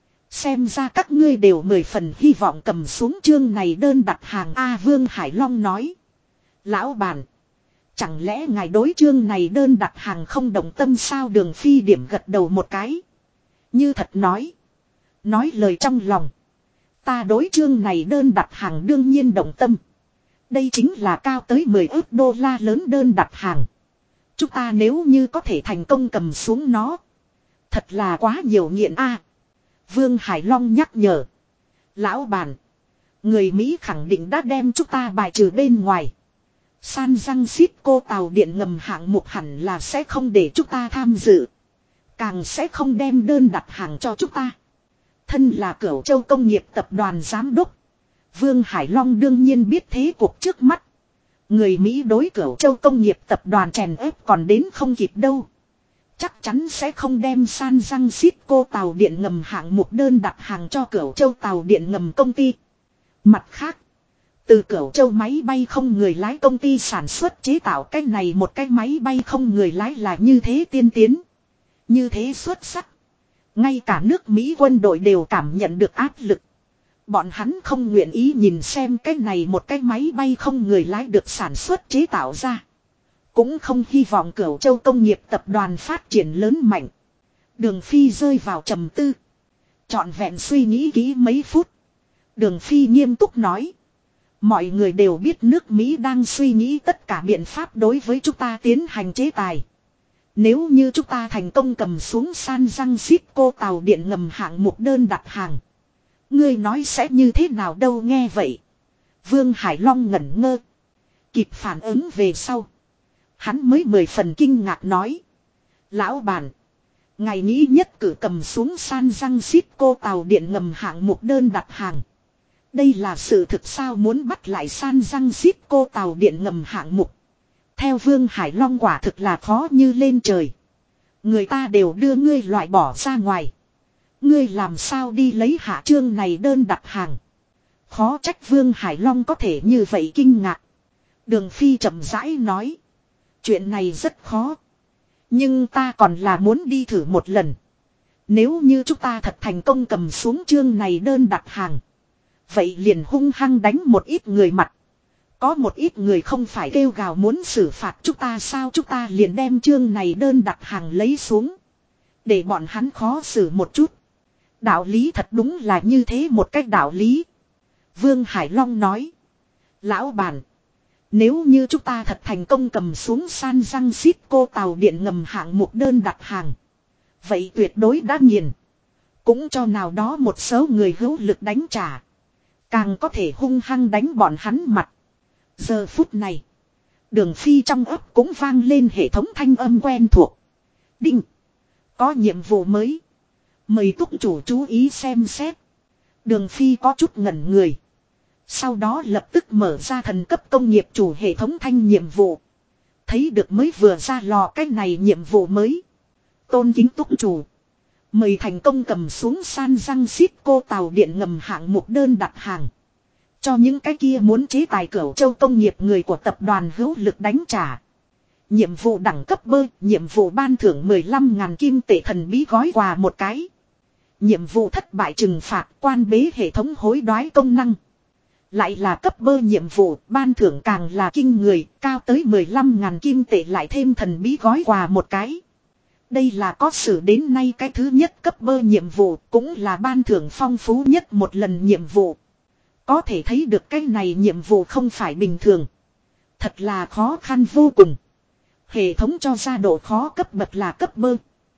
A: Xem ra các ngươi đều 10 phần hy vọng cầm xuống chương này đơn đặt hàng A. Vương Hải Long nói. Lão bản. Chẳng lẽ ngài đối chương này đơn đặt hàng không động tâm sao? Đường Phi điểm gật đầu một cái. Như thật nói. Nói lời trong lòng. Ta đối chương này đơn đặt hàng đương nhiên động tâm. Đây chính là cao tới 10 ức đô la lớn đơn đặt hàng. Chúng ta nếu như có thể thành công cầm xuống nó. Thật là quá nhiều nghiện a. Vương Hải Long nhắc nhở. Lão bản. Người Mỹ khẳng định đã đem chúng ta bài trừ bên ngoài. San Francisco tàu điện ngầm hạng mục hẳn là sẽ không để chúng ta tham dự. Càng sẽ không đem đơn đặt hàng cho chúng ta. Thân là Cửu Châu công nghiệp tập đoàn giám đốc. Vương Hải Long đương nhiên biết thế cuộc trước mắt. Người Mỹ đối Cửu Châu công nghiệp tập đoàn chèn ép còn đến không kịp đâu. chắc chắn sẽ không đem San Francisco tàu điện ngầm hạng mục đơn đặt hàng cho Cửu Châu tàu điện ngầm công ty. Mặt khác, từ Cửu Châu máy bay không người lái công ty sản xuất chế tạo cái này một cái máy bay không người lái là như thế tiên tiến, như thế xuất sắc. Ngay cả nước Mỹ quân đội đều cảm nhận được áp lực. Bọn hắn không nguyện ý nhìn xem cái này một cái máy bay không người lái được sản xuất chế tạo ra. Cũng không hy vọng Cửu Châu công nghiệp tập đoàn phát triển lớn mạnh. Đường Phi rơi vào trầm tư. Trọn vẹn suy nghĩ kỹ mấy phút. Đường Phi nghiêm túc nói. Mọi người đều biết nước Mỹ đang suy nghĩ tất cả biện pháp đối với chúng ta tiến hành chế tài. Nếu như chúng ta thành công cầm xuống San Francisco tàu điện ngầm hạng mục đơn đặt hàng. Ngươi nói sẽ như thế nào đâu nghe vậy. Vương Hải Long ngẩn ngơ. Kịp phản ứng về sau. Hắn mới 10 phần kinh ngạc nói. Lão bản. Ngài nghĩ nhất cử cầm xuống San Francisco tàu điện ngầm hạng mục đơn đặt hàng. Đây là sự thực sao muốn bắt lại San Francisco tàu điện ngầm hạng mục. Theo Vương Hải Long quả thực là khó như lên trời. Người ta đều đưa ngươi loại bỏ ra ngoài. Ngươi làm sao đi lấy hạ chương này đơn đặt hàng. Khó trách Vương Hải Long có thể như vậy kinh ngạc. Đường Phi chậm rãi nói. Chuyện này rất khó. Nhưng ta còn là muốn đi thử một lần. Nếu như chúng ta thật thành công cầm xuống chương này đơn đặt hàng. Vậy liền hung hăng đánh một ít người mặt. Có một ít người không phải kêu gào muốn xử phạt chúng ta sao chúng ta liền đem chương này đơn đặt hàng lấy xuống. Để bọn hắn khó xử một chút. Đạo lý thật đúng là như thế một cách đạo lý. Vương Hải Long nói. Lão bản. Nếu như chúng ta thật thành công cầm xuống San Francisco tàu điện ngầm hạng mục đơn đặt hàng. Vậy tuyệt đối đã nghiền. Cũng cho nào đó một số người hữu lực đánh trả. Càng có thể hung hăng đánh bọn hắn mặt. Giờ phút này. Đường Phi trong ấp cũng vang lên hệ thống thanh âm quen thuộc. Đinh. Có nhiệm vụ mới. Mời túc chủ chú ý xem xét. Đường Phi có chút ngẩn người. Sau đó lập tức mở ra thần cấp công nghiệp chủ hệ thống thanh nhiệm vụ. Thấy được mới vừa ra lò cái này nhiệm vụ mới. Tôn kính túc chủ. Mời thành công cầm xuống San Francisco tàu điện ngầm hạng mục đơn đặt hàng. Cho những cái kia muốn chế tài Cửu Châu công nghiệp người của tập đoàn hữu lực đánh trả. Nhiệm vụ đẳng cấp bơ, nhiệm vụ ban thưởng 15.000 kim tệ thần bí gói quà một cái. Nhiệm vụ thất bại trừng phạt quan bế hệ thống hối đoái công năng. Lại là cấp bơ nhiệm vụ, ban thưởng càng là kinh người, cao tới 15.000 kim tệ lại thêm thần bí gói quà một cái. Đây là có sử đến nay cái thứ nhất cấp bơ nhiệm vụ, cũng là ban thưởng phong phú nhất một lần nhiệm vụ. Có thể thấy được cái này nhiệm vụ không phải bình thường. Thật là khó khăn vô cùng. Hệ thống cho ra độ khó cấp bậc là cấp bơ.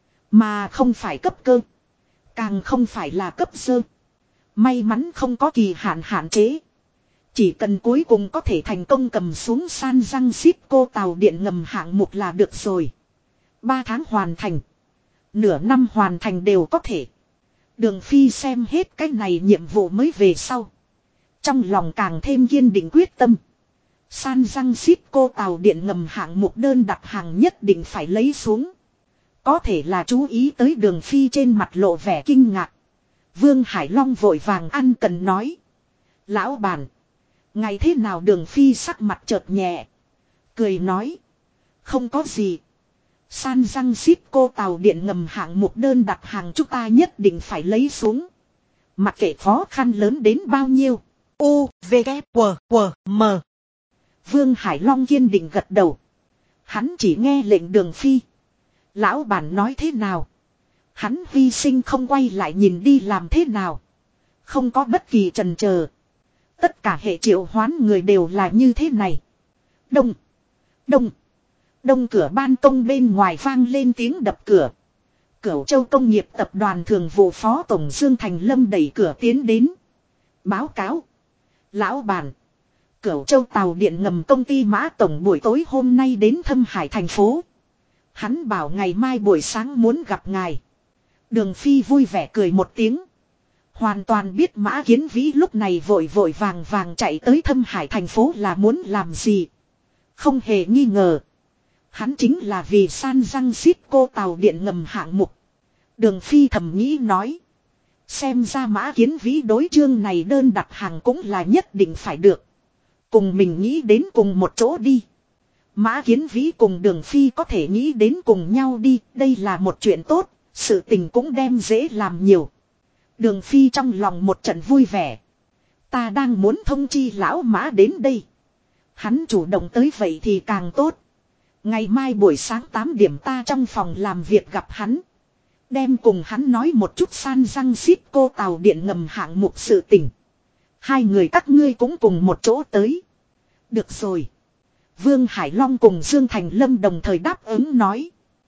A: Mà không phải cấp cơ. Càng không phải là cấp sơ. May mắn không có kỳ hạn chế. Chỉ cần cuối cùng có thể thành công cầm xuống San Francisco tàu điện ngầm hạng mục là được rồi. 3 tháng hoàn thành. Nửa năm hoàn thành đều có thể. Đường Phi xem hết cái này nhiệm vụ mới về sau. Trong lòng càng thêm kiên định quyết tâm. San Francisco tàu điện ngầm hạng mục đơn đặt hàng nhất định phải lấy xuống. Có thể là chú ý tới Đường Phi trên mặt lộ vẻ kinh ngạc. Vương Hải Long vội vàng ăn cần nói. Lão bản. Ngày thế nào Đường Phi sắc mặt chợt nhẹ. Cười nói. Không có gì. San Francisco tàu điện ngầm hạng mục đơn đặt hàng chúng ta nhất định phải lấy xuống. Mặc kệ khó khăn lớn đến bao nhiêu. U, V, K, W, W, M. Vương Hải Long kiên định gật đầu. Hắn chỉ nghe lệnh Đường Phi. Lão bản nói thế nào. Hắn hy sinh không quay lại nhìn đi làm thế nào. Không có bất kỳ chần chờ. Tất cả hệ triệu hoán người đều là như thế này. Đông. Đông. Đông cửa ban công bên ngoài vang lên tiếng đập cửa. Cửu Châu công nghiệp tập đoàn thường vụ phó tổng Dương Thành Lâm đẩy cửa tiến đến. Báo cáo. Lão bản. Cửu Châu tàu điện ngầm công ty Mã Tổng buổi tối hôm nay đến Thâm Hải thành phố. Hắn bảo ngày mai buổi sáng muốn gặp ngài. Đường Phi vui vẻ cười một tiếng. Hoàn toàn biết Mã Kiến Vĩ lúc này vội vội vàng vàng chạy tới Thâm Hải thành phố là muốn làm gì. Không hề nghi ngờ. Hắn chính là vì San Francisco tàu điện ngầm hạng mục. Đường Phi thầm nghĩ nói. Xem ra Mã Kiến Vĩ đối chương này đơn đặt hàng cũng là nhất định phải được. Cùng mình nghĩ đến cùng một chỗ đi. Mã Kiến Vĩ cùng Đường Phi có thể nghĩ đến cùng nhau đi. Đây là một chuyện tốt. Sự tình cũng đem dễ làm nhiều. Đường Phi trong lòng một trận vui vẻ. Ta đang muốn thông chi lão Mã đến đây. Hắn chủ động tới vậy thì càng tốt. Ngày mai buổi sáng 8 điểm ta trong phòng làm việc gặp hắn. Đem cùng hắn nói một chút San Francisco tàu điện ngầm hạng mục sự tình. Hai người các ngươi cũng cùng một chỗ tới. Được rồi. Vương Hải Long cùng Dương Thành Lâm đồng thời đáp ứng nói.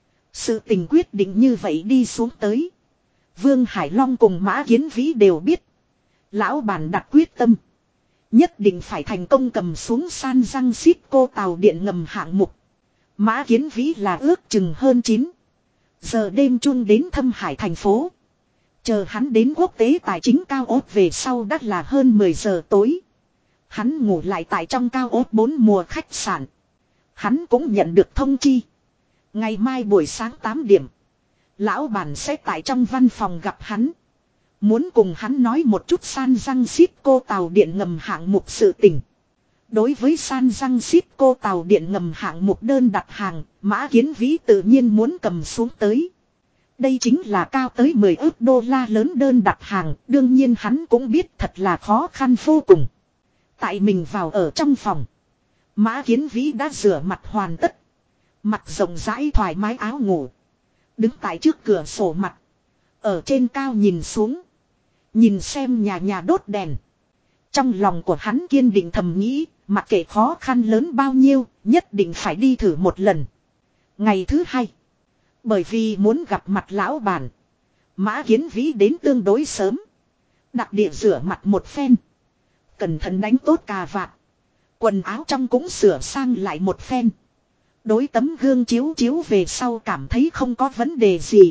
A: Sự tình quyết định như vậy đi xuống tới. Vương Hải Long cùng Mã Kiến Vĩ đều biết. Lão bản đặt quyết tâm. Nhất định phải thành công cầm xuống San Francisco tàu điện ngầm hạng mục. Mã Kiến Vĩ là ước chừng hơn 9 giờ đêm chung đến Thâm Hải thành phố. Chờ hắn đến quốc tế tài chính cao ốt về sau đã là hơn 10 giờ tối. Hắn ngủ lại tại trong cao ốt 4 mùa khách sạn. Hắn cũng nhận được thông chi. Ngày mai buổi sáng 8 điểm. Lão bản sẽ tại trong văn phòng gặp hắn. Muốn cùng hắn nói một chút San Francisco tàu điện ngầm hạng mục sự tình. Đối với San Francisco tàu điện ngầm hạng mục đơn đặt hàng, Mã Kiến Vĩ tự nhiên muốn cầm xuống tới. Đây chính là cao tới 10 ức đô la lớn đơn đặt hàng, đương nhiên hắn cũng biết thật là khó khăn vô cùng. Tại mình vào ở trong phòng. Mã Kiến Vĩ đã rửa mặt hoàn tất. Mặc rộng rãi thoải mái áo ngủ. Đứng tại trước cửa sổ mặt. Ở trên cao nhìn xuống. Nhìn xem nhà nhà đốt đèn. Trong lòng của hắn kiên định thầm nghĩ. Mặc kệ khó khăn lớn bao nhiêu. Nhất định phải đi thử một lần. Ngày thứ hai. Bởi vì muốn gặp mặt lão bản. Mã Kiến Vĩ đến tương đối sớm. Đặc địa rửa mặt một phen. Cẩn thận đánh tốt cà vạt. Quần áo trong cũng sửa sang lại một phen. Đối tấm gương chiếu chiếu về sau cảm thấy không có vấn đề gì.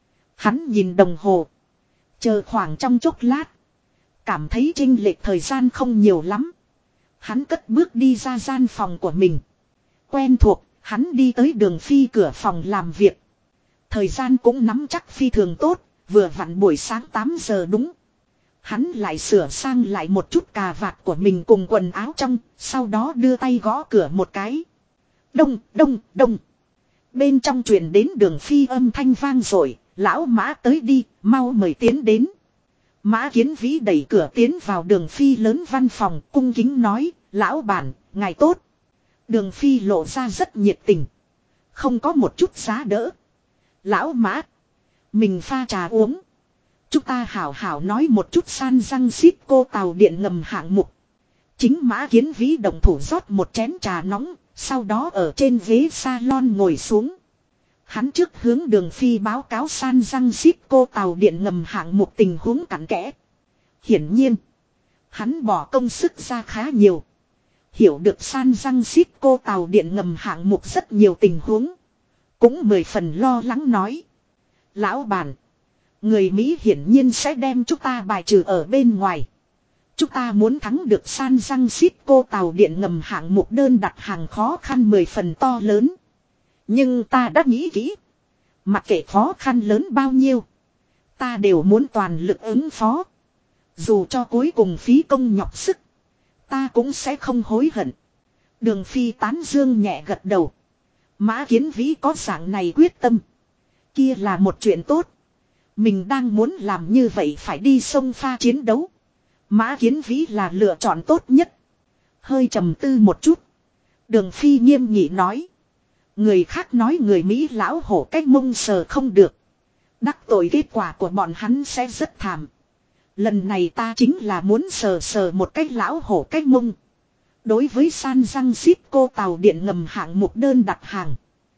A: Hắn nhìn đồng hồ. Chờ khoảng trong chốc lát. Cảm thấy chênh lệch thời gian không nhiều lắm. Hắn cất bước đi ra gian phòng của mình. Quen thuộc, hắn đi tới Đường Phi cửa phòng làm việc. Thời gian cũng nắm chắc phi thường tốt, vừa vặn buổi sáng 8 giờ đúng. Hắn lại sửa sang lại một chút cà vạt của mình cùng quần áo trong, sau đó đưa tay gõ cửa một cái. Đông, đông, đông. Bên trong truyền đến Đường Phi âm thanh vang rồi, lão Mã tới đi, mau mời tiến đến. Mã Kiến Vĩ đẩy cửa tiến vào Đường Phi lớn văn phòng, cung kính nói, lão bản, ngài tốt. Đường Phi lộ ra rất nhiệt tình. Không có một chút giá đỡ. Lão Mã, mình pha trà uống. Chúng ta hảo hảo nói một chút San Francisco tàu điện ngầm hạng mục. Chính Mã Kiến Vĩ động thủ rót một chén trà nóng, sau đó ở trên ghế salon ngồi xuống. Hắn trước hướng Đường Phi báo cáo San Francisco tàu điện ngầm hạng mục tình huống cặn kẽ. Hiển nhiên, hắn bỏ công sức ra khá nhiều. Hiểu được San Francisco tàu điện ngầm hạng mục rất nhiều tình huống. Cũng 10 phần lo lắng nói. Lão bản, người Mỹ hiển nhiên sẽ đem chúng ta bài trừ ở bên ngoài. Chúng ta muốn thắng được San Francisco tàu điện ngầm hạng mục đơn đặt hàng khó khăn 10 phần to lớn. Nhưng ta đã nghĩ kỹ. Mặc kệ khó khăn lớn bao nhiêu. Ta đều muốn toàn lực ứng phó. Dù cho cuối cùng phí công nhọc sức. Ta cũng sẽ không hối hận. Đường Phi tán dương nhẹ gật đầu. Mã Kiến Vĩ có dạng này quyết tâm. Kia là một chuyện tốt. Mình đang muốn làm như vậy phải đi sông pha chiến đấu. Mã Kiến Vĩ là lựa chọn tốt nhất. Hơi trầm tư một chút. Đường Phi nghiêm nghị nói. Người khác nói người Mỹ lão hổ cách mông sờ không được. Đắc tội kết quả của bọn hắn sẽ rất thảm. Lần này ta chính là muốn sờ sờ một cách lão hổ cách mông. Đối với San Francisco tàu điện ngầm hạng mục đơn đặt hàng.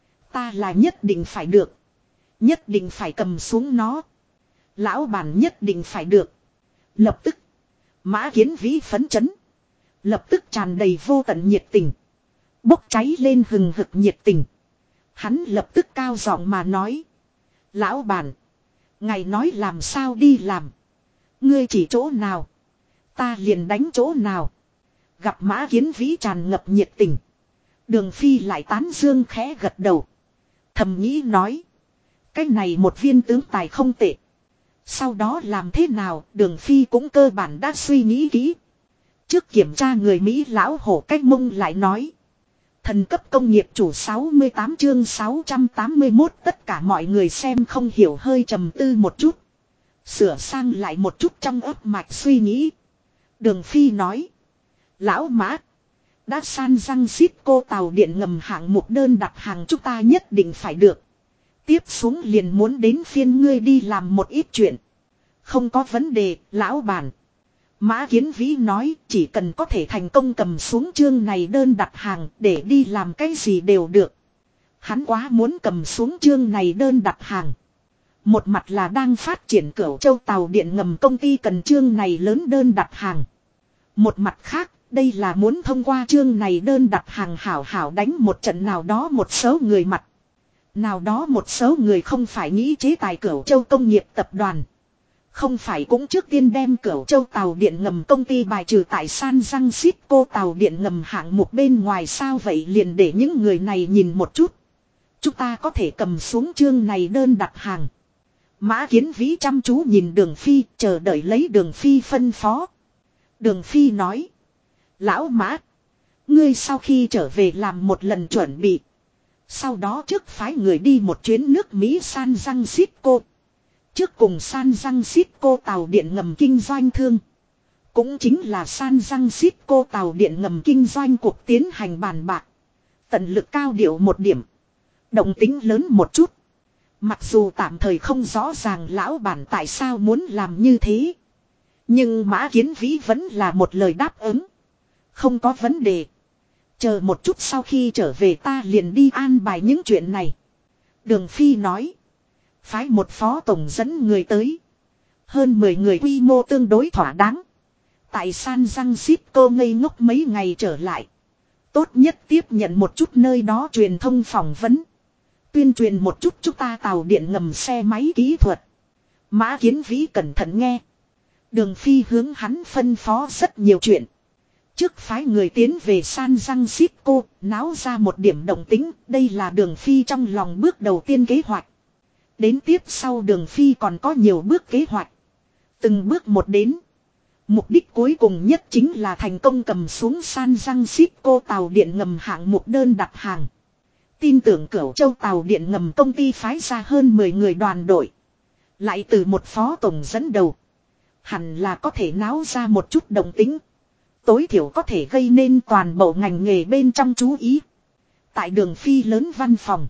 A: Ta là nhất định phải được. Nhất định phải cầm xuống nó. Lão bản nhất định phải được. Lập tức. Mã Kiến Vĩ phấn chấn. Lập tức tràn đầy vô tận nhiệt tình. Bốc cháy lên hừng hực nhiệt tình. Hắn lập tức cao giọng mà nói. Lão bản. Ngài nói làm sao đi làm. Ngươi chỉ chỗ nào. Ta liền đánh chỗ nào. Gặp Mã Kiến Vĩ tràn ngập nhiệt tình. Đường Phi lại tán dương khẽ gật đầu. Thầm nghĩ nói. Cái này một viên tướng tài không tệ. Sau đó làm thế nào, Đường Phi cũng cơ bản đã suy nghĩ kỹ. Trước kiểm tra người Mỹ lão hổ cách mông lại nói. Thần cấp công nghiệp chủ 68 chương 681 tất cả mọi người xem không hiểu hơi trầm tư một chút. Sửa sang lại một chút trong ấp mạch suy nghĩ. Đường Phi nói. Lão Mã. Đã San Francisco tàu điện ngầm hạng mục đơn đặt hàng chúng ta nhất định phải được. Tiếp xuống liền muốn đến phiên ngươi đi làm một ít chuyện. Không có vấn đề, lão bản. Mã Kiến Vĩ nói chỉ cần có thể thành công cầm xuống chương này đơn đặt hàng để đi làm cái gì đều được. Hắn quá muốn cầm xuống chương này đơn đặt hàng. Một mặt là đang phát triển Cửu Châu tàu điện ngầm công ty cần chương này lớn đơn đặt hàng. Một mặt khác, đây là muốn thông qua chương này đơn đặt hàng hảo hảo đánh một trận nào đó một số người mặt. Nào đó một số người không phải nghĩ chế tài Cửu Châu công nghiệp tập đoàn. Không phải cũng trước tiên đem Cửu Châu tàu điện ngầm công ty bài trừ tại San Francisco tàu điện ngầm hạng mục bên ngoài sao vậy liền để những người này nhìn một chút. Chúng ta có thể cầm xuống chương này đơn đặt hàng. Mã Kiến Vĩ chăm chú nhìn Đường Phi chờ đợi lấy Đường Phi phân phó. Đường Phi nói. Lão Mã. Ngươi sau khi trở về làm một lần chuẩn bị. Sau đó trước phái người đi một chuyến nước Mỹ San Francisco. Trước cùng San Francisco tàu điện ngầm kinh doanh thương. Cũng chính là San Francisco tàu điện ngầm kinh doanh cuộc tiến hành bàn bạc. Tận lực cao điệu một điểm. Động tính lớn một chút. Mặc dù tạm thời không rõ ràng lão bản tại sao muốn làm như thế. Nhưng Mã Kiến Vĩ vẫn là một lời đáp ứng. Không có vấn đề. Chờ một chút sau khi trở về ta liền đi an bài những chuyện này. Đường Phi nói. Phái một phó tổng dẫn người tới. Hơn 10 người quy mô tương đối thỏa đáng. Tại San Francisco ngây ngốc mấy ngày trở lại. Tốt nhất tiếp nhận một chút nơi đó truyền thông phỏng vấn. Tuyên truyền một chút chúng ta tàu điện ngầm xe máy kỹ thuật. Mã Kiến Vĩ cẩn thận nghe. Đường Phi hướng hắn phân phó rất nhiều chuyện. Trước phái người tiến về San Francisco, náo ra một điểm động tính, đây là Đường Phi trong lòng bước đầu tiên kế hoạch. Đến tiếp sau Đường Phi còn có nhiều bước kế hoạch. Từng bước một đến. Mục đích cuối cùng nhất chính là thành công cầm xuống San Francisco tàu điện ngầm hạng mục đơn đặt hàng. Tin tưởng Cửu Châu tàu điện ngầm công ty phái ra hơn 10 người đoàn đội. Lại từ một phó tổng dẫn đầu. Hẳn là có thể náo ra một chút động tính. Tối thiểu có thể gây nên toàn bộ ngành nghề bên trong chú ý. Tại Đường Phi lớn văn phòng.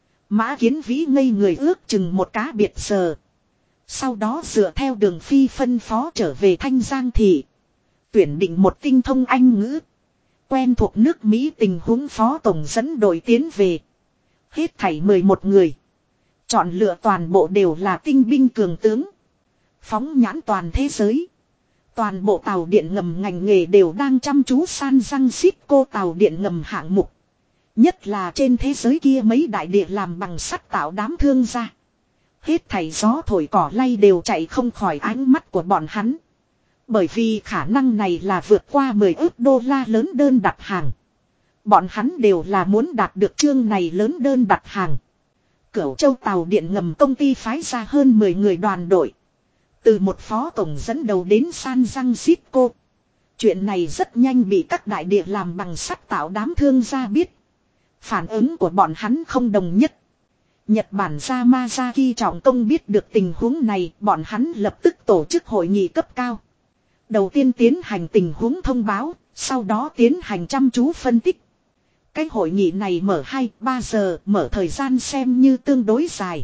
A: Mã Kiến Vĩ ngây người ước chừng một cá biệt giờ. Sau đó dựa theo Đường Phi phân phó trở về Thanh Giang thị. Tuyển định một tinh thông Anh ngữ. Quen thuộc nước Mỹ tình huống phó tổng dẫn đội tiến về. Hết thảy 11 người. Chọn lựa toàn bộ đều là tinh binh cường tướng. Phóng nhãn toàn thế giới. Toàn bộ tàu điện ngầm ngành nghề đều đang chăm chú San Francisco tàu điện ngầm hạng mục. Nhất là trên thế giới kia mấy đại địa làm bằng sắt tạo đám thương gia. Hết thảy gió thổi cỏ lay đều chạy không khỏi ánh mắt của bọn hắn. Bởi vì khả năng này là vượt qua 10 ức đô la lớn đơn đặt hàng. Bọn hắn đều là muốn đạt được chương này lớn đơn đặt hàng. Cửu Châu tàu điện ngầm công ty phái ra hơn 10 người đoàn đội. Từ một phó tổng dẫn đầu đến San Francisco. Chuyện này rất nhanh bị các đại địa làm bằng sắt tạo đám thương gia biết. Phản ứng của bọn hắn không đồng nhất. Nhật Bản Yamazaki trọng công biết được tình huống này, bọn hắn lập tức tổ chức hội nghị cấp cao. Đầu tiên tiến hành tình huống thông báo, sau đó tiến hành chăm chú phân tích. Cái hội nghị này mở 2-3 giờ, mở thời gian xem như tương đối dài.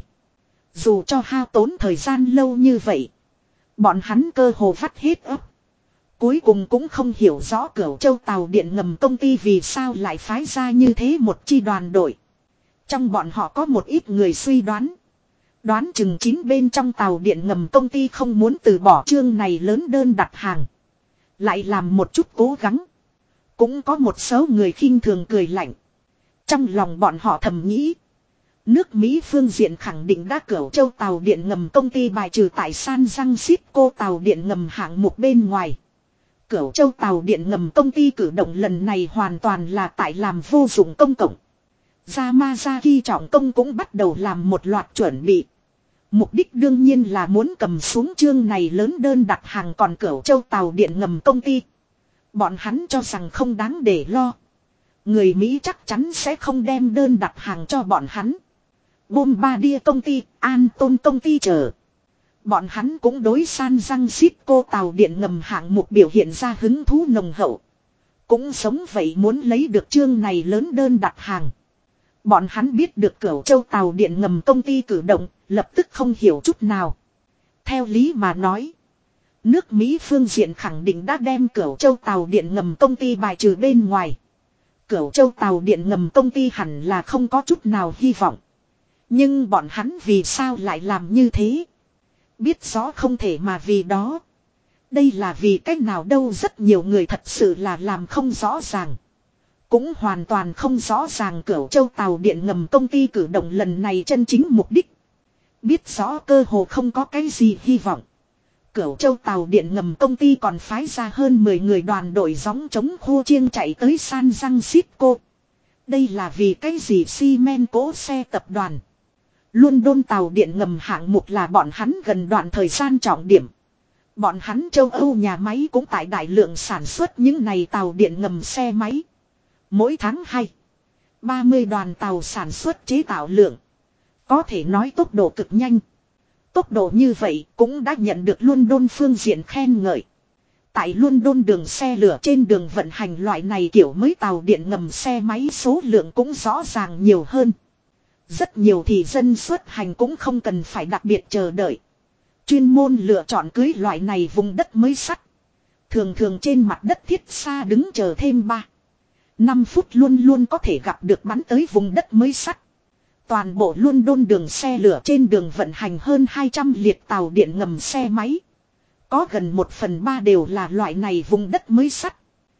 A: Dù cho hao tốn thời gian lâu như vậy, bọn hắn cơ hồ vắt hết ấp. Cuối cùng cũng không hiểu rõ Cửu Châu tàu điện ngầm công ty vì sao lại phái ra như thế một chi đoàn đội. Trong bọn họ có một ít người suy đoán. Đoán chừng 9 bên trong tàu điện ngầm công ty không muốn từ bỏ chương này lớn đơn đặt hàng. Lại làm một chút cố gắng. Cũng có một số người khinh thường cười lạnh. Trong lòng bọn họ thầm nghĩ. Nước Mỹ phương diện khẳng định đã Cửu Châu tàu điện ngầm công ty bài trừ tại San Francisco tàu điện ngầm hạng mục bên ngoài. Cửu Châu tàu điện ngầm công ty cử động lần này hoàn toàn là tại làm vô dụng công cộng. Yamazaki trọng công cũng bắt đầu làm một loạt chuẩn bị. Mục đích đương nhiên là muốn cầm xuống chương này lớn đơn đặt hàng, còn Cửu Châu tàu điện ngầm công ty. Bọn hắn cho rằng không đáng để lo. Người Mỹ chắc chắn sẽ không đem đơn đặt hàng cho bọn hắn. Bombardier công ty, Anton công ty chờ. Bọn hắn cũng đối San Francisco tàu điện ngầm hạng mục biểu hiện ra hứng thú nồng hậu. Cũng sống vậy muốn lấy được chương này lớn đơn đặt hàng. Bọn hắn biết được Cửu Châu tàu điện ngầm công ty cử động, lập tức không hiểu chút nào. Theo lý mà nói, nước Mỹ phương diện khẳng định đã đem Cửu Châu tàu điện ngầm công ty bài trừ bên ngoài. Cửu Châu tàu điện ngầm công ty hẳn là không có chút nào hy vọng. Nhưng bọn hắn vì sao lại làm như thế? Biết rõ không thể mà vì đó. Đây là vì cách nào đâu, rất nhiều người thật sự là làm không rõ ràng. Cũng hoàn toàn không rõ ràng Cửu Châu tàu điện ngầm công ty cử động lần này chân chính mục đích. Biết rõ cơ hồ không có cái gì hy vọng. Cửu Châu tàu điện ngầm công ty còn phái ra hơn 10 người đoàn đội gióng chống khô chiêng chạy tới San Francisco. Đây là vì cái gì? Xi men cỗ xe tập đoàn. London tàu điện ngầm hạng mục là bọn hắn gần đoạn thời gian trọng điểm. Bọn hắn châu Âu nhà máy cũng tại đại lượng sản xuất những này tàu điện ngầm xe máy. Mỗi tháng 30 đoàn tàu sản xuất chế tạo lượng. Có thể nói tốc độ cực nhanh. Tốc độ như vậy cũng đã nhận được London phương diện khen ngợi. Tại London đường xe lửa trên đường vận hành loại này kiểu mới tàu điện ngầm xe máy số lượng cũng rõ ràng nhiều hơn. Rất nhiều thì dân xuất hành cũng không cần phải đặc biệt chờ đợi. Chuyên môn lựa chọn cưới loại này vùng đất mới sắt. Thường thường trên mặt đất thiết xa đứng chờ thêm 5 phút luôn luôn có thể gặp được bắn tới vùng đất mới sắt. Toàn bộ London đường xe lửa trên đường vận hành hơn 200 liệt tàu điện ngầm xe máy. Có gần 1/3 đều là loại này vùng đất mới sắt.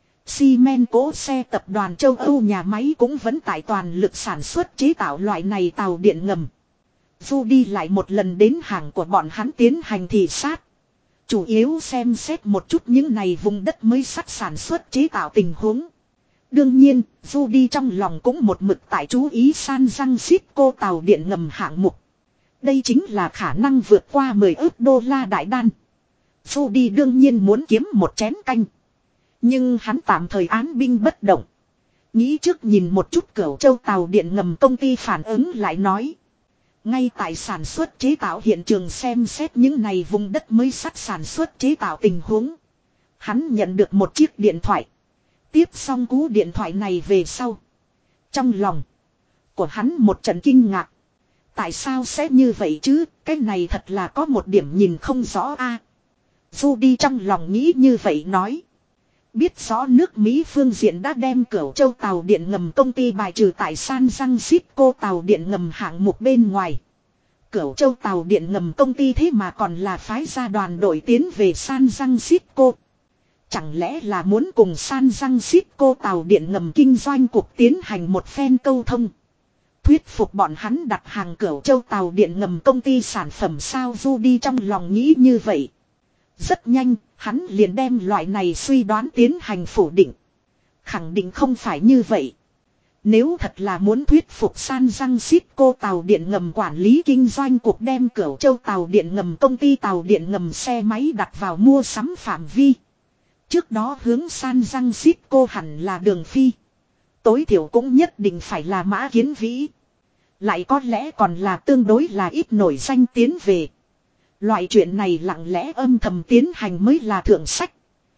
A: Xi men cỗ xe tập đoàn châu Âu nhà máy cũng vẫn tại toàn lực sản xuất chế tạo loại này tàu điện ngầm. Du đi lại một lần đến hàng của bọn hắn tiến hành thị sát. Chủ yếu xem xét một chút những này vùng đất mới sắt sản xuất chế tạo tình huống. Đương nhiên, Du đi trong lòng cũng một mực tại chú ý San Francisco tàu điện ngầm hạng mục. Đây chính là khả năng vượt qua 10 ức đô la đại đan. Du đi đương nhiên muốn kiếm một chén canh. Nhưng hắn tạm thời án binh bất động. Nghĩ trước nhìn một chút Cửu Châu tàu điện ngầm công ty phản ứng lại nói. Ngay tại sản xuất chế tạo hiện trường xem xét những này vùng đất mới sắt sản xuất chế tạo tình huống. Hắn nhận được một chiếc điện thoại. Tiếp xong cú điện thoại này về sau. Trong lòng của hắn một trận kinh ngạc. Tại sao sẽ như vậy chứ? Cái này thật là có một điểm nhìn không rõ a. Du đi trong lòng nghĩ như vậy nói. Biết rõ nước Mỹ phương diện đã đem Cửu Châu tàu điện ngầm công ty bài trừ tại San Francisco tàu điện ngầm hạng mục bên ngoài. Cửu Châu tàu điện ngầm công ty thế mà còn là phái gia đoàn đội tiến về San Francisco. Chẳng lẽ là muốn cùng San Francisco tàu điện ngầm kinh doanh cục tiến hành một phen câu thông. Thuyết phục bọn hắn đặt hàng Cửu Châu tàu điện ngầm công ty sản phẩm sao? Du đi trong lòng nghĩ như vậy. Rất nhanh, hắn liền đem loại này suy đoán tiến hành phủ định. Khẳng định không phải như vậy. Nếu thật là muốn thuyết phục San Francisco tàu điện ngầm quản lý kinh doanh cục đem Cửu Châu tàu điện ngầm công ty tàu điện ngầm xe máy đặt vào mua sắm phạm vi. Trước đó hướng San Francisco hẳn là Đường Phi. Tối thiểu cũng nhất định phải là Mã Kiến Vĩ. Lại có lẽ còn là tương đối là ít nổi danh tiến về. Loại chuyện này lặng lẽ âm thầm tiến hành mới là thượng sách.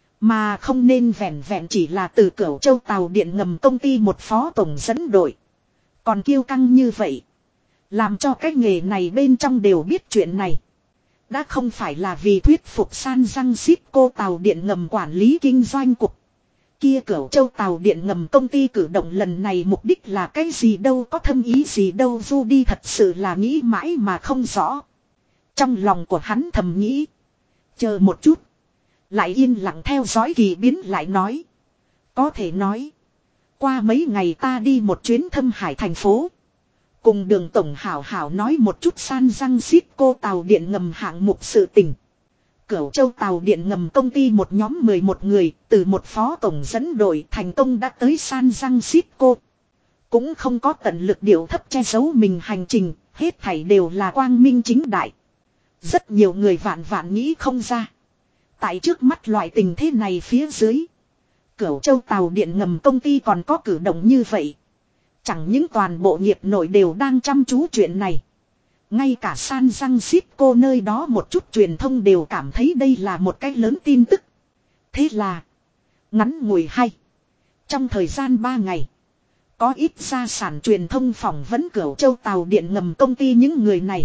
A: Mà không nên vẹn vẹn chỉ là từ Cửu Châu tàu điện ngầm công ty một phó tổng dẫn đội. Còn kiêu căng như vậy. Làm cho cái nghề này bên trong đều biết chuyện này. Đã không phải là vì thuyết phục San Francisco tàu điện ngầm quản lý kinh doanh cục. Kia Cửu Châu tàu điện ngầm công ty cử động lần này mục đích là cái gì đâu, có thâm ý gì đâu. Du đi thật sự là nghĩ mãi mà không rõ. Trong lòng của hắn thầm nghĩ. Chờ một chút. Lại yên lặng theo dõi kỳ biến lại nói. Có thể nói. Qua mấy ngày ta đi một chuyến Thâm Hải thành phố. Cùng Đường tổng hảo hảo nói một chút San Francisco tàu điện ngầm hạng mục sự tình. Cửu Châu tàu điện ngầm công ty một nhóm 11 người từ một phó tổng dẫn đội thành công đã tới San Francisco. Cũng không có tận lực điều thấp che giấu mình hành trình, hết thảy đều là quang minh chính đại. Rất nhiều người vạn vạn nghĩ không ra. Tại trước mắt loại tình thế này phía dưới, Cửu Châu tàu điện ngầm công ty còn có cử động như vậy. Chẳng những toàn bộ nghiệp nội đều đang chăm chú chuyện này. Ngay cả San Francisco nơi đó một chút truyền thông đều cảm thấy đây là một cái lớn tin tức. Thế là, ngắn ngủi hay. Trong thời gian 3 ngày, có ít gia sản truyền thông phỏng vấn Cửu Châu tàu điện ngầm công ty những người này.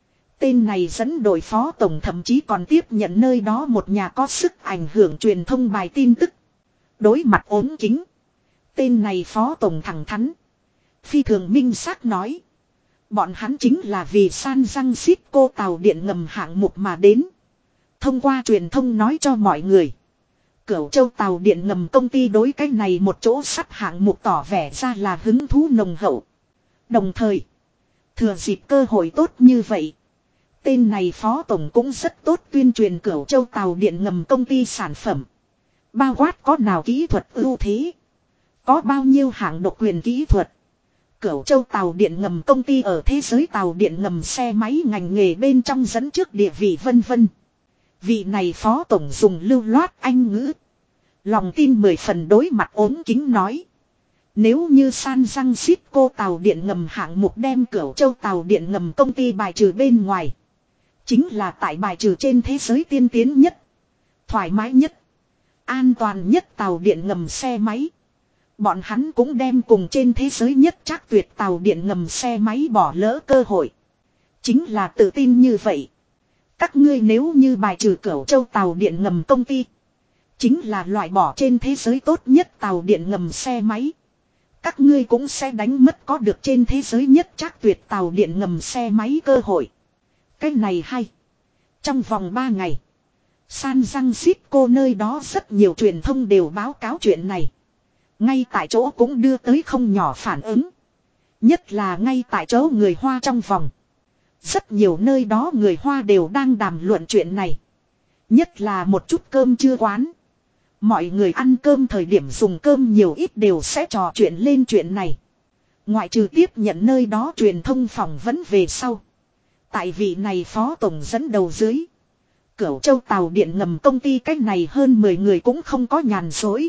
A: Tên này dẫn đội phó tổng thậm chí còn tiếp nhận nơi đó một nhà có sức ảnh hưởng truyền thông bài tin tức. Đối mặt ốm kính, tên này phó tổng thẳng thắn, phi thường minh xác nói. Bọn hắn chính là vì San Francisco tàu điện ngầm hạng mục mà đến. Thông qua truyền thông nói cho mọi người, Cửu Châu tàu điện ngầm công ty đối cái này một chỗ sắt hạng mục tỏ vẻ ra là hứng thú nồng hậu. Đồng thời, thừa dịp cơ hội tốt như vậy, tên này phó tổng cũng rất tốt tuyên truyền Cửu Châu tàu điện ngầm công ty sản phẩm. Bao quát có nào kỹ thuật ưu thế, có bao nhiêu hạng độc quyền kỹ thuật. Cửu Châu tàu điện ngầm công ty ở thế giới tàu điện ngầm xe máy ngành nghề bên trong dẫn trước địa vị vân vân. Vị này phó tổng dùng lưu loát Anh ngữ, lòng tin 10 phần đối mặt ốm kính nói. Nếu như San Francisco tàu điện ngầm hạng mục đem Cửu Châu tàu điện ngầm công ty bài trừ bên ngoài, chính là tại bài trừ trên thế giới tiên tiến nhất, thoải mái nhất, an toàn nhất tàu điện ngầm xe máy. Bọn hắn cũng đem cùng trên thế giới nhất chắc tuyệt tàu điện ngầm xe máy bỏ lỡ cơ hội. Chính là tự tin như vậy. Các ngươi nếu như bài trừ Cửu Châu tàu điện ngầm công ty, chính là loại bỏ trên thế giới tốt nhất tàu điện ngầm xe máy. Các ngươi cũng sẽ đánh mất có được trên thế giới nhất chắc tuyệt tàu điện ngầm xe máy cơ hội. Cái này hay. Trong vòng 3 ngày, San Francisco nơi đó rất nhiều truyền thông đều báo cáo chuyện này. Ngay tại chỗ cũng đưa tới không nhỏ phản ứng. Nhất là ngay tại chỗ người Hoa trong vòng. Rất nhiều nơi đó người Hoa đều đang đàm luận chuyện này. Nhất là một chút cơm trưa quán. Mọi người ăn cơm thời điểm dùng cơm nhiều ít đều sẽ trò chuyện lên chuyện này. Ngoại trừ tiếp nhận nơi đó truyền thông phỏng vấn về sau. Tại vị này phó tổng dẫn đầu dưới, Cửu Châu tàu điện ngầm công ty cách này hơn 10 người cũng không có nhàn rỗi.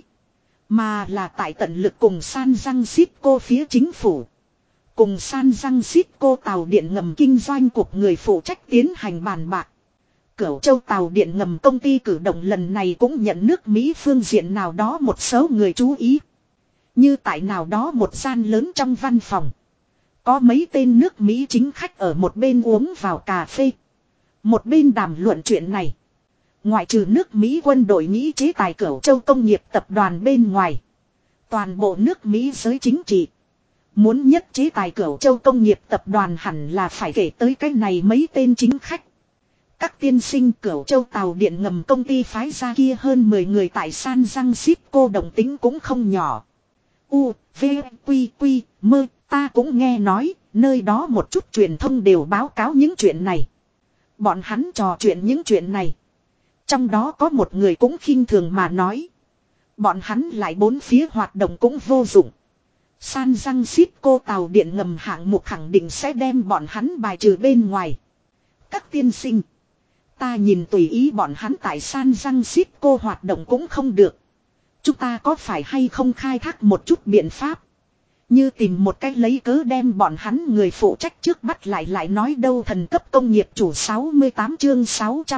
A: Mà là tại tận lực cùng San Francisco phía chính phủ, cùng San Francisco tàu điện ngầm kinh doanh cục người phụ trách tiến hành bàn bạc. Cửu Châu tàu điện ngầm công ty cử động lần này cũng nhận nước Mỹ phương diện nào đó một số người chú ý. Như tại nào đó một gian lớn trong văn phòng, có mấy tên nước Mỹ chính khách ở một bên uống vào cà phê, một bên đàm luận chuyện này. Ngoại trừ nước Mỹ quân đội nghĩ chế tài Cửu Châu công nghiệp tập đoàn bên ngoài, toàn bộ nước Mỹ giới chính trị muốn nhất chế tài Cửu Châu công nghiệp tập đoàn hẳn là phải kể tới cái này mấy tên chính khách. Các tiên sinh, Cửu Châu tàu điện ngầm công ty phái ra kia hơn 10 người tại San Francisco động tính cũng không nhỏ. U, V, Quy, Quy, Mơ, ta cũng nghe nói, nơi đó một chút truyền thông đều báo cáo những chuyện này. Bọn hắn trò chuyện những chuyện này. Trong đó có một người cũng khinh thường mà nói, bọn hắn lại bốn phía hoạt động cũng vô dụng. San Francisco tàu điện ngầm hạng mục khẳng định sẽ đem bọn hắn bài trừ bên ngoài. Các tiên sinh, ta nhìn tùy ý bọn hắn tại San Francisco hoạt động cũng không được. Chúng ta có phải hay không khai thác một chút biện pháp, như tìm một cách lấy cớ đem bọn hắn người phụ trách trước bắt lại nói đâu. Thần cấp công nghiệp chủ 68 chương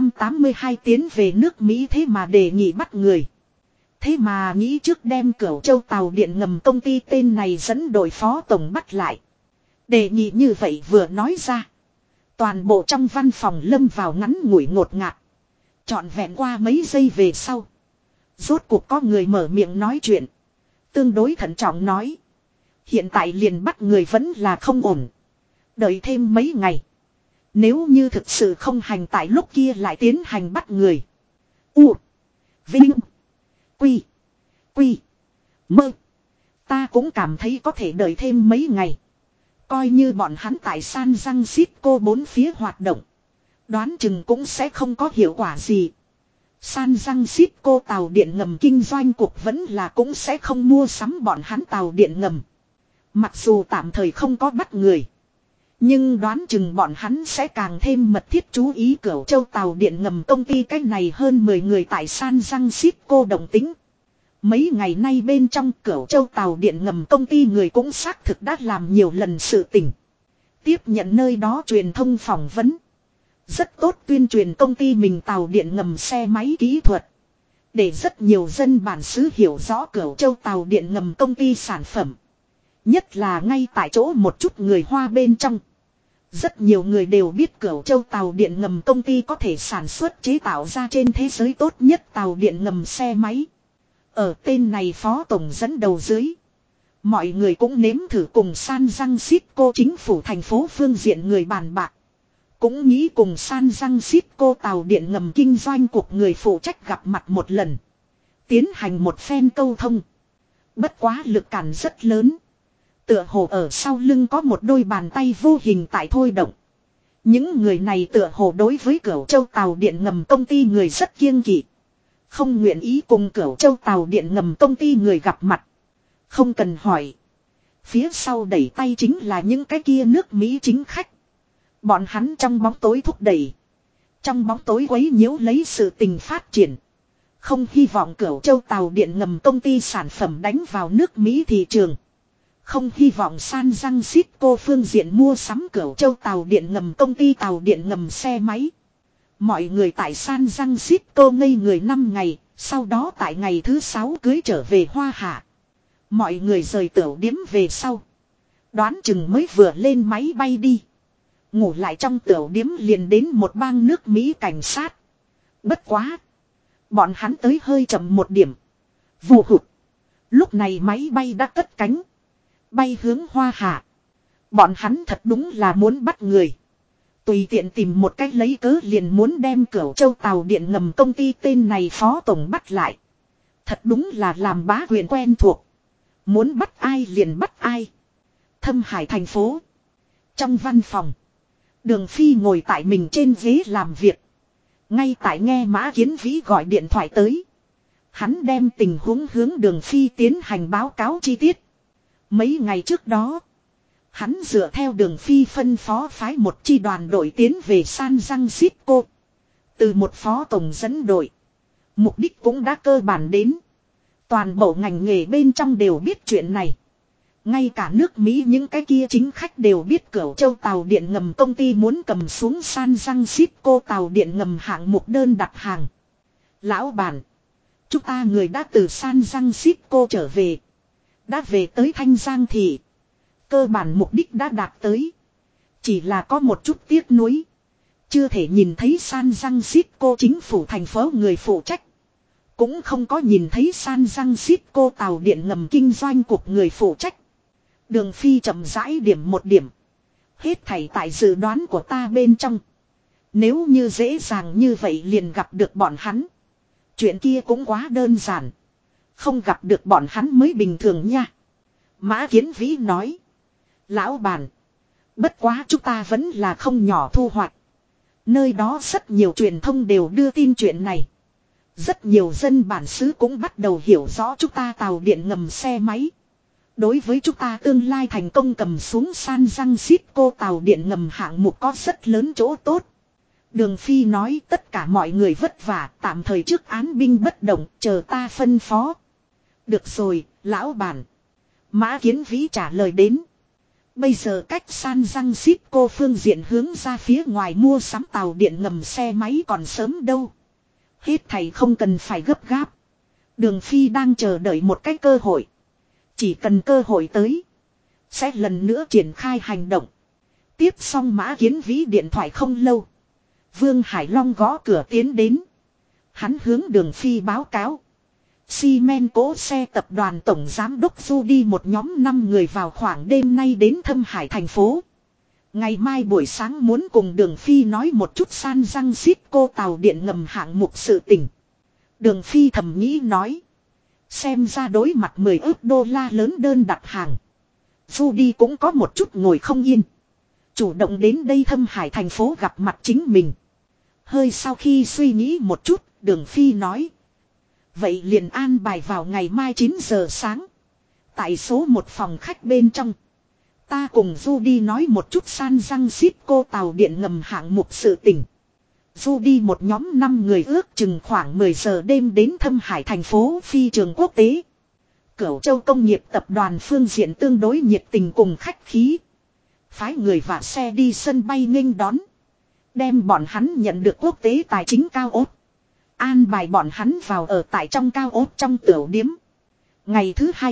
A: 682 tiến về nước Mỹ thế mà đề nghị bắt người. Thế mà nghĩ trước đem Cửu Châu tàu điện ngầm công ty tên này dẫn đội phó tổng bắt lại. Đề nghị như vậy vừa nói ra, toàn bộ trong văn phòng lâm vào ngắn ngủi ngột ngạt. Trọn vẹn qua mấy giây về sau, rốt cuộc có người mở miệng nói chuyện. Tương đối thận trọng nói, hiện tại liền bắt người vẫn là không ổn. Đợi thêm mấy ngày, nếu như thực sự không hành tại lúc kia lại tiến hành bắt người. U, Vinh, Quy, Quy, Mơ. Ta cũng cảm thấy có thể đợi thêm mấy ngày. Coi như bọn hắn tại San Francisco bốn phía hoạt động, đoán chừng cũng sẽ không có hiệu quả gì. San Francisco tàu điện ngầm kinh doanh cục vẫn là cũng sẽ không mua sắm bọn hắn tàu điện ngầm. Mặc dù tạm thời không có bắt người. Nhưng đoán chừng bọn hắn sẽ càng thêm mật thiết chú ý Cửu Châu tàu điện ngầm công ty cách này hơn 10 người tại San Francisco đồng tính. Mấy ngày nay bên trong Cửu Châu tàu điện ngầm công ty người cũng xác thực đã làm nhiều lần sự tình. Tiếp nhận nơi đó truyền thông phỏng vấn. Rất tốt tuyên truyền công ty mình tàu điện ngầm xe máy kỹ thuật. Để rất nhiều dân bản xứ hiểu rõ Cửu Châu tàu điện ngầm công ty sản phẩm. Nhất là ngay tại chỗ một chút người Hoa bên trong. Rất nhiều người đều biết Cửu Châu tàu điện ngầm công ty có thể sản xuất chế tạo ra trên thế giới tốt nhất tàu điện ngầm xe máy. Ở tên này phó tổng dẫn đầu dưới. Mọi người cũng nếm thử cùng San Francisco chính phủ thành phố phương diện người bàn bạc. Cũng nghĩ cùng San Francisco tàu điện ngầm kinh doanh cuộc người phụ trách gặp mặt một lần. Tiến hành một phen câu thông. Bất quá lực cản rất lớn. Tựa hồ ở sau lưng có một đôi bàn tay vô hình tại thôi động. Những người này tựa hồ đối với Cửu Châu tàu điện ngầm công ty người rất kiêng kỵ. Không nguyện ý cùng Cửu Châu tàu điện ngầm công ty người gặp mặt. Không cần hỏi. Phía sau đẩy tay chính là những cái kia nước Mỹ chính khách. Bọn hắn trong bóng tối thúc đẩy. Trong bóng tối quấy nhiễu lấy sự tình phát triển. Không hy vọng Cửu Châu tàu điện ngầm công ty sản phẩm đánh vào nước Mỹ thị trường. Không hy vọng San Francisco phương diện mua sắm Cửu Châu tàu điện ngầm công ty tàu điện ngầm xe máy. Mọi người tại San Francisco ngây người 5 ngày, sau đó tại ngày thứ 6 cưới trở về Hoa Hạ. Mọi người rời tửu điếm về sau. Đoán chừng mới vừa lên máy bay đi. Ngủ lại trong tửu điếm liền đến một bang nước Mỹ cảnh sát. Bất quá. Bọn hắn tới hơi chậm một điểm. Vù hụt. Lúc này máy bay đã cất cánh. Bay hướng Hoa Hạ. Bọn hắn thật đúng là muốn bắt người. Tùy tiện tìm một cách lấy cớ liền muốn đem Cửu Châu tàu điện ngầm công ty tên này phó tổng bắt lại. Thật đúng là làm bá quyền quen thuộc. Muốn bắt ai liền bắt ai. Thâm Hải thành phố. Trong văn phòng. Đường Phi ngồi tại mình trên ghế làm việc. Ngay tại nghe Mã Kiến Vĩ gọi điện thoại tới. Hắn đem tình huống hướng Đường Phi tiến hành báo cáo chi tiết. Mấy ngày trước đó. Hắn dựa theo Đường Phi phân phó phái một chi đoàn đội tiến về San Francisco. Từ một phó tổng dẫn đội. Mục đích cũng đã cơ bản đến. Toàn bộ ngành nghề bên trong đều biết chuyện này. Ngay cả nước Mỹ những cái kia chính khách đều biết Cửu Châu tàu điện ngầm công ty muốn cầm xuống San Francisco tàu điện ngầm hạng mục đơn đặt hàng. Lão bản. Chúng ta người đã từ San Francisco trở về. Đã về tới Thanh Giang thị. Cơ bản mục đích đã đạt tới. Chỉ là có một chút tiếc nuối. Chưa thể nhìn thấy San Francisco chính phủ thành phố người phụ trách. Cũng không có nhìn thấy San Francisco tàu điện ngầm kinh doanh cục người phụ trách. Đường Phi chậm rãi điểm một điểm. Hết thảy tại dự đoán của ta bên trong. Nếu như dễ dàng như vậy liền gặp được bọn hắn. Chuyện kia cũng quá đơn giản. Không gặp được bọn hắn mới bình thường nha. Mã Kiến Vĩ nói. Lão bản. Bất quá chúng ta vẫn là không nhỏ thu hoạch. Nơi đó rất nhiều truyền thông đều đưa tin chuyện này. Rất nhiều dân bản xứ cũng bắt đầu hiểu rõ chúng ta tàu điện ngầm xe máy. Đối với chúng ta tương lai thành công cầm xuống San Francisco tàu điện ngầm hạng mục có rất lớn chỗ tốt. Đường Phi nói tất cả mọi người vất vả, tạm thời trước án binh bất động, chờ ta phân phó. Được rồi, lão bản. Mã Kiến Vĩ trả lời đến. Bây giờ cách San Francisco phương diện hướng ra phía ngoài mua sắm tàu điện ngầm xe máy còn sớm đâu. Hết thầy không cần phải gấp gáp. Đường Phi đang chờ đợi một cái cơ hội. Chỉ cần cơ hội tới. Sẽ lần nữa triển khai hành động. Tiếp xong Mã Kiến Vĩ điện thoại không lâu. Vương Hải Long gõ cửa tiến đến. Hắn hướng Đường Phi báo cáo. Xi men cố xe tập đoàn tổng giám đốc Du đi một nhóm 5 người vào khoảng đêm nay đến Thâm Hải thành phố. Ngày mai buổi sáng muốn cùng Đường Phi nói một chút San Francisco tàu điện ngầm hạng mục sự tình. Đường Phi thầm nghĩ nói. Xem ra đối mặt 10 ức đô la lớn đơn đặt hàng. Du đi cũng có một chút ngồi không yên. Chủ động đến đây Thâm Hải thành phố gặp mặt chính mình. Hơi sau khi suy nghĩ một chút, Đường Phi nói. Vậy liền an bài vào ngày mai 9 giờ sáng. Tại số 1 phòng khách bên trong. Ta cùng Judy nói một chút San Francisco tàu điện ngầm hạng mục sự tình. Judy một nhóm 5 người ước chừng khoảng 10 giờ đêm đến Thâm Hải thành phố phi trường quốc tế. Cửu Châu công nghiệp tập đoàn phương diện tương đối nhiệt tình cùng khách khí. Phái người và xe đi sân bay nghênh đón. Đem bọn hắn nhận được quốc tế tài chính cao ốt. An bài bọn hắn vào ở tại trong cao ốt trong tiểu điếm. Ngày thứ hai.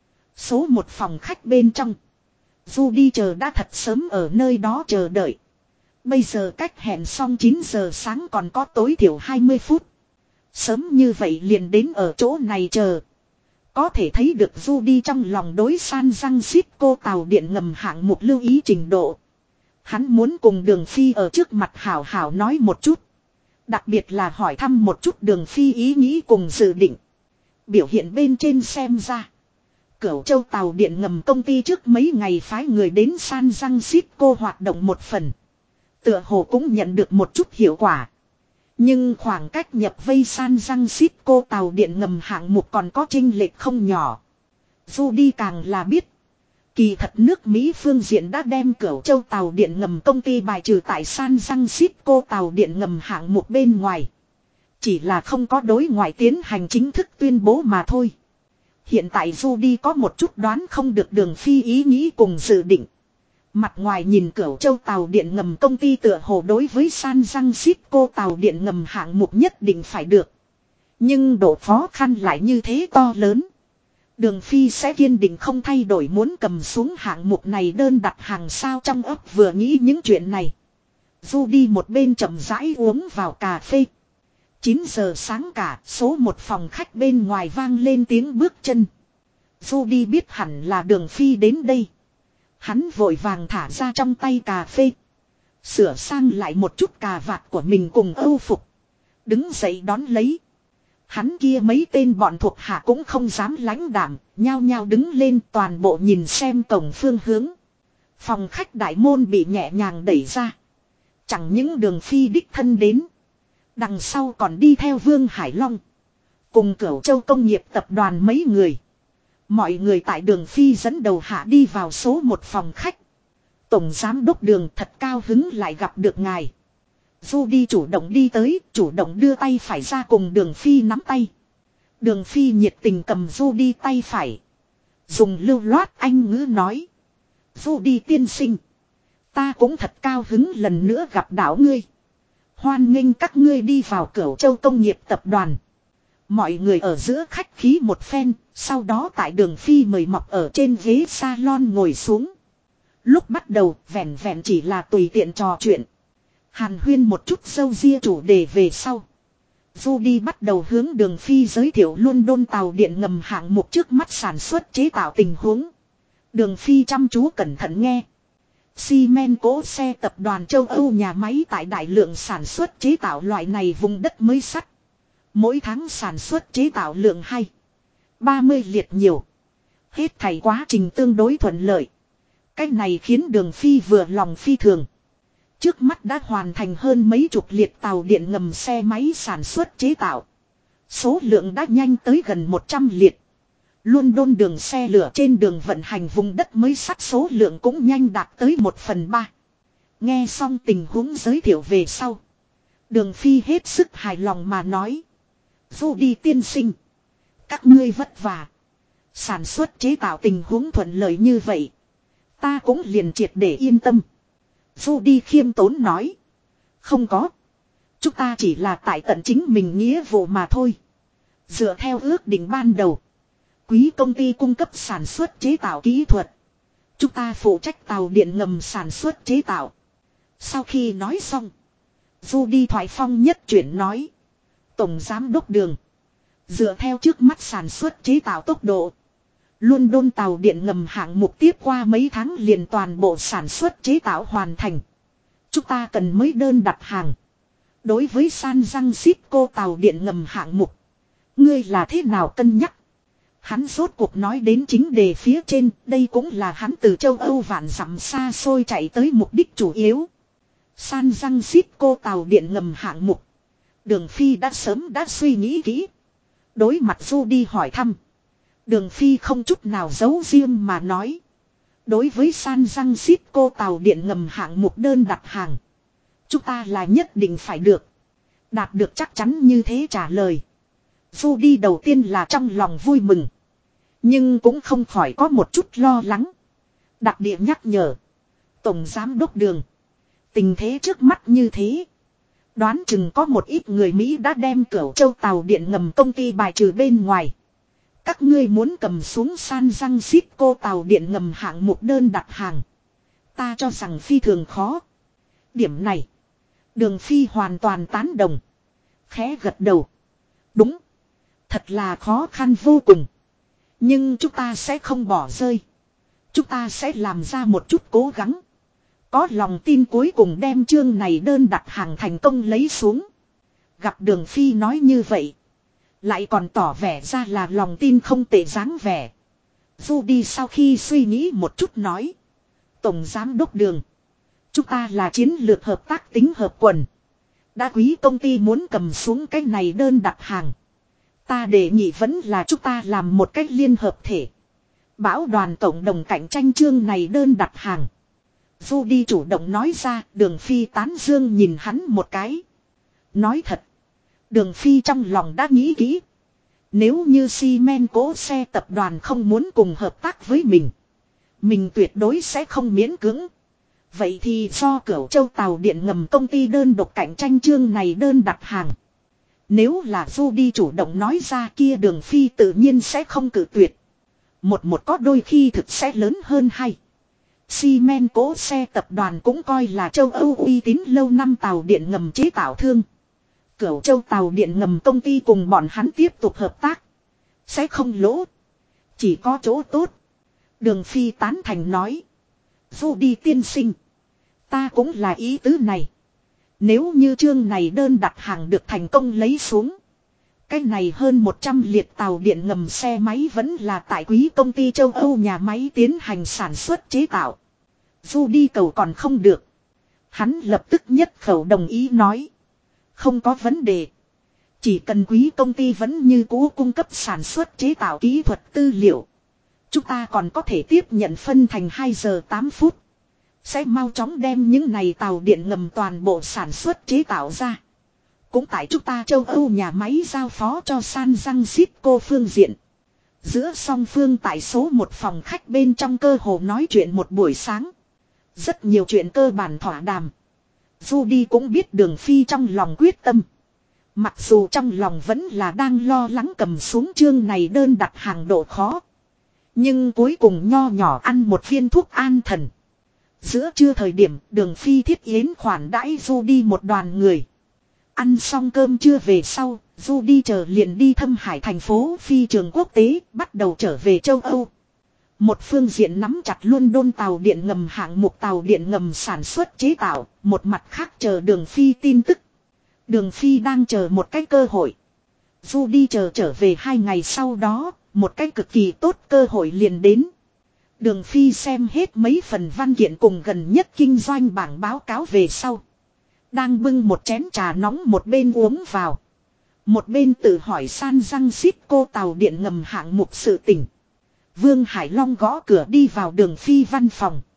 A: Số 1 phòng khách bên trong. Judy chờ đã thật sớm ở nơi đó chờ đợi. Bây giờ cách hẹn xong 9 giờ sáng còn có tối thiểu 20 phút. Sớm như vậy liền đến ở chỗ này chờ. Có thể thấy được Judy trong lòng đối San Francisco tàu điện ngầm hạng mục lưu ý trình độ. Hắn muốn cùng Đường Phi ở trước mặt hảo hảo nói một chút. Đặc biệt là hỏi thăm một chút Đường Phi ý nghĩ cùng dự định. Biểu hiện bên trên xem ra. Cửu Châu tàu điện ngầm công ty trước mấy ngày phái người đến San Francisco hoạt động một phần. Tựa hồ cũng nhận được một chút hiệu quả. Nhưng khoảng cách nhập vây San Francisco tàu điện ngầm hạng mục còn có chênh lệch không nhỏ. Judy càng là biết. Kỳ thật nước Mỹ phương diện đã đem Cửu Châu tàu điện ngầm công ty bài trừ tại San Francisco tàu điện ngầm hạng mục bên ngoài. Chỉ là không có đối ngoại tiến hành chính thức tuyên bố mà thôi. Hiện tại Judy có một chút đoán không được Đường Phi ý nghĩ cùng dự định. Mặt ngoài nhìn Cửu Châu tàu điện ngầm công ty tựa hồ đối với San Francisco tàu điện ngầm hạng mục nhất định phải được. Nhưng độ khó khăn lại như thế to lớn. Đường Phi sẽ kiên định không thay đổi muốn cầm xuống hạng mục này đơn đặt hàng sao trong ấp vừa nghĩ những chuyện này. Judy một bên chậm rãi uống vào cà phê. 9 giờ sáng cả số 1 phòng khách bên ngoài vang lên tiếng bước chân. Judy biết hẳn là Đường Phi đến đây. Hắn vội vàng thả ra trong tay cà phê. Sửa sang lại một chút cà vạt của mình cùng âu phục. Đứng dậy đón lấy. Hắn kia mấy tên bọn thuộc hạ cũng không dám lãnh đảm, nhao nhao đứng lên toàn bộ nhìn xem cổng phương hướng. Phòng khách đại môn bị nhẹ nhàng đẩy ra. Chẳng những Đường Phi đích thân đến. Đằng sau còn đi theo Vương Hải Long. Cùng Cửu Châu công nghiệp tập đoàn mấy người. Mọi người tại Đường Phi dẫn đầu hạ đi vào số 1 phòng khách. Tổng giám đốc Đường thật cao hứng lại gặp được ngài. Judy chủ động đi tới, chủ động đưa tay phải ra cùng Đường Phi nắm tay. Đường Phi nhiệt tình cầm Judy tay phải. Dùng lưu loát Anh ngữ nói. Judy tiên sinh. Ta cũng thật cao hứng lần nữa gặp đảo ngươi. Hoan nghênh các ngươi đi vào Cửu Châu công nghiệp tập đoàn. Mọi người ở giữa khách khí một phen, sau đó tại Đường Phi mời mọc ở trên ghế salon ngồi xuống. Lúc bắt đầu vẹn vẹn chỉ là tùy tiện trò chuyện. Hàn huyên một chút sâu ria chủ đề về sau. Judy bắt đầu hướng Đường Phi giới thiệu London tàu điện ngầm hạng mục trước mắt sản xuất chế tạo tình huống. Đường Phi chăm chú cẩn thận nghe. Siemens cỗ xe tập đoàn châu Âu nhà máy tại đại lượng sản xuất chế tạo loại này vùng đất mới sắt. Mỗi tháng sản xuất chế tạo lượng 30 liệt nhiều. Hết thảy quá trình tương đối thuận lợi. Cái này khiến Đường Phi vừa lòng phi thường. Trước mắt đã hoàn thành hơn mấy chục liệt tàu điện ngầm xe máy sản xuất chế tạo. Số lượng đã nhanh tới gần 100 liệt. London đường xe lửa trên đường vận hành vùng đất mới sắt số lượng cũng nhanh đạt tới 1/3. Nghe xong tình huống giới thiệu về sau. Đường Phi hết sức hài lòng mà nói. Judy tiên sinh. Các ngươi vất vả. Sản xuất chế tạo tình huống thuận lợi như vậy. Ta cũng liền triệt để yên tâm. Judy khiêm tốn nói. Không có. Chúng ta chỉ là tại tận chính mình nghĩa vụ mà thôi. Dựa theo ước định ban đầu. Quý công ty cung cấp sản xuất chế tạo kỹ thuật. Chúng ta phụ trách tàu điện ngầm sản xuất chế tạo. Sau khi nói xong. Judy thoại phong nhất chuyển nói. Tổng giám đốc Đường. Dựa theo trước mắt sản xuất chế tạo tốc độ. London tàu điện ngầm hạng mục tiếp qua mấy tháng liền toàn bộ sản xuất chế tạo hoàn thành. Chúng ta cần mới đơn đặt hàng. Đối với San Francisco tàu điện ngầm hạng mục. Ngươi là thế nào cân nhắc? Hắn rốt cuộc nói đến chính đề phía trên. Đây cũng là hắn từ châu Âu vạn dặm xa xôi chạy tới mục đích chủ yếu. San Francisco tàu điện ngầm hạng mục. Đường Phi đã sớm đã suy nghĩ kỹ. Đối mặt Judy hỏi thăm. Đường Phi không chút nào giấu riêng mà nói. Đối với San Francisco tàu điện ngầm hạng mục đơn đặt hàng. Chúng ta là nhất định phải được. Đạt được chắc chắn như thế trả lời. Judy đầu tiên là trong lòng vui mừng. Nhưng cũng không khỏi có một chút lo lắng. Đặc địa nhắc nhở. Tổng giám đốc Đường. Tình thế trước mắt như thế. Đoán chừng có một ít người Mỹ đã đem Cửu Châu tàu điện ngầm công ty bài trừ bên ngoài. Các ngươi muốn cầm xuống San Francisco tàu điện ngầm hạng mục đơn đặt hàng. Ta cho rằng phi thường khó. Điểm này. Đường Phi hoàn toàn tán đồng. Khẽ gật đầu. Đúng. Thật là khó khăn vô cùng. Nhưng chúng ta sẽ không bỏ rơi. Chúng ta sẽ làm ra một chút cố gắng. Có lòng tin cuối cùng đem chương này đơn đặt hàng thành công lấy xuống. Gặp Đường Phi nói như vậy. Lại còn tỏ vẻ ra là lòng tin không tệ dáng vẻ. Judy sau khi suy nghĩ một chút nói. Tổng giám đốc Đường. Chúng ta là chiến lược hợp tác tính hợp quần. Đã quý công ty muốn cầm xuống cái này đơn đặt hàng. Ta đề nghị vẫn là chúng ta làm một cách liên hợp thể. Bảo đoàn cộng đồng cạnh tranh chương này đơn đặt hàng. Judy chủ động nói ra, Đường Phi tán dương nhìn hắn một cái. Nói thật. Đường Phi trong lòng đã nghĩ kỹ. Nếu như Siemens cỗ xe tập đoàn không muốn cùng hợp tác với mình tuyệt đối sẽ không miễn cưỡng. Vậy thì do Cửu Châu tàu điện ngầm công ty đơn độc cạnh tranh chương này đơn đặt hàng. Nếu là Judy chủ động nói ra kia Đường Phi tự nhiên sẽ không cự tuyệt. Một có đôi khi thực sẽ lớn hơn hay. Siemens cỗ xe tập đoàn cũng coi là châu Âu uy tín lâu năm tàu điện ngầm chế tạo thương. Cửu Châu tàu điện ngầm công ty cùng bọn hắn tiếp tục hợp tác. Sẽ không lỗ. Chỉ có chỗ tốt. Đường Phi tán thành nói. Judy tiên sinh. Ta cũng là ý tứ này. Nếu như chương này đơn đặt hàng được thành công lấy xuống. Cái này hơn 100 liệt tàu điện ngầm xe máy vẫn là tại quý công ty châu Âu nhà máy tiến hành sản xuất chế tạo. Judy cầu còn không được. Hắn lập tức nhất khẩu đồng ý nói. Không có vấn đề. Chỉ cần quý công ty vẫn như cũ cung cấp sản xuất chế tạo kỹ thuật tư liệu. Chúng ta còn có thể tiếp nhận phân thành 2 giờ 8 phút. Sẽ mau chóng đem những này tàu điện ngầm toàn bộ sản xuất chế tạo ra. Cũng tại chúng ta châu Âu nhà máy giao phó cho San Francisco phương diện. Giữa song phương tại số một phòng khách bên trong cơ hồ nói chuyện một buổi sáng. Rất nhiều chuyện cơ bản thỏa đàm. Judy cũng biết Đường Phi trong lòng quyết tâm. Mặc dù trong lòng vẫn là đang lo lắng cầm xuống chương này đơn đặt hàng độ khó. Nhưng cuối cùng nho nhỏ ăn một viên thuốc an thần. Giữa trưa thời điểm Đường Phi thiết yến khoản đãi Judy một đoàn người. Ăn xong cơm trưa về sau, Judy chờ liền đi Thâm Hải thành phố phi trường quốc tế, bắt đầu trở về châu Âu. Một phương diện nắm chặt London tàu điện ngầm hạng mục tàu điện ngầm sản xuất chế tạo, một mặt khác chờ Đường Phi tin tức. Đường Phi đang chờ một cái cơ hội. Judy chờ trở về 2 ngày sau đó, một cái cực kỳ tốt cơ hội liền đến. Đường Phi xem hết mấy phần văn kiện cùng gần nhất kinh doanh bảng báo cáo về sau. Đang bưng một chén trà nóng một bên uống vào. Một bên tự hỏi San Francisco tàu điện ngầm hạng mục sự tình. Vương Hải Long gõ cửa đi vào Đường Phi văn phòng.